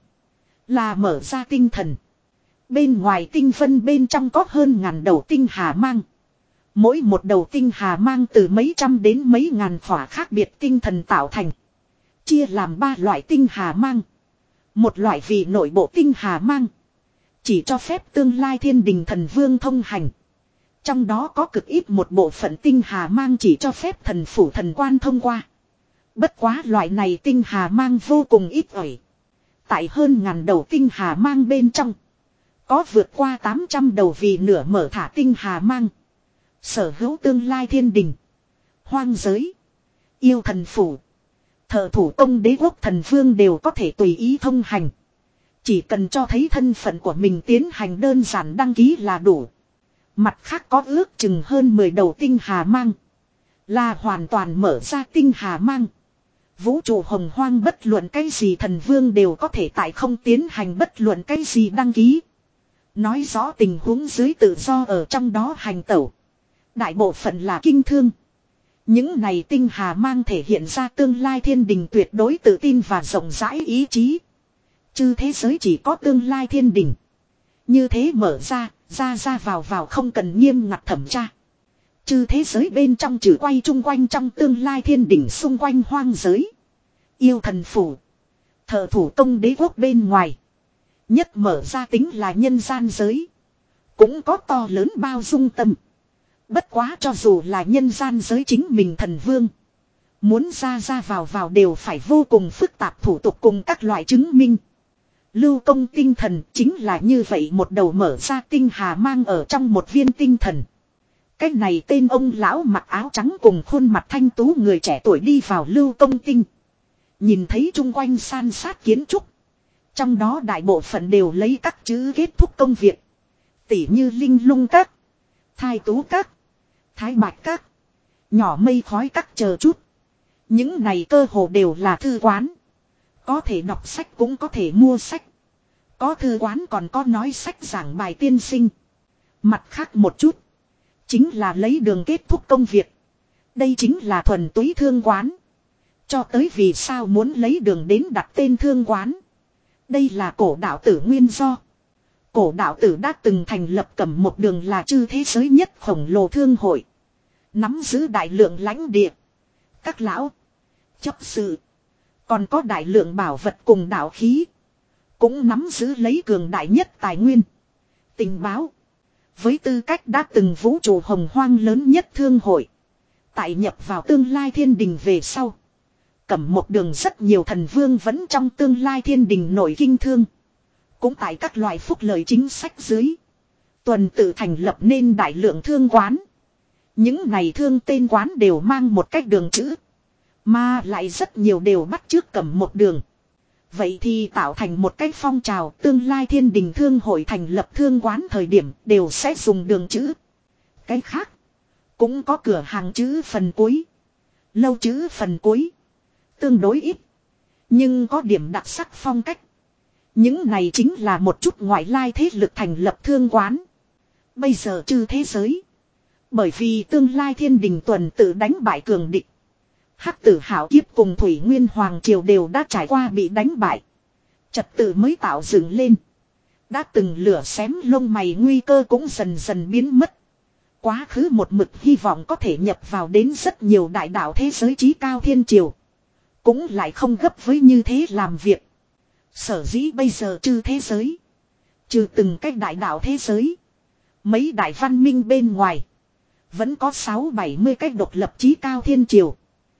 Speaker 1: Là mở ra tinh thần. Bên ngoài tinh vân bên trong có hơn ngàn đầu tinh hà mang. Mỗi một đầu tinh hà mang từ mấy trăm đến mấy ngàn khỏa khác biệt tinh thần tạo thành. Chia làm ba loại tinh hà mang. Một loại vì nội bộ tinh hà mang. Chỉ cho phép tương lai thiên đình thần vương thông hành. Trong đó có cực ít một bộ phận tinh hà mang chỉ cho phép thần phủ thần quan thông qua. Bất quá loại này tinh hà mang vô cùng ít ỏi. Tại hơn ngàn đầu tinh hà mang bên trong. Có vượt qua tám trăm đầu vì nửa mở thả tinh hà mang. Sở hữu tương lai thiên đình. Hoang giới. Yêu thần phủ. Thợ thủ công đế quốc thần vương đều có thể tùy ý thông hành. Chỉ cần cho thấy thân phận của mình tiến hành đơn giản đăng ký là đủ. Mặt khác có ước chừng hơn mười đầu tinh hà mang. Là hoàn toàn mở ra tinh hà mang. Vũ trụ hồng hoang bất luận cái gì thần vương đều có thể tại không tiến hành bất luận cái gì đăng ký. Nói rõ tình huống dưới tự do ở trong đó hành tẩu. Đại bộ phận là kinh thương. Những này tinh hà mang thể hiện ra tương lai thiên đình tuyệt đối tự tin và rộng rãi ý chí. Chứ thế giới chỉ có tương lai thiên đình. Như thế mở ra, ra ra vào vào không cần nghiêm ngặt thẩm tra. Chứ thế giới bên trong trừ quay chung quanh trong tương lai thiên đình xung quanh hoang giới. Yêu thần phủ. Thợ thủ công đế quốc bên ngoài. Nhất mở ra tính là nhân gian giới. Cũng có to lớn bao dung tâm. Bất quá cho dù là nhân gian giới chính mình thần vương. Muốn ra ra vào vào đều phải vô cùng phức tạp thủ tục cùng các loại chứng minh. Lưu công tinh thần chính là như vậy một đầu mở ra tinh hà mang ở trong một viên tinh thần. Cái này tên ông lão mặc áo trắng cùng khuôn mặt thanh tú người trẻ tuổi đi vào lưu công tinh. Nhìn thấy chung quanh san sát kiến trúc. Trong đó đại bộ phận đều lấy các chữ kết thúc công việc. Tỉ như linh lung các, thái tú các, thái bạch các, nhỏ mây khói các chờ chút. Những này cơ hồ đều là thư quán. Có thể đọc sách cũng có thể mua sách. Có thư quán còn có nói sách giảng bài tiên sinh. Mặt khác một chút. Chính là lấy đường kết thúc công việc. Đây chính là thuần túy thương quán. Cho tới vì sao muốn lấy đường đến đặt tên thương quán. Đây là cổ đạo tử nguyên do. Cổ đạo tử đã từng thành lập Cẩm Một Đường là chư thế giới nhất khổng lồ thương hội. Nắm giữ đại lượng lãnh địa. Các lão. Chấp sự. Còn có đại lượng bảo vật cùng đạo khí. Cũng nắm giữ lấy cường đại nhất tài nguyên. Tình báo. Với tư cách đã từng vũ trụ hồng hoang lớn nhất thương hội. Tại nhập vào tương lai thiên đình về sau. Cẩm Một Đường rất nhiều thần vương vẫn trong tương lai thiên đình nổi kinh thương. Cũng tại các loại phúc lợi chính sách dưới. Tuần tự thành lập nên đại lượng thương quán. Những này thương tên quán đều mang một cách đường chữ. Mà lại rất nhiều đều bắt chước Cẩm Một Đường. Vậy thì tạo thành một cách phong trào tương lai thiên đình thương hội thành lập thương quán thời điểm đều sẽ dùng đường chữ. Cái khác. Cũng có cửa hàng chữ phần cuối. Lâu chữ phần cuối. Tương đối ít. Nhưng có điểm đặc sắc phong cách. Những này chính là một chút ngoại lai thế lực thành lập thương quán. Bây giờ chư thế giới. Bởi vì tương lai thiên đình tuần tự đánh bại cường địch. Hắc Tử Hạo Kiếp cùng Thủy Nguyên Hoàng Triều đều đã trải qua bị đánh bại. Trật tự mới tạo dựng lên. Đã từng lửa xém lông mày nguy cơ cũng dần dần biến mất. Quá khứ một mực hy vọng có thể nhập vào đến rất nhiều đại đạo thế giới trí cao thiên triều. Cũng lại không gấp với như thế làm việc. Sở dĩ bây giờ trừ thế giới. Trừ từng cách đại đạo thế giới. Mấy đại văn minh bên ngoài. Vẫn có sáu bảy mươi cách độc lập trí cao thiên triều.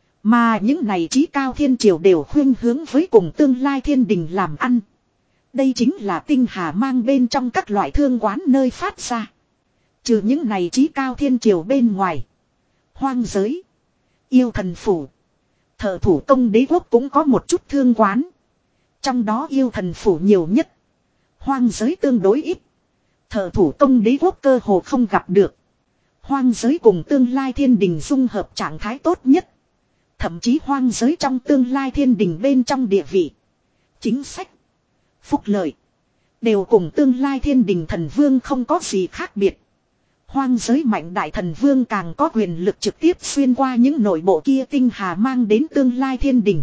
Speaker 1: Mà những này trí cao thiên triều đều khuyên hướng với cùng tương lai thiên đình làm ăn. Đây chính là tinh hà mang bên trong các loại thương quán nơi phát ra. Trừ những này trí cao thiên triều bên ngoài. Hoang giới. Yêu thần phủ. Thợ thủ công đế quốc cũng có một chút thương quán. Trong đó yêu thần phủ nhiều nhất. Hoang giới tương đối ít. Thợ thủ công đế quốc cơ hồ không gặp được. Hoang giới cùng tương lai thiên đình dung hợp trạng thái tốt nhất. Thậm chí hoang giới trong tương lai thiên đình bên trong địa vị. Chính sách. Phúc lợi. Đều cùng tương lai thiên đình thần vương không có gì khác biệt. Hoang giới mạnh đại thần vương càng có quyền lực trực tiếp xuyên qua những nội bộ kia tinh hà mang đến tương lai thiên đình.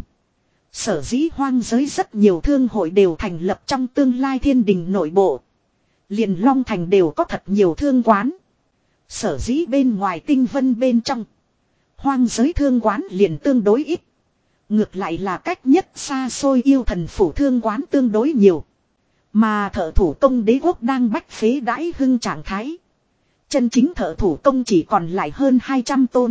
Speaker 1: Sở dĩ hoang giới rất nhiều thương hội đều thành lập trong tương lai thiên đình nội bộ. Liền Long Thành đều có thật nhiều thương quán. Sở dĩ bên ngoài tinh vân bên trong. Hoang giới thương quán liền tương đối ít. Ngược lại là cách nhất xa xôi yêu thần phủ thương quán tương đối nhiều. Mà thợ thủ công đế quốc đang bách phế đãi hưng trạng thái. Chân chính thợ thủ công chỉ còn lại hơn hai trăm tôn.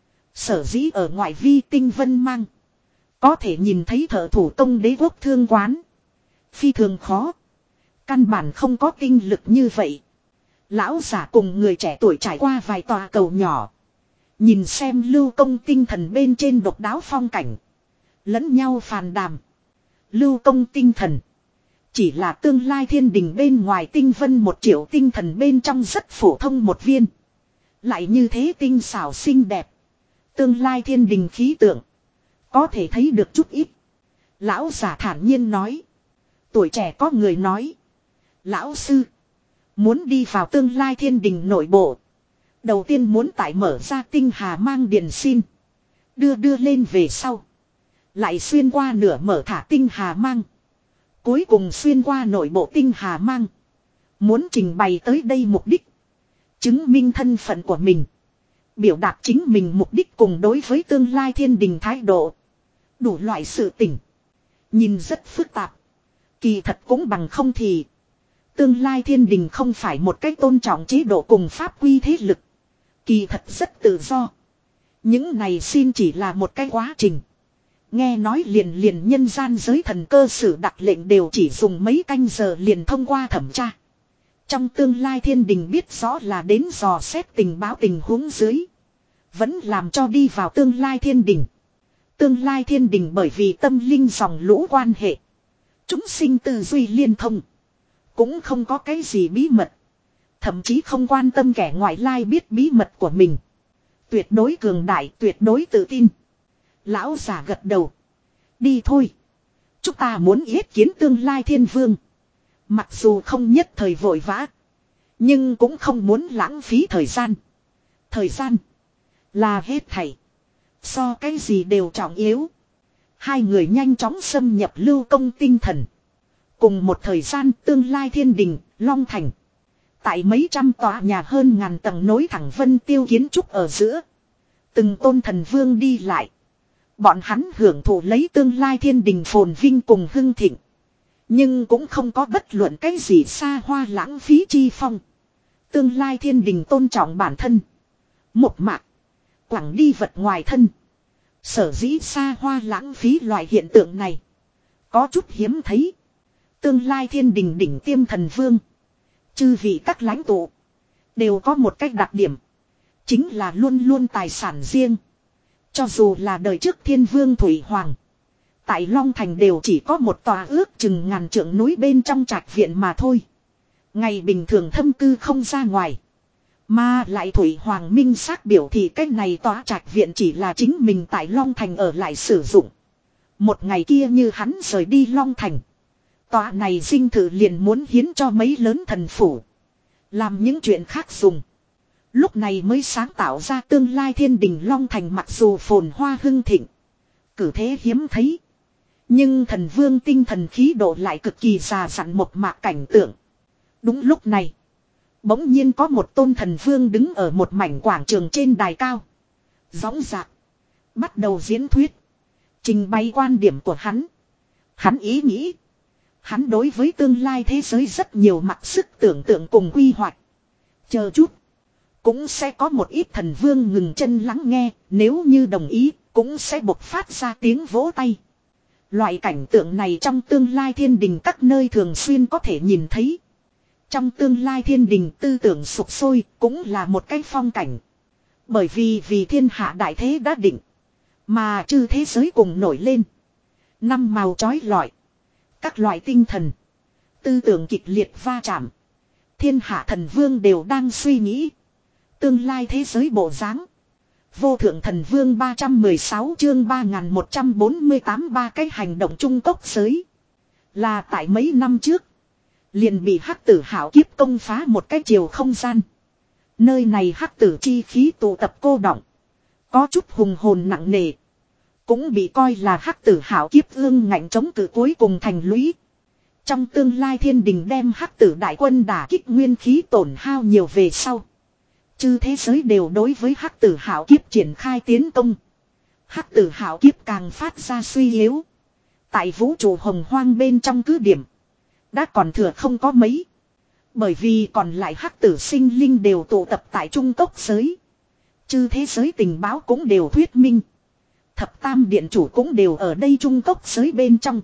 Speaker 1: Sở dĩ ở ngoại vi tinh vân mang. Có thể nhìn thấy thợ thủ công đế quốc thương quán. Phi thường khó. Căn bản không có tinh lực như vậy. Lão giả cùng người trẻ tuổi trải qua vài tòa cầu nhỏ. Nhìn xem lưu công tinh thần bên trên độc đáo phong cảnh. Lẫn nhau phàn đàm. Lưu công tinh thần. Chỉ là tương lai thiên đình bên ngoài tinh vân một triệu tinh thần bên trong rất phổ thông một viên. Lại như thế tinh xảo xinh đẹp. Tương lai thiên đình khí tượng. Có thể thấy được chút ít. Lão giả thản nhiên nói. Tuổi trẻ có người nói. Lão sư. Muốn đi vào tương lai thiên đình nội bộ. Đầu tiên muốn tải mở ra tinh hà mang điền xin. Đưa đưa lên về sau. Lại xuyên qua nửa mở thả tinh hà mang. Cuối cùng xuyên qua nội bộ tinh hà mang. Muốn trình bày tới đây mục đích. Chứng minh thân phận của mình. Biểu đạt chính mình mục đích cùng đối với tương lai thiên đình thái độ. Đủ loại sự tình. Nhìn rất phức tạp. Kỳ thật cũng bằng không thì. Tương lai thiên đình không phải một cách tôn trọng chế độ cùng pháp quy thế lực. Kỳ thật rất tự do. Những này xin chỉ là một cái quá trình. Nghe nói liền liền nhân gian giới thần cơ sử đặc lệnh đều chỉ dùng mấy canh giờ liền thông qua thẩm tra. Trong tương lai thiên đình biết rõ là đến dò xét tình báo tình huống dưới. Vẫn làm cho đi vào tương lai thiên đình. Tương lai thiên đình bởi vì tâm linh dòng lũ quan hệ. Chúng sinh tư duy liên thông. Cũng không có cái gì bí mật. Thậm chí không quan tâm kẻ ngoại lai biết bí mật của mình. Tuyệt đối cường đại, tuyệt đối tự tin. Lão già gật đầu. Đi thôi. Chúng ta muốn yết kiến tương lai thiên vương. Mặc dù không nhất thời vội vã. Nhưng cũng không muốn lãng phí thời gian. Thời gian. Là hết thảy. So cái gì đều trọng yếu. Hai người nhanh chóng xâm nhập lưu công tinh thần. Cùng một thời gian tương lai thiên đình, Long Thành. Tại mấy trăm tòa nhà hơn ngàn tầng nối thẳng vân tiêu kiến trúc ở giữa. Từng tôn thần vương đi lại. Bọn hắn hưởng thụ lấy tương lai thiên đình phồn vinh cùng hưng thịnh. Nhưng cũng không có bất luận cái gì xa hoa lãng phí chi phong. Tương lai thiên đình tôn trọng bản thân. Một mạc. Quẳng đi vật ngoài thân. Sở dĩ xa hoa lãng phí loại hiện tượng này. Có chút hiếm thấy. Tương lai thiên đình đỉnh tiêm thần vương. Chư vị các lãnh tụ. Đều có một cách đặc điểm. Chính là luôn luôn tài sản riêng. Cho dù là đời trước thiên vương Thủy Hoàng. Tại Long Thành đều chỉ có một tòa ước chừng ngàn trượng núi bên trong trạch viện mà thôi. Ngày bình thường thâm cư không ra ngoài. Mà lại Thủy Hoàng minh xác biểu thì cái này tòa trạch viện chỉ là chính mình tại Long Thành ở lại sử dụng. Một ngày kia như hắn rời đi Long Thành. Tòa này dinh thự liền muốn hiến cho mấy lớn thần phủ. Làm những chuyện khác dùng. Lúc này mới sáng tạo ra tương lai thiên đình Long Thành mặc dù phồn hoa hưng thịnh. Cử thế hiếm thấy. Nhưng thần vương tinh thần khí độ lại cực kỳ già dặn một mạc cảnh tượng. Đúng lúc này. Bỗng nhiên có một tôn thần vương đứng ở một mảnh quảng trường trên đài cao. Dõng dạc. Bắt đầu diễn thuyết. Trình bày quan điểm của hắn. Hắn ý nghĩ. Hắn đối với tương lai thế giới rất nhiều mặt sức tưởng tượng cùng quy hoạch. Chờ chút. Cũng sẽ có một ít thần vương ngừng chân lắng nghe. Nếu như đồng ý cũng sẽ bộc phát ra tiếng vỗ tay. Loại cảnh tượng này trong tương lai thiên đình các nơi thường xuyên có thể nhìn thấy. Trong tương lai thiên đình tư tưởng sục sôi cũng là một cái phong cảnh. Bởi vì vì thiên hạ đại thế đã định. Mà chư thế giới cùng nổi lên. Năm màu chói lọi. Các loại tinh thần. Tư tưởng kịch liệt va chạm. Thiên hạ thần vương đều đang suy nghĩ. Tương lai thế giới bộ dáng. Vô thượng thần vương ba trăm mười sáu chương ba nghìn một trăm bốn mươi tám ba cái hành động trung cốc giới. Là tại mấy năm trước. Liền bị hắc tử hảo kiếp công phá một cái chiều không gian. Nơi này hắc tử chi khí tụ tập cô đọng. Có chút hùng hồn nặng nề. Cũng bị coi là hắc tử hảo kiếp ương ngạnh chống cự cuối cùng thành lũy. Trong tương lai thiên đình đem hắc tử đại quân đả kích nguyên khí tổn hao nhiều về sau. Chư thế giới đều đối với hắc tử hảo kiếp triển khai tiến công. Hắc tử hảo kiếp càng phát ra suy yếu. Tại vũ trụ hồng hoang bên trong cứ điểm. Đã còn thừa không có mấy. Bởi vì còn lại hắc tử sinh linh đều tụ tập tại trung cốc giới. Chư thế giới tình báo cũng đều thuyết minh. Thập tam điện chủ cũng đều ở đây trung cốc giới bên trong.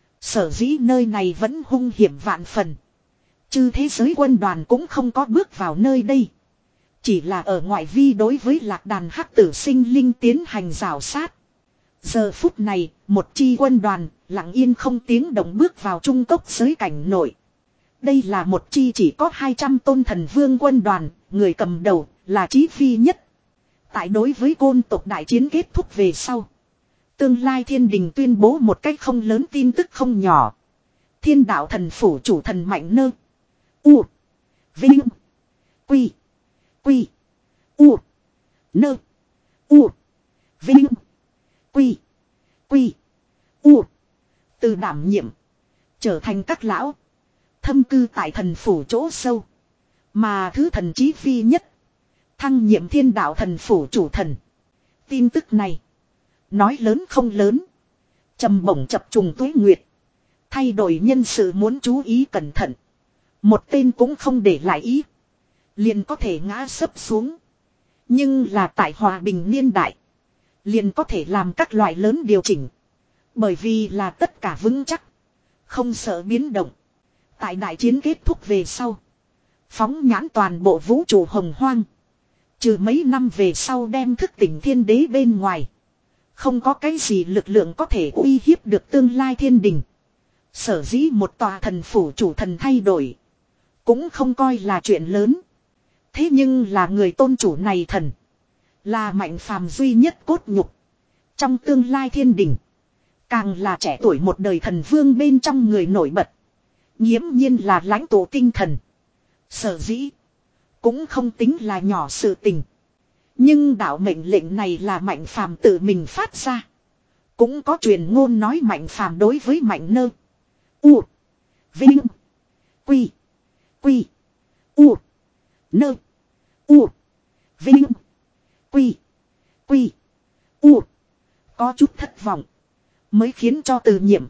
Speaker 1: Sở dĩ nơi này vẫn hung hiểm vạn phần. Chư thế giới quân đoàn cũng không có bước vào nơi đây. Chỉ là ở ngoại vi đối với lạc đàn hắc tử sinh linh tiến hành rào sát. Giờ phút này, một chi quân đoàn, lặng yên không tiếng động bước vào trung cốc giới cảnh nội. Đây là một chi chỉ có hai trăm tôn thần vương quân đoàn, người cầm đầu là Chí Phi Nhất. Tại đối với côn tộc đại chiến kết thúc về sau. Tương lai thiên đình tuyên bố một cách không lớn tin tức không nhỏ. Thiên đạo thần phủ chủ thần Mạnh Nơ. U. Vinh. Quy. Quy. U. Nơ. U. Vinh. Quy. Quy. U. Từ đảm nhiệm. Trở thành các lão. Thâm cư tại thần phủ chỗ sâu. Mà thứ thần Chí Phi Nhất. Thăng nhiệm thiên đạo thần phủ chủ thần. Tin tức này. Nói lớn không lớn. Trầm bổng chập trùng tuế nguyệt. Thay đổi nhân sự muốn chú ý cẩn thận. Một tên cũng không để lại ý. Liền có thể ngã sấp xuống. Nhưng là tại hòa bình niên đại. Liền có thể làm các loại lớn điều chỉnh. Bởi vì là tất cả vững chắc. Không sợ biến động. Tại đại chiến kết thúc về sau. Phóng nhãn toàn bộ vũ trụ hồng hoang. Trừ mấy năm về sau đem thức tỉnh thiên đế bên ngoài. Không có cái gì lực lượng có thể uy hiếp được tương lai thiên đình. Sở dĩ một tòa thần phủ chủ thần thay đổi. Cũng không coi là chuyện lớn. Thế nhưng là người tôn chủ này thần. Là Mạnh Phàm duy nhất cốt nhục. Trong tương lai thiên đình. Càng là trẻ tuổi một đời thần vương bên trong người nổi bật. Nghiễm nhiên là lãnh tụ tinh thần. Sở dĩ. Cũng không tính là nhỏ sự tình. Nhưng đạo mệnh lệnh này là Mạnh Phàm tự mình phát ra. Cũng có truyền ngôn nói Mạnh Phàm đối với Mạnh Nơ. U. Vinh. Quy. Quy. U. Nơ. U. Vinh. Quy. Quy. U. Có chút thất vọng. Mới khiến cho từ nhiệm.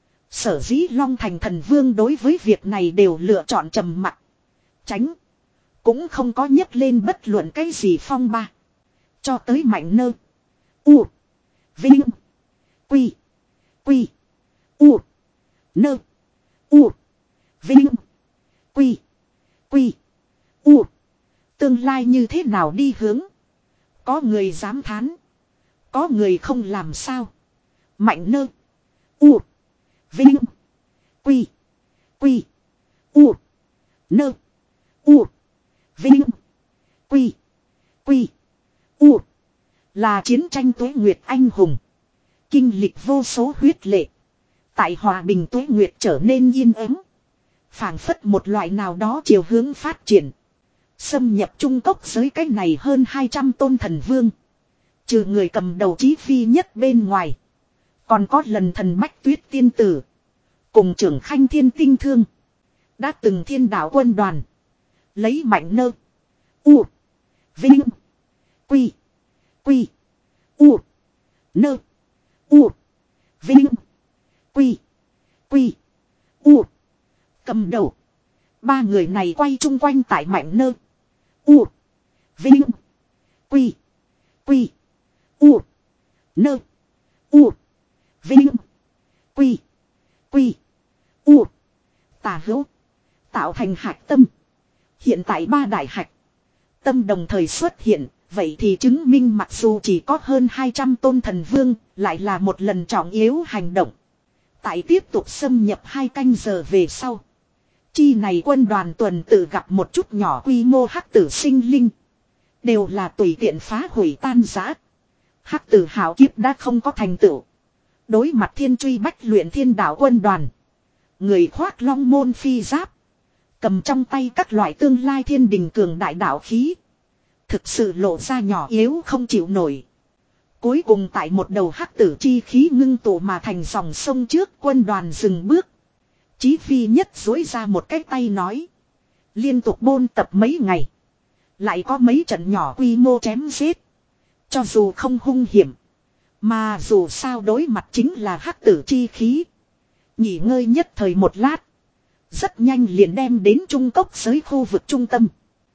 Speaker 1: Sở dĩ Long Thành thần vương đối với việc này đều lựa chọn trầm mặc. Tránh. Cũng không có nhấc lên bất luận cái gì phong ba. Cho tới Mạnh Nơ. U. Vinh. Quy. Quy. U. Nơ. U. Vinh. Quy. Quy. U. Tương lai như thế nào đi hướng. Có người dám thán. Có người không làm sao. Mạnh Nơ. U. Vinh. Quy. Quy. U. Nơ. U. Vinh. Quy. Quy. U. Là chiến tranh tuế nguyệt anh hùng. Kinh lịch vô số huyết lệ. Tại hòa bình tuế nguyệt trở nên yên ắng. Phảng phất một loại nào đó chiều hướng phát triển. Xâm nhập trung cốc giới cái này hơn hai trăm tôn thần vương. Trừ người cầm đầu Chí Phi Nhất bên ngoài. Còn có lần thần Bách Tuyết tiên tử. Cùng trưởng Khanh Thiên Tinh Thương. Đã từng thiên đạo quân đoàn. Lấy Mạnh Nơ. U. Vinh. Quy. Quy. U. Nơ. U. Vinh. Quy. Quy. U. Cầm đầu. Ba người này quay chung quanh tại Mạnh Nơ. U. Vinh. Quy. Quy. U. Nơ. U. Vinh. Quy. Quy. U. Tả hữu. Tạo thành hạch tâm. Hiện tại ba đại hạch. Tâm đồng thời xuất hiện. Vậy thì chứng minh mặc dù chỉ có hơn hai trăm tôn thần vương. Lại là một lần trọng yếu hành động. Tại tiếp tục xâm nhập hai canh giờ về sau. Chi này quân đoàn tuần tự gặp một chút nhỏ quy mô hắc tử sinh linh. Đều là tùy tiện phá hủy tan rã. Hắc tử hào kiếp đã không có thành tựu. Đối mặt thiên truy bách luyện thiên đạo quân đoàn. Người khoác long môn phi giáp. Cầm trong tay các loại tương lai thiên đình cường đại đạo khí. Thực sự lộ ra nhỏ yếu không chịu nổi. Cuối cùng tại một đầu hắc tử chi khí ngưng tụ mà thành dòng sông trước quân đoàn dừng bước. Chí Phi Nhất dối ra một cái tay nói. Liên tục bôn tập mấy ngày. Lại có mấy trận nhỏ quy mô chém giết. Cho dù không hung hiểm. Mà dù sao đối mặt chính là hắc tử chi khí. Nghỉ ngơi nhất thời một lát. Rất nhanh liền đem đến trung cốc giới khu vực trung tâm.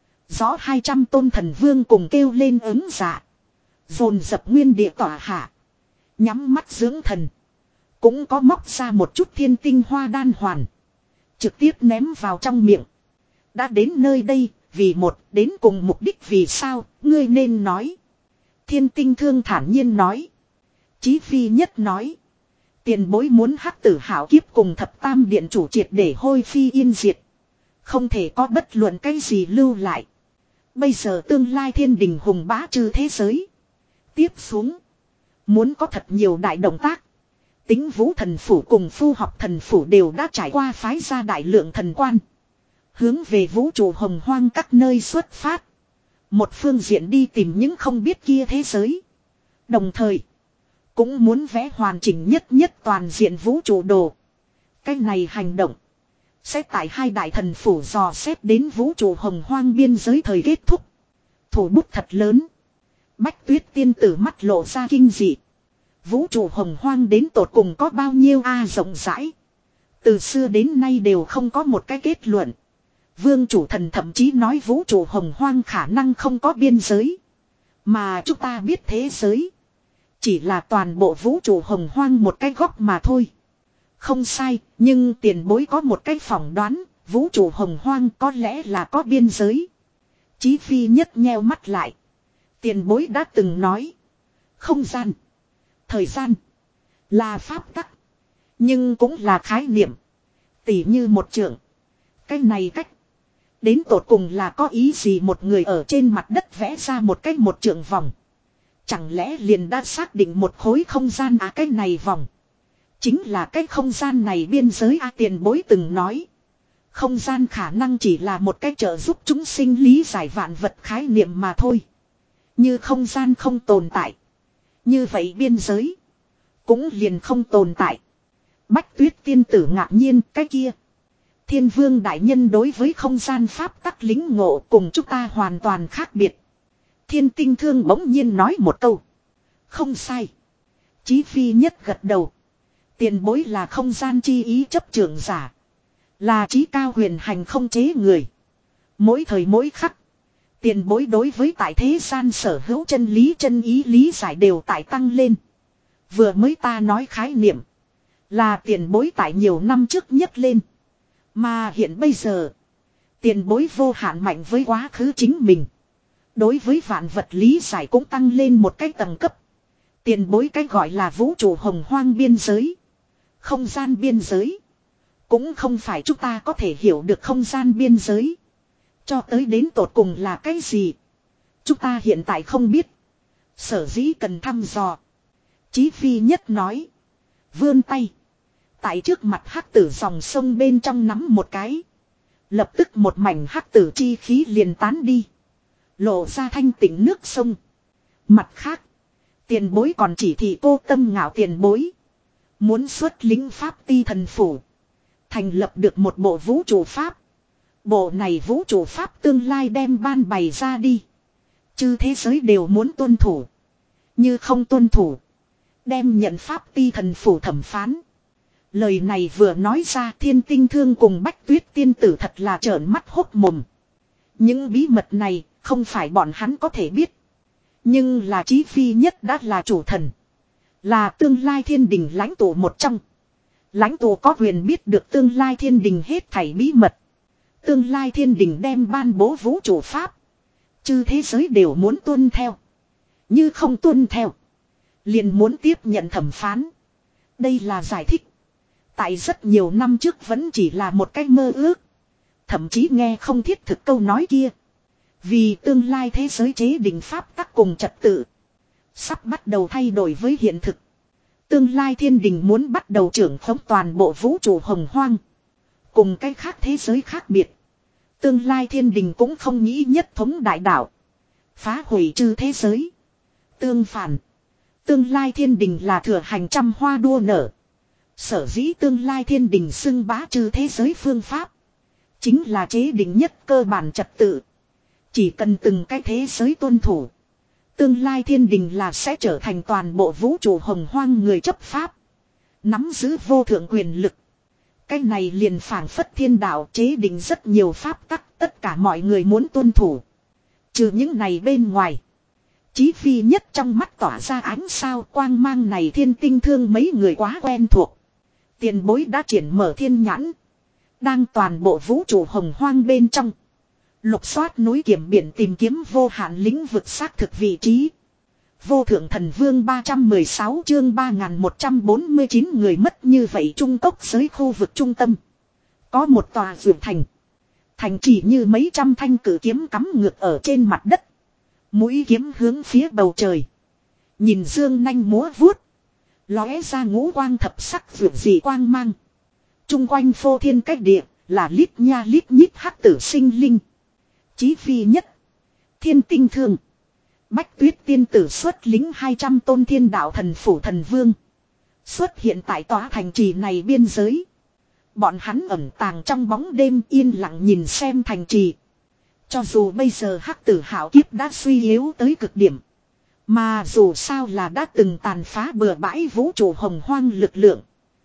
Speaker 1: Rõ hai trăm tôn thần vương cùng kêu lên ứng dạ. Dồn dập nguyên địa tỏa hạ. Nhắm mắt dưỡng thần. Cũng có móc ra một chút thiên tinh hoa đan hoàn. Trực tiếp ném vào trong miệng. Đã đến nơi đây, vì một, đến cùng mục đích vì sao, ngươi nên nói. Thiên Tinh Thương thản nhiên nói. Chí Phi Nhất nói. Tiền bối muốn hắc tử hảo kiếp cùng thập tam điện chủ triệt để hôi phi yên diệt. Không thể có bất luận cái gì lưu lại. Bây giờ tương lai thiên đình hùng bá trừ thế giới. Tiếp xuống. Muốn có thật nhiều đại động tác. Tính vũ thần phủ cùng phu học thần phủ đều đã trải qua phái ra đại lượng thần quan. Hướng về vũ trụ hồng hoang các nơi xuất phát. Một phương diện đi tìm những không biết kia thế giới. Đồng thời. Cũng muốn vẽ hoàn chỉnh nhất nhất toàn diện vũ trụ đồ. Cái này hành động. Sẽ tại hai đại thần phủ dò xét đến vũ trụ hồng hoang biên giới thời kết thúc. Thủ bút thật lớn. Bách Tuyết tiên tử mắt lộ ra kinh dị. Vũ trụ hồng hoang đến tột cùng có bao nhiêu a rộng rãi. Từ xưa đến nay đều không có một cái kết luận. Vương chủ thần thậm chí nói vũ trụ hồng hoang khả năng không có biên giới. Mà chúng ta biết thế giới. Chỉ là toàn bộ vũ trụ hồng hoang một cái góc mà thôi. Không sai, nhưng tiền bối có một cái phỏng đoán, vũ trụ hồng hoang có lẽ là có biên giới. Chí Phi Nhất nheo mắt lại. Tiền bối đã từng nói. Không gian. Thời gian. Là pháp tắc. Nhưng cũng là khái niệm. Tỉ như một trường. Cái này cách. Đến tột cùng là có ý gì một người ở trên mặt đất vẽ ra một cái một trường vòng. Chẳng lẽ liền đã xác định một khối không gian à cái này vòng. Chính là cái không gian này biên giới à tiền bối từng nói. Không gian khả năng chỉ là một cái trợ giúp chúng sinh lý giải vạn vật khái niệm mà thôi. Như không gian không tồn tại. Như vậy biên giới. Cũng liền không tồn tại. Bách Tuyết tiên tử ngạc nhiên cái kia. Thiên vương đại nhân đối với không gian pháp tắc lính ngộ cùng chúng ta hoàn toàn khác biệt. Thiên Tinh Thương bỗng nhiên nói một câu. Không sai. Chí Phi Nhất gật đầu. Tiền bối là không gian chi ý chấp trưởng giả. Là trí cao huyền hành không chế người. Mỗi thời mỗi khắc. Tiền bối đối với tại thế gian sở hữu chân lý chân ý lý giải đều tại tăng lên. Vừa mới ta nói khái niệm. Là tiền bối tại nhiều năm trước nhất lên. Mà hiện bây giờ. Tiền bối vô hạn mạnh với quá khứ chính mình. Đối với vạn vật lý giải cũng tăng lên một cái tầng cấp. Tiền bối cái gọi là vũ trụ hồng hoang biên giới. Không gian biên giới. Cũng không phải chúng ta có thể hiểu được không gian biên giới. Cho tới đến tột cùng là cái gì. Chúng ta hiện tại không biết. Sở dĩ cần thăm dò. Chí Phi Nhất nói. Vươn tay. Tại trước mặt hắc tử dòng sông bên trong nắm một cái. Lập tức một mảnh hắc tử chi khí liền tán đi. Lộ ra thanh tịnh nước sông. Mặt khác. Tiền bối còn chỉ thị cô tâm ngạo tiền bối. Muốn xuất lính pháp ti thần phủ. Thành lập được một bộ vũ trụ pháp. Bộ này vũ trụ pháp tương lai đem ban bày ra đi. Chư thế giới đều muốn tuân thủ. Như không tuân thủ. Đem nhận pháp ti thần phủ thẩm phán. Lời này vừa nói ra Thiên Tinh Thương cùng Bách Tuyết tiên tử thật là trợn mắt hốt mồm. Những bí mật này không phải bọn hắn có thể biết. Nhưng là Chí Phi Nhất đã là chủ thần. Là tương lai thiên đình lãnh tụ một trong. Lãnh tụ có quyền biết được tương lai thiên đình hết thảy bí mật. Tương lai thiên đình đem ban bố vũ trụ pháp. Chư thế giới đều muốn tuân theo. Như không tuân theo. Liền muốn tiếp nhận thẩm phán. Đây là giải thích. Tại rất nhiều năm trước vẫn chỉ là một cái mơ ước. Thậm chí nghe không thiết thực câu nói kia. Vì tương lai thế giới chế định pháp tắc cùng trật tự. Sắp bắt đầu thay đổi với hiện thực. Tương lai thiên đình muốn bắt đầu trưởng khống toàn bộ vũ trụ hồng hoang. Cùng cái khác thế giới khác biệt. Tương lai thiên đình cũng không nghĩ nhất thống đại đạo. Phá hủy chư thế giới. Tương phản. Tương lai thiên đình là thừa hành trăm hoa đua nở. Sở dĩ tương lai thiên đình xưng bá chư thế giới phương pháp. Chính là chế định nhất cơ bản trật tự. Chỉ cần từng cái thế giới tuân thủ. Tương lai thiên đình là sẽ trở thành toàn bộ vũ trụ hồng hoang người chấp pháp. Nắm giữ vô thượng quyền lực. Cái này liền phảng phất thiên đạo chế định rất nhiều pháp tắc tất cả mọi người muốn tuân thủ. Trừ những này bên ngoài. Chí Phi Nhất trong mắt tỏa ra ánh sao quang mang này Thiên Tinh Thương mấy người quá quen thuộc. Tiền bối đã triển mở thiên nhãn. Đang toàn bộ vũ trụ hồng hoang bên trong. Lục soát núi kiểm biển tìm kiếm vô hạn lĩnh vực xác thực vị trí. Vô thượng thần vương ba trăm mười sáu chương ba nghìn một trăm bốn mươi chín người mất như vậy trung cốc giới khu vực trung tâm. Có một tòa vườn thành. Thành chỉ như mấy trăm thanh cử kiếm cắm ngược ở trên mặt đất. Mũi kiếm hướng phía bầu trời. Nhìn dương nanh múa vuốt. Lóe ra ngũ quang thập sắc vượt dị quang mang. Trung quanh phô thiên cách địa là lít nha lít nhít hắc tử sinh linh. Chí phi nhất. Thiên tinh thương. Bách tuyết tiên tử xuất lính hai trăm tôn thiên đạo thần phủ thần vương. Xuất hiện tại tòa thành trì này biên giới. Bọn hắn ẩn tàng trong bóng đêm yên lặng nhìn xem thành trì. Cho dù bây giờ hắc tử hảo kiếp đã suy yếu tới cực điểm. Mà dù sao là đã từng tàn phá bừa bãi vũ trụ hồng hoang lực lượng.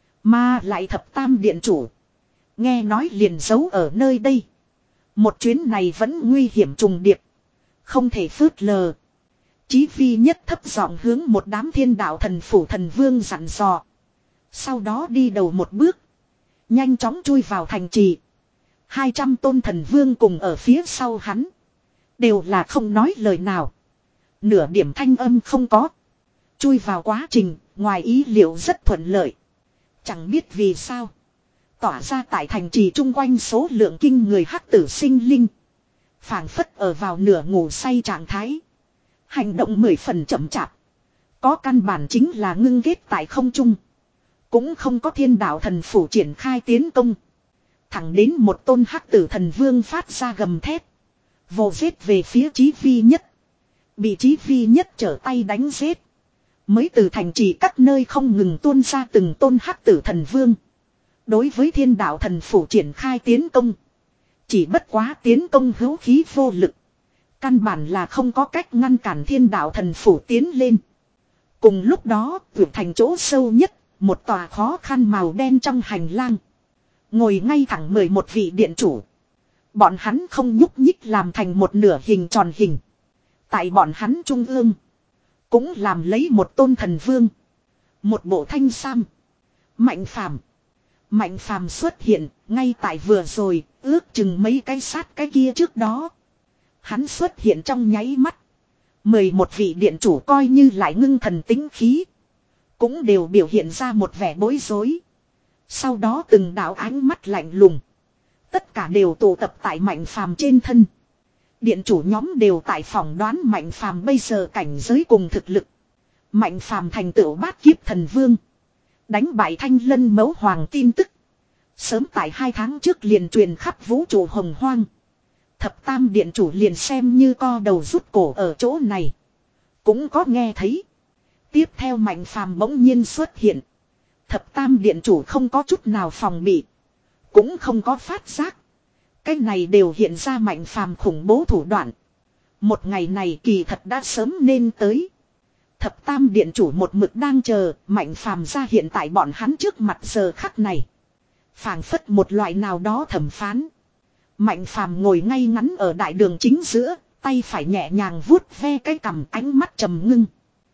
Speaker 1: Mà lại thập tam điện chủ. Nghe nói liền giấu ở nơi đây. Một chuyến này vẫn nguy hiểm trùng điệp. Không thể phớt lờ. Chí phi nhất thấp giọng hướng một đám thiên đạo thần phủ thần vương dặn dò. Sau đó đi đầu một bước. Nhanh chóng chui vào thành trì. Hai trăm tôn thần vương cùng ở phía sau hắn. Đều là không nói lời nào. Nửa điểm thanh âm không có. Chui vào quá trình, ngoài ý liệu rất thuận lợi. Chẳng biết vì sao. Tỏa ra tại thành trì chung quanh số lượng kinh người hắc tử sinh linh. Phảng phất ở vào nửa ngủ say trạng thái. Hành động mười phần chậm chạp. Có căn bản chính là ngưng ghét tại không trung. Cũng không có thiên đạo thần phủ triển khai tiến công. Thẳng đến một tôn hắc tử thần vương phát ra gầm thét. Vồ giết về phía Chí Phi nhất. Bị Chí Phi nhất trở tay đánh giết. Mới từ thành trì các nơi không ngừng tuôn ra từng tôn hắc tử thần vương. Đối với thiên đạo thần phủ triển khai tiến công. Chỉ bất quá tiến công hữu khí vô lực. Căn bản là không có cách ngăn cản thiên đạo thần phủ tiến lên. Cùng lúc đó, vượt thành chỗ sâu nhất, một tòa khó khăn màu đen trong hành lang. Ngồi ngay thẳng mười một vị điện chủ. Bọn hắn không nhúc nhích làm thành một nửa hình tròn hình. Tại bọn hắn trung ương. Cũng làm lấy một tôn thần vương. Một bộ thanh sam. Mạnh phàm. Mạnh phàm xuất hiện, ngay tại vừa rồi, ước chừng mấy cái sát cái kia trước đó. Hắn xuất hiện trong nháy mắt. Mười một vị điện chủ coi như lại ngưng thần tính khí. Cũng đều biểu hiện ra một vẻ bối rối. Sau đó từng đạo ánh mắt lạnh lùng. Tất cả đều tụ tập tại Mạnh phàm trên thân. Điện chủ nhóm đều tại phỏng đoán Mạnh phàm bây giờ cảnh giới cùng thực lực. Mạnh phàm thành tựu bát kiếp thần vương. Đánh bại Thanh Lân Mẫu Hoàng tin tức. Sớm tại hai tháng trước liền truyền khắp vũ trụ hồng hoang. Thập tam điện chủ liền xem như co đầu rút cổ ở chỗ này. Cũng có nghe thấy. Tiếp theo Mạnh phàm bỗng nhiên xuất hiện. Thập tam điện chủ không có chút nào phòng bị. Cũng không có phát giác. Cái này đều hiện ra Mạnh phàm khủng bố thủ đoạn. Một ngày này kỳ thật đã sớm nên tới. Thập tam điện chủ một mực đang chờ Mạnh phàm ra hiện tại bọn hắn trước mặt giờ khắc này. Phảng phất một loại nào đó thẩm phán. Mạnh phàm ngồi ngay ngắn ở đại đường chính giữa, tay phải nhẹ nhàng vuốt ve cái cằm, ánh mắt trầm ngưng.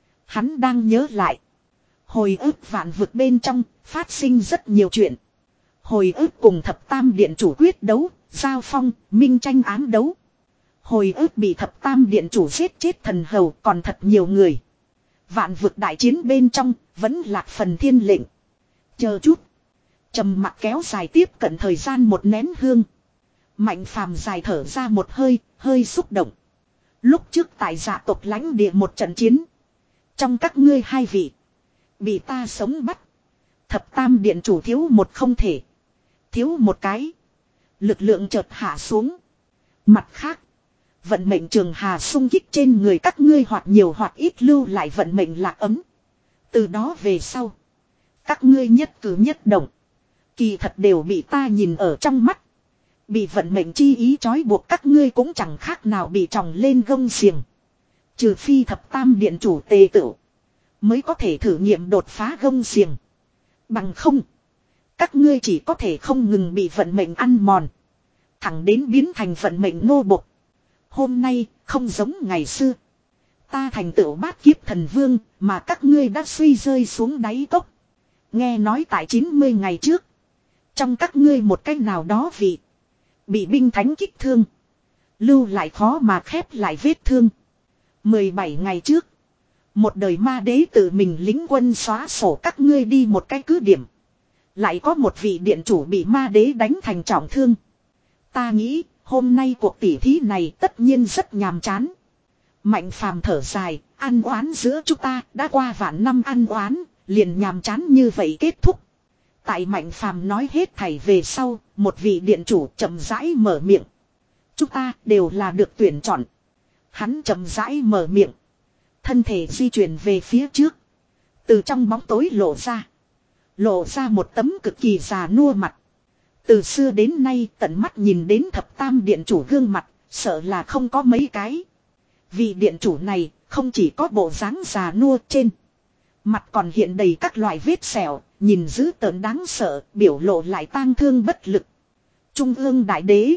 Speaker 1: Hắn đang nhớ lại. Hồi ức vạn vực bên trong, phát sinh rất nhiều chuyện. Hồi ức cùng thập tam điện chủ quyết đấu, giao phong, minh tranh ám đấu. Hồi ức bị thập tam điện chủ giết chết thần hầu còn thật nhiều người. Vạn vực đại chiến bên trong, vẫn lạc phần thiên lệnh. Chờ chút. Trầm mặc kéo dài tiếp cận thời gian một nén hương. Mạnh phàm dài thở ra một hơi, hơi xúc động. Lúc trước tại dạ tộc lãnh địa một trận chiến. Trong các ngươi hai vị. Bị ta sống bắt. Thập tam điện chủ thiếu một không thể. Thiếu một cái. Lực lượng chợt hạ xuống. Mặt khác. Vận mệnh trường hà xung kích trên người các ngươi hoặc nhiều hoặc ít lưu lại vận mệnh lạc ấm. Từ đó về sau. Các ngươi nhất cử nhất động. Kỳ thật đều bị ta nhìn ở trong mắt. Bị vận mệnh chi ý trói buộc các ngươi cũng chẳng khác nào bị tròng lên gông xiềng. Trừ phi thập tam điện chủ tề tựu. Mới có thể thử nghiệm đột phá gông xiềng. Bằng không. Các ngươi chỉ có thể không ngừng bị vận mệnh ăn mòn. Thẳng đến biến thành vận mệnh nô bộc. Hôm nay không giống ngày xưa. Ta thành tựu bát kiếp thần vương mà các ngươi đã suy rơi xuống đáy cốc. Nghe nói tại chín mươi ngày trước. Trong các ngươi một cách nào đó vị. Bị binh thánh kích thương. Lưu lại khó mà khép lại vết thương. mười bảy ngày trước. Một đời ma đế tự mình lính quân xóa sổ các ngươi đi một cái cứ điểm. Lại có một vị điện chủ bị ma đế đánh thành trọng thương. Ta nghĩ hôm nay cuộc tỉ thí này tất nhiên rất nhàm chán. Mạnh Phàm thở dài, ăn oán giữa chúng ta đã qua vạn năm ăn oán, liền nhàm chán như vậy kết thúc. Tại Mạnh Phàm nói hết thảy về sau, một vị điện chủ chậm rãi mở miệng. Chúng ta đều là được tuyển chọn. Hắn chậm rãi mở miệng. Thân thể di chuyển về phía trước. Từ trong bóng tối lộ ra. Lộ ra một tấm cực kỳ già nua mặt. Từ xưa đến nay tận mắt nhìn đến thập tam điện chủ gương mặt, sợ là không có mấy cái. Vị điện chủ này không chỉ có bộ dáng già nua trên. Mặt còn hiện đầy các loại vết sẹo, nhìn dữ tợn đáng sợ, biểu lộ lại tang thương bất lực. Trung ương đại đế.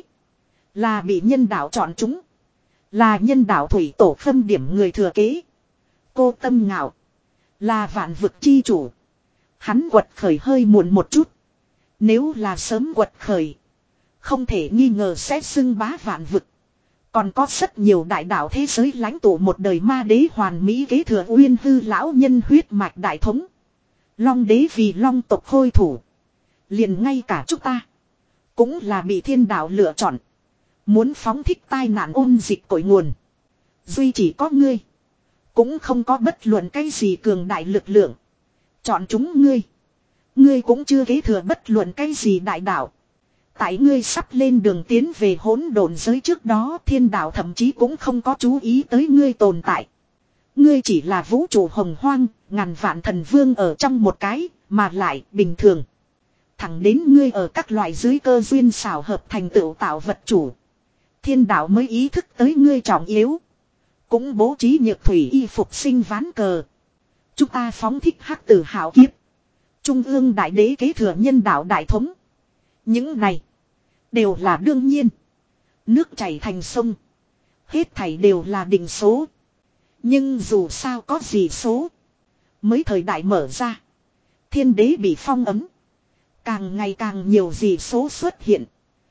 Speaker 1: Là bị nhân đạo chọn chúng. Là nhân đạo thủy tổ khâm điểm người thừa kế. Cô Tâm Ngạo. Là vạn vực chi chủ. Hắn quật khởi hơi muộn một chút. Nếu là sớm quật khởi. Không thể nghi ngờ sẽ xưng bá vạn vực. Còn có rất nhiều đại đạo thế giới lãnh tụ một đời ma đế hoàn mỹ kế thừa uyên hư lão nhân huyết mạch đại thống. Long đế vì long tộc khôi thủ. Liền ngay cả chúng ta. Cũng là bị thiên đạo lựa chọn. Muốn phóng thích tai nạn ôn dịch cội nguồn. Duy chỉ có ngươi. Cũng không có bất luận cái gì cường đại lực lượng. Chọn chúng ngươi. Ngươi cũng chưa kế thừa bất luận cái gì đại đạo. Tại ngươi sắp lên đường tiến về hỗn độn giới trước đó, thiên đạo thậm chí cũng không có chú ý tới ngươi tồn tại. Ngươi chỉ là vũ trụ hồng hoang, ngàn vạn thần vương ở trong một cái, mà lại bình thường. Thẳng đến ngươi ở các loại dưới cơ duyên xảo hợp thành tựu tạo vật chủ. Thiên đạo mới ý thức tới ngươi trọng yếu. Cũng bố trí nhược thủy y phục sinh ván cờ. Chúng ta phóng thích hắc tử hảo kiếp. Trung ương đại đế kế thừa nhân đạo đại thống. Những này đều là đương nhiên. Nước chảy thành sông. Hết thảy đều là định số. Nhưng dù sao có gì số. Mới thời đại mở ra. Thiên đế bị phong ấm. Càng ngày càng nhiều gì số xuất hiện.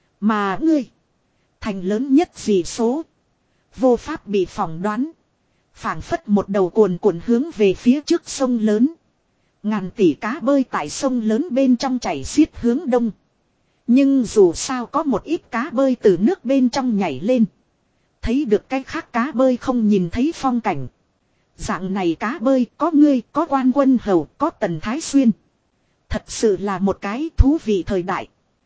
Speaker 1: Mà ngươi. Thành lớn nhất gì số. Vô pháp bị phỏng đoán. Phảng phất một đầu cuồn cuộn hướng về phía trước sông lớn. Ngàn tỷ cá bơi tại sông lớn bên trong chảy xiết hướng đông. Nhưng dù sao có một ít cá bơi từ nước bên trong nhảy lên. Thấy được cái khác cá bơi không nhìn thấy phong cảnh. Dạng này cá bơi có ngươi, có Quan Quân Hầu, có Tần Thái Xuyên. Thật sự là một cái thú vị thời đại.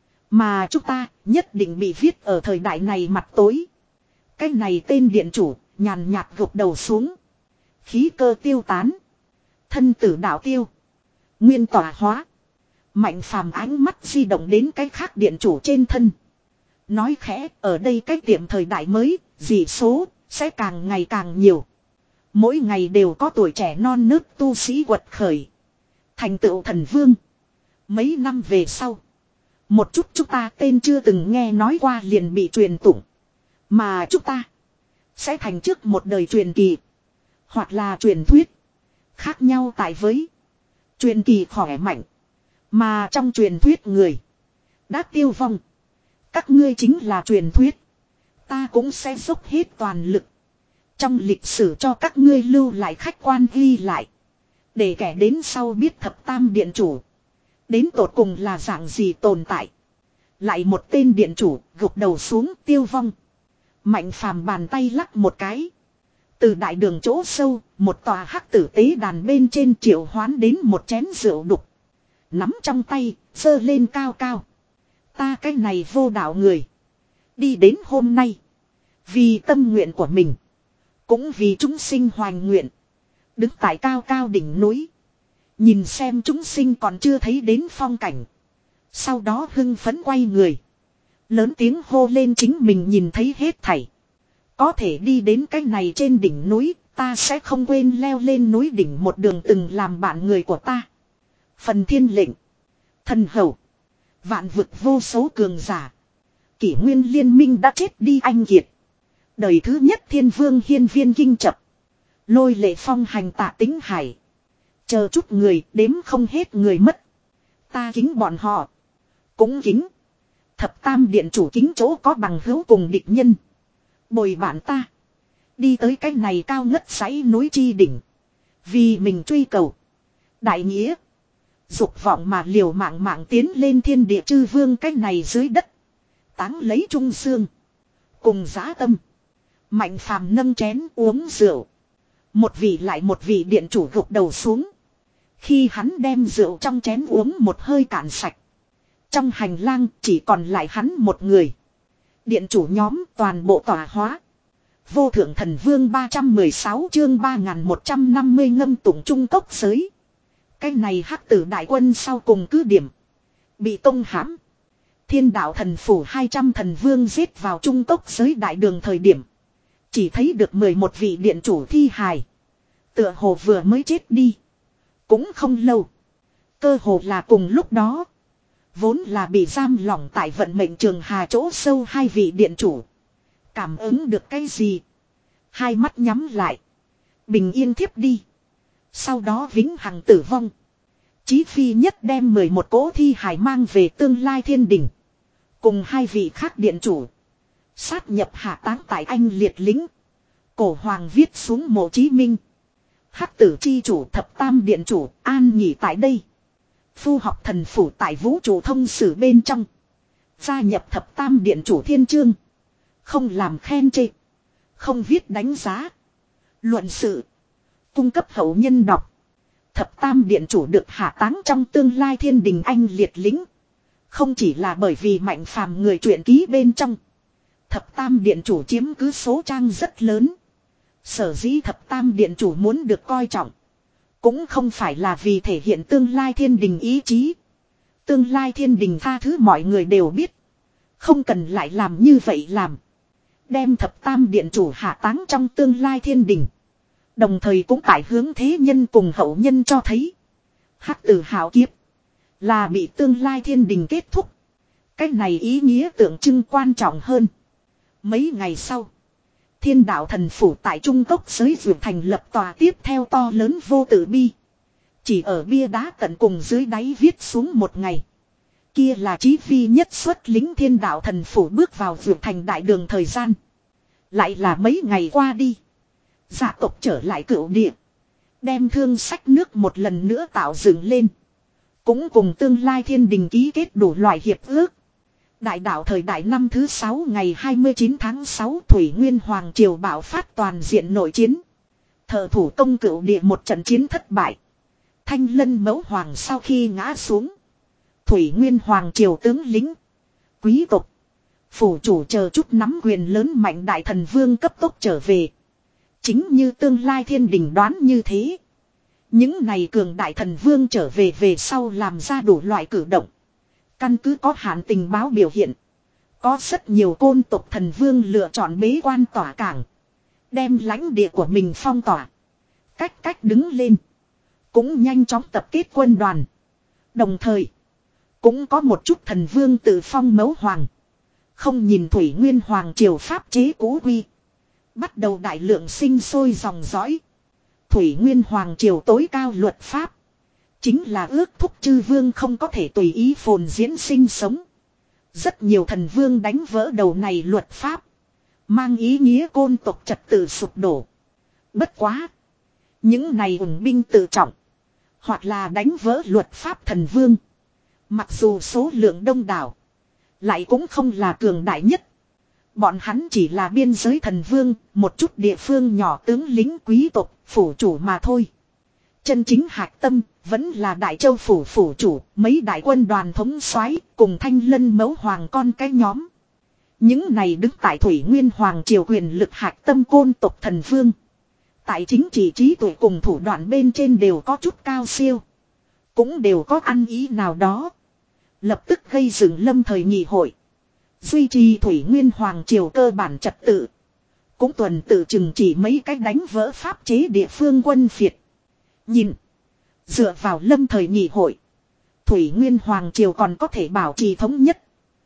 Speaker 1: Mà chúng ta nhất định bị viết ở thời đại này mặt tối. Cái này tên điện chủ, nhàn nhạt gục đầu xuống. Khí cơ tiêu tán. Thân tử đạo tiêu. Nguyên tỏa hóa. Mạnh Phàm ánh mắt di động đến cái khác điện chủ trên thân. Nói khẽ, ở đây cái tiệm thời đại mới, dị số, sẽ càng ngày càng nhiều. Mỗi ngày đều có tuổi trẻ non nớt tu sĩ quật khởi. Thành tựu thần vương. Mấy năm về sau. Một chút chúng ta tên chưa từng nghe nói qua liền bị truyền tụng. Mà chúng ta sẽ thành trước một đời truyền kỳ. Hoặc là truyền thuyết. Khác nhau tại với truyền kỳ khỏe mạnh. Mà trong truyền thuyết người đã tiêu vong. Các ngươi chính là truyền thuyết. Ta cũng sẽ dốc hết toàn lực. Trong lịch sử cho các ngươi lưu lại khách quan ghi lại. Để kẻ đến sau biết thập tam điện chủ. Đến tột cùng là dạng gì tồn tại. Lại một tên điện chủ gục đầu xuống tiêu vong. Mạnh Phàm bàn tay lắc một cái. Từ đại đường chỗ sâu, một tòa hắc tử tế đàn bên trên triệu hoán đến một chén rượu đục. Nắm trong tay, giơ lên cao cao. Ta cái này vô đạo người. Đi đến hôm nay. Vì tâm nguyện của mình. Cũng vì chúng sinh hoành nguyện. Đứng tại cao cao đỉnh núi. Nhìn xem chúng sinh còn chưa thấy đến phong cảnh. Sau đó hưng phấn quay người. Lớn tiếng hô lên chính mình nhìn thấy hết thảy. Có thể đi đến cái này trên đỉnh núi. Ta sẽ không quên leo lên núi đỉnh một đường từng làm bạn người của ta. Phần thiên lệnh. Thần hầu. Vạn vực vô số cường giả. Kỷ nguyên liên minh đã chết đi anh kiệt. Đời thứ nhất thiên vương hiên viên kinh chập. Lôi lệ phong hành tạ tính hải. Chờ chút người đếm không hết người mất. Ta kính bọn họ. Cũng kính. Thập tam điện chủ kính chỗ có bằng hữu cùng địch nhân. Bồi bạn ta. Đi tới cái này cao ngất dãy núi chi đỉnh. Vì mình truy cầu. Đại nghĩa. Dục vọng mà liều mạng mạng tiến lên thiên địa chư vương cách này dưới đất. Táng lấy trung xương. Cùng giá tâm. Mạnh phàm nâng chén uống rượu. Một vị lại một vị điện chủ gục đầu xuống. Khi hắn đem rượu trong chén uống một hơi cạn sạch. Trong hành lang chỉ còn lại hắn một người. Điện chủ nhóm toàn bộ tỏa hóa. Vô thượng thần vương ba trăm mười sáu chương ba nghìn một trăm năm mươi ngâm tụng trung cốc giới. Cái này hắc tử đại quân sau cùng cứ điểm. Bị tông hãm. Thiên đạo thần phủ hai trăm thần vương giết vào trung cốc giới đại đường thời điểm. Chỉ thấy được mười một vị điện chủ thi hài. Tựa hồ vừa mới chết đi. Cũng không lâu. Cơ hồ là cùng lúc đó. Vốn là bị giam lỏng tại vận mệnh trường hà chỗ sâu hai vị điện chủ. Cảm ứng được cái gì? Hai mắt nhắm lại. Bình yên thiếp đi. Sau đó vĩnh hằng tử vong. Chí phi nhất đem mười một cỗ thi hài mang về tương lai thiên đình. Cùng hai vị khác điện chủ. Sát nhập hạ táng tại anh liệt lính. Cổ hoàng viết xuống mộ Chí Minh. Hắc tử chi chủ thập tam điện chủ an nghỉ tại đây. Phu học thần phủ tại vũ trụ thông sử bên trong. Gia nhập thập tam điện chủ thiên chương. Không làm khen chê. Không viết đánh giá. Luận sự. Cung cấp hậu nhân đọc. Thập tam điện chủ được hạ táng trong tương lai thiên đình anh liệt lính. Không chỉ là bởi vì mạnh phàm người truyện ký bên trong. Thập tam điện chủ chiếm cứ số trang rất lớn. Sở dĩ thập tam điện chủ muốn được coi trọng. Cũng không phải là vì thể hiện tương lai thiên đình ý chí. Tương lai thiên đình tha thứ mọi người đều biết. Không cần lại làm như vậy làm. Đem thập tam điện chủ hạ táng trong tương lai thiên đình. Đồng thời cũng tại hướng thế nhân cùng hậu nhân cho thấy. Hắc tử hào kiếp. Là bị tương lai thiên đình kết thúc. Cái này ý nghĩa tượng trưng quan trọng hơn. Mấy ngày sau. Thiên đạo thần phủ tại trung cốc giới vượt thành lập tòa tiếp theo to lớn vô tử bi. Chỉ ở bia đá tận cùng dưới đáy viết xuống một ngày. Kia là chí phi nhất xuất lính thiên đạo thần phủ bước vào vượt thành đại đường thời gian. Lại là mấy ngày qua đi. Gia tộc trở lại cửu địa. Đem thương sách nước một lần nữa tạo dựng lên. Cũng cùng tương lai thiên đình ký kết đủ loại hiệp ước. Đại đạo thời đại năm thứ sáu ngày hai mươi chín tháng sáu Thủy Nguyên Hoàng Triều bạo phát toàn diện nội chiến. Thợ thủ công cửu địa một trận chiến thất bại. Thanh Lân Mẫu Hoàng sau khi ngã xuống. Thủy Nguyên Hoàng Triều tướng lính. Quý tộc. Phủ chủ chờ chút nắm quyền lớn mạnh đại thần vương cấp tốc trở về. Chính như tương lai thiên đình đoán như thế. Những này cường đại thần vương trở về về sau làm ra đủ loại cử động. Căn cứ có hạn tình báo biểu hiện. Có rất nhiều côn tộc thần vương lựa chọn bế quan tỏa cảng. Đem lãnh địa của mình phong tỏa. Cách cách đứng lên. Cũng nhanh chóng tập kết quân đoàn. Đồng thời. Cũng có một chút thần vương tự phong mẫu hoàng. Không nhìn Thủy Nguyên Hoàng Triều pháp chế cũ quy. Bắt đầu đại lượng sinh sôi dòng dõi. Thủy Nguyên Hoàng Triều tối cao luật pháp. Chính là ước thúc chư vương không có thể tùy ý phồn diễn sinh sống. Rất nhiều thần vương đánh vỡ đầu này luật pháp. Mang ý nghĩa côn tộc trật tự sụp đổ. Bất quá. Những này ủng binh tự trọng. Hoặc là đánh vỡ luật pháp thần vương. Mặc dù số lượng đông đảo. Lại cũng không là cường đại nhất. Bọn hắn chỉ là biên giới thần vương. Một chút địa phương nhỏ tướng lính quý tộc phủ chủ mà thôi. Chân chính hạch tâm vẫn là Đại Châu phủ phủ chủ, mấy đại quân đoàn thống soái cùng Thanh Lân Mẫu Hoàng con cái nhóm. Những này đứng tại Thủy Nguyên Hoàng triều quyền lực hạch tâm côn tộc thần vương. Tại chính trị trí tuệ cùng thủ đoạn bên trên đều có chút cao siêu. Cũng đều có ăn ý nào đó. Lập tức gây dựng lâm thời nghị hội. Duy trì Thủy Nguyên Hoàng triều cơ bản trật tự. Cũng tuần tự chừng chỉ mấy cách đánh vỡ pháp chế địa phương quân phiệt. Nhìn. Dựa vào lâm thời nghị hội. Thủy Nguyên Hoàng triều còn có thể bảo trì thống nhất.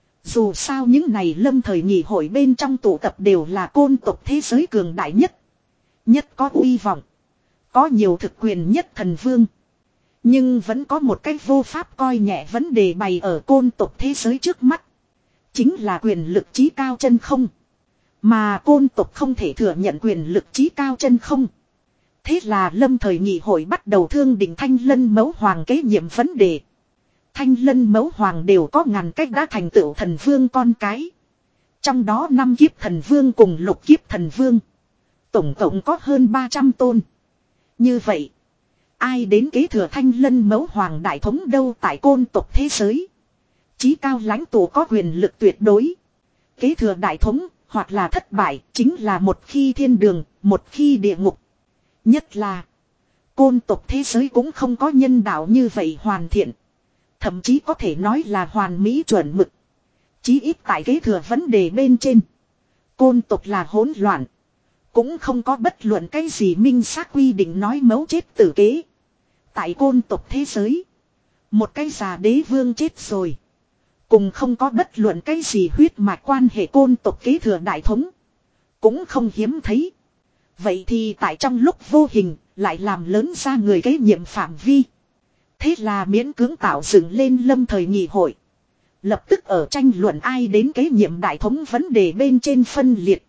Speaker 1: Dù sao những này lâm thời nghị hội bên trong tụ tập đều là côn tộc thế giới cường đại nhất. Nhất có uy vọng. Có nhiều thực quyền nhất thần vương. Nhưng vẫn có một cách vô pháp coi nhẹ vấn đề bày ở côn tộc thế giới trước mắt. Chính là quyền lực trí cao chân không. Mà côn tộc không thể thừa nhận quyền lực trí cao chân không. Thế là lâm thời nghị hội bắt đầu thương định Thanh Lân Mẫu Hoàng kế nhiệm vấn đề. Thanh Lân Mẫu Hoàng đều có ngàn cách đã thành tựu thần vương con cái. Trong đó năm kiếp thần vương cùng lục kiếp thần vương. Tổng cộng có hơn ba trăm tôn. Như vậy, ai đến kế thừa Thanh Lân Mẫu Hoàng đại thống đâu tại côn tộc thế giới. Chí cao lãnh tụ có quyền lực tuyệt đối. Kế thừa đại thống, hoặc là thất bại, chính là một khi thiên đường, một khi địa ngục. Nhất là, côn tộc thế giới cũng không có nhân đạo như vậy hoàn thiện. Thậm chí có thể nói là hoàn mỹ chuẩn mực. Chí ít tại kế thừa vấn đề bên trên. Côn tộc là hỗn loạn. Cũng không có bất luận cái gì minh xác quy định nói mấu chết tử kế. Tại côn tộc thế giới, một cái già đế vương chết rồi. Cùng không có bất luận cái gì huyết mạch quan hệ côn tộc kế thừa đại thống. Cũng không hiếm thấy. Vậy thì tại trong lúc vô hình lại làm lớn ra người kế nhiệm phạm vi. Thế là miễn cưỡng tạo dựng lên lâm thời nghị hội. Lập tức ở tranh luận ai đến kế nhiệm đại thống vấn đề bên trên phân liệt.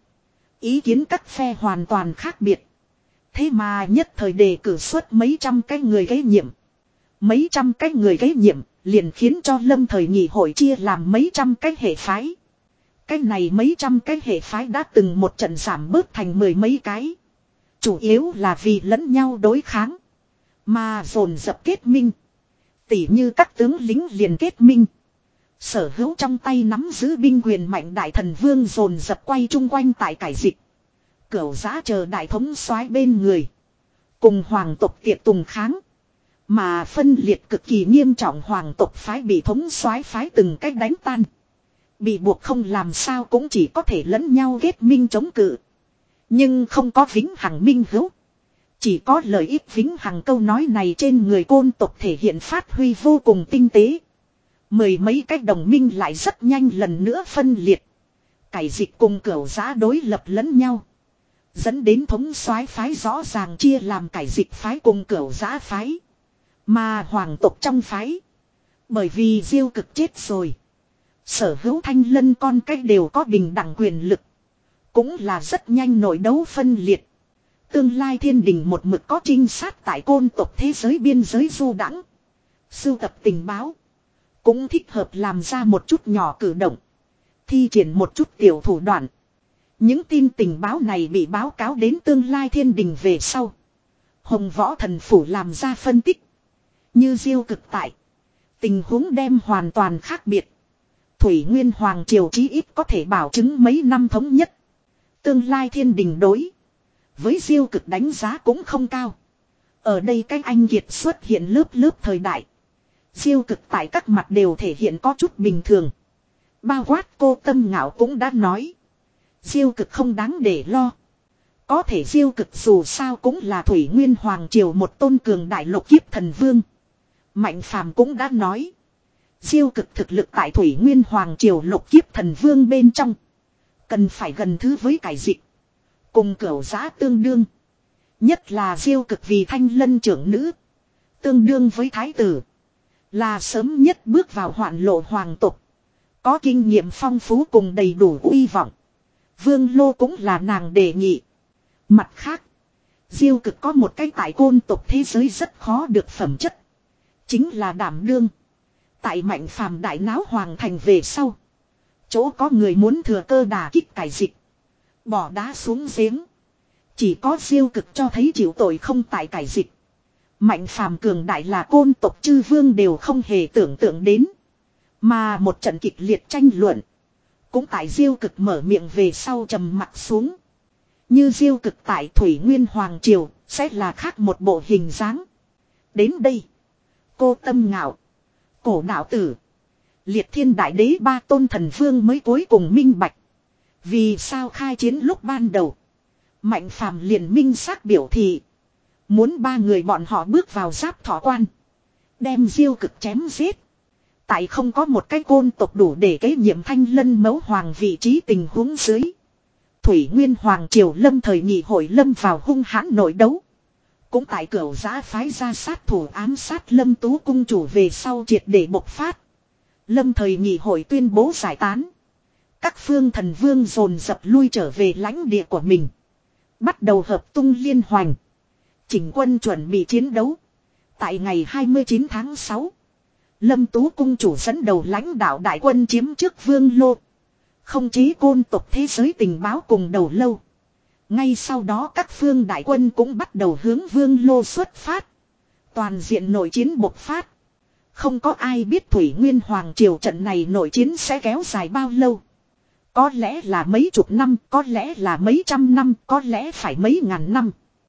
Speaker 1: Ý kiến các phe hoàn toàn khác biệt. Thế mà nhất thời đề cử xuất mấy trăm cái người kế nhiệm. Mấy trăm cái người kế nhiệm liền khiến cho lâm thời nghị hội chia làm mấy trăm cái hệ phái. Cái này mấy trăm cái hệ phái đã từng một trận giảm bớt thành mười mấy cái. Chủ yếu là vì lẫn nhau đối kháng. Mà dồn dập kết minh. Tỉ như các tướng lính liền kết minh. Sở hữu trong tay nắm giữ binh quyền mạnh đại thần vương dồn dập quay chung quanh tại cải dịch. Cửu giã chờ đại thống soái bên người. Cùng hoàng tộc tiệt tùng kháng. Mà phân liệt cực kỳ nghiêm trọng hoàng tộc phái bị thống soái phái từng cách đánh tan. Bị buộc không làm sao cũng chỉ có thể lẫn nhau kết minh chống cự. Nhưng không có vĩnh hằng minh hữu. Chỉ có lợi ích vĩnh hằng câu nói này trên người côn tộc thể hiện phát huy vô cùng tinh tế. Mười mấy cách đồng minh lại rất nhanh lần nữa phân liệt. Cải dịch cùng cửu giã đối lập lẫn nhau. Dẫn đến thống soái phái rõ ràng chia làm cải dịch phái cùng cửu giã phái. Mà hoàng tộc trong phái. Bởi vì Diêu Cực chết rồi. Sở hữu Thanh Lân con cách đều có bình đẳng quyền lực. Cũng là rất nhanh nội đấu phân liệt. Tương lai thiên đình một mực có trinh sát tại côn tộc thế giới biên giới du đãng, sưu tập tình báo. Cũng thích hợp làm ra một chút nhỏ cử động. Thi triển một chút tiểu thủ đoạn. Những tin tình báo này bị báo cáo đến tương lai thiên đình về sau. Hồng Võ Thần Phủ làm ra phân tích. Như Diêu Cực tại. Tình huống đem hoàn toàn khác biệt. Thủy Nguyên Hoàng Triều chí ít có thể bảo chứng mấy năm thống nhất. Tương lai thiên đình đối với Diêu Cực đánh giá cũng không cao. Ở đây cách anh kiệt xuất hiện lớp lớp thời đại. Diêu Cực tại các mặt đều thể hiện có chút bình thường. Bao quát cô Tâm Ngạo cũng đã nói. Diêu Cực không đáng để lo. Có thể Diêu Cực dù sao cũng là Thủy Nguyên Hoàng Triều một tôn cường đại lục kiếp thần vương. Mạnh Phàm cũng đã nói. Diêu Cực thực lực tại Thủy Nguyên Hoàng Triều lục kiếp thần vương bên trong. Cần phải gần thứ với cải dịch. Cùng cửu giã tương đương. Nhất là Diêu Cực vì Thanh Lân trưởng nữ. Tương đương với thái tử. Là sớm nhất bước vào hoạn lộ hoàng tộc. Có kinh nghiệm phong phú cùng đầy đủ uy vọng. Vương Lô cũng là nàng đề nghị. Mặt khác, Diêu Cực có một cái tại côn tộc thế giới rất khó được phẩm chất. Chính là đảm đương. Tại Mạnh Phàm đại náo hoàng thành về sau. Chỗ có người muốn thừa cơ đả kích cải dịch. Bỏ đá xuống giếng. Chỉ có Diêu Cực cho thấy chịu tội không tại cải dịch. Mạnh Phàm cường đại là côn tộc chư vương đều không hề tưởng tượng đến. Mà một trận kịch liệt tranh luận. Cũng tại Diêu Cực mở miệng về sau trầm mặt xuống. Như Diêu Cực tại Thủy Nguyên Hoàng Triều sẽ là khác một bộ hình dáng. Đến đây. Cô Tâm Ngạo. Cổ đạo tử. Liệt Thiên Đại Đế ba tôn thần vương mới cuối cùng minh bạch. Vì sao khai chiến lúc ban đầu. Mạnh Phàm liền minh xác biểu thị. Muốn ba người bọn họ bước vào giáp thọ quan. Đem Diêu Cực chém giết. Tại không có một cái côn tộc đủ để kế nhiệm Thanh Lân Mẫu Hoàng vị trí tình huống dưới. Thủy Nguyên Hoàng Triều lâm thời nghị hội lâm vào hung hãn nội đấu. Cũng tại cửu giã phái ra sát thủ ám sát Lâm Tú cung chủ về sau triệt để bộc phát. Lâm thời nghị hội tuyên bố giải tán. Các phương thần vương dồn dập lui trở về lãnh địa của mình. Bắt đầu hợp tung liên hoành. Chỉnh quân chuẩn bị chiến đấu. Tại ngày hai mươi chín tháng sáu. Lâm Tú cung chủ dẫn đầu lãnh đạo đại quân chiếm trước Vương Lô. Không chế côn tộc thế giới tình báo cùng đầu lâu. Ngay sau đó các phương đại quân cũng bắt đầu hướng Vương Lô xuất phát. Toàn diện nội chiến bộc phát. Không có ai biết Thủy Nguyên Hoàng Triều trận này nội chiến sẽ kéo dài bao lâu. Có lẽ là mấy chục năm, có lẽ là mấy trăm năm, có lẽ phải mấy ngàn năm.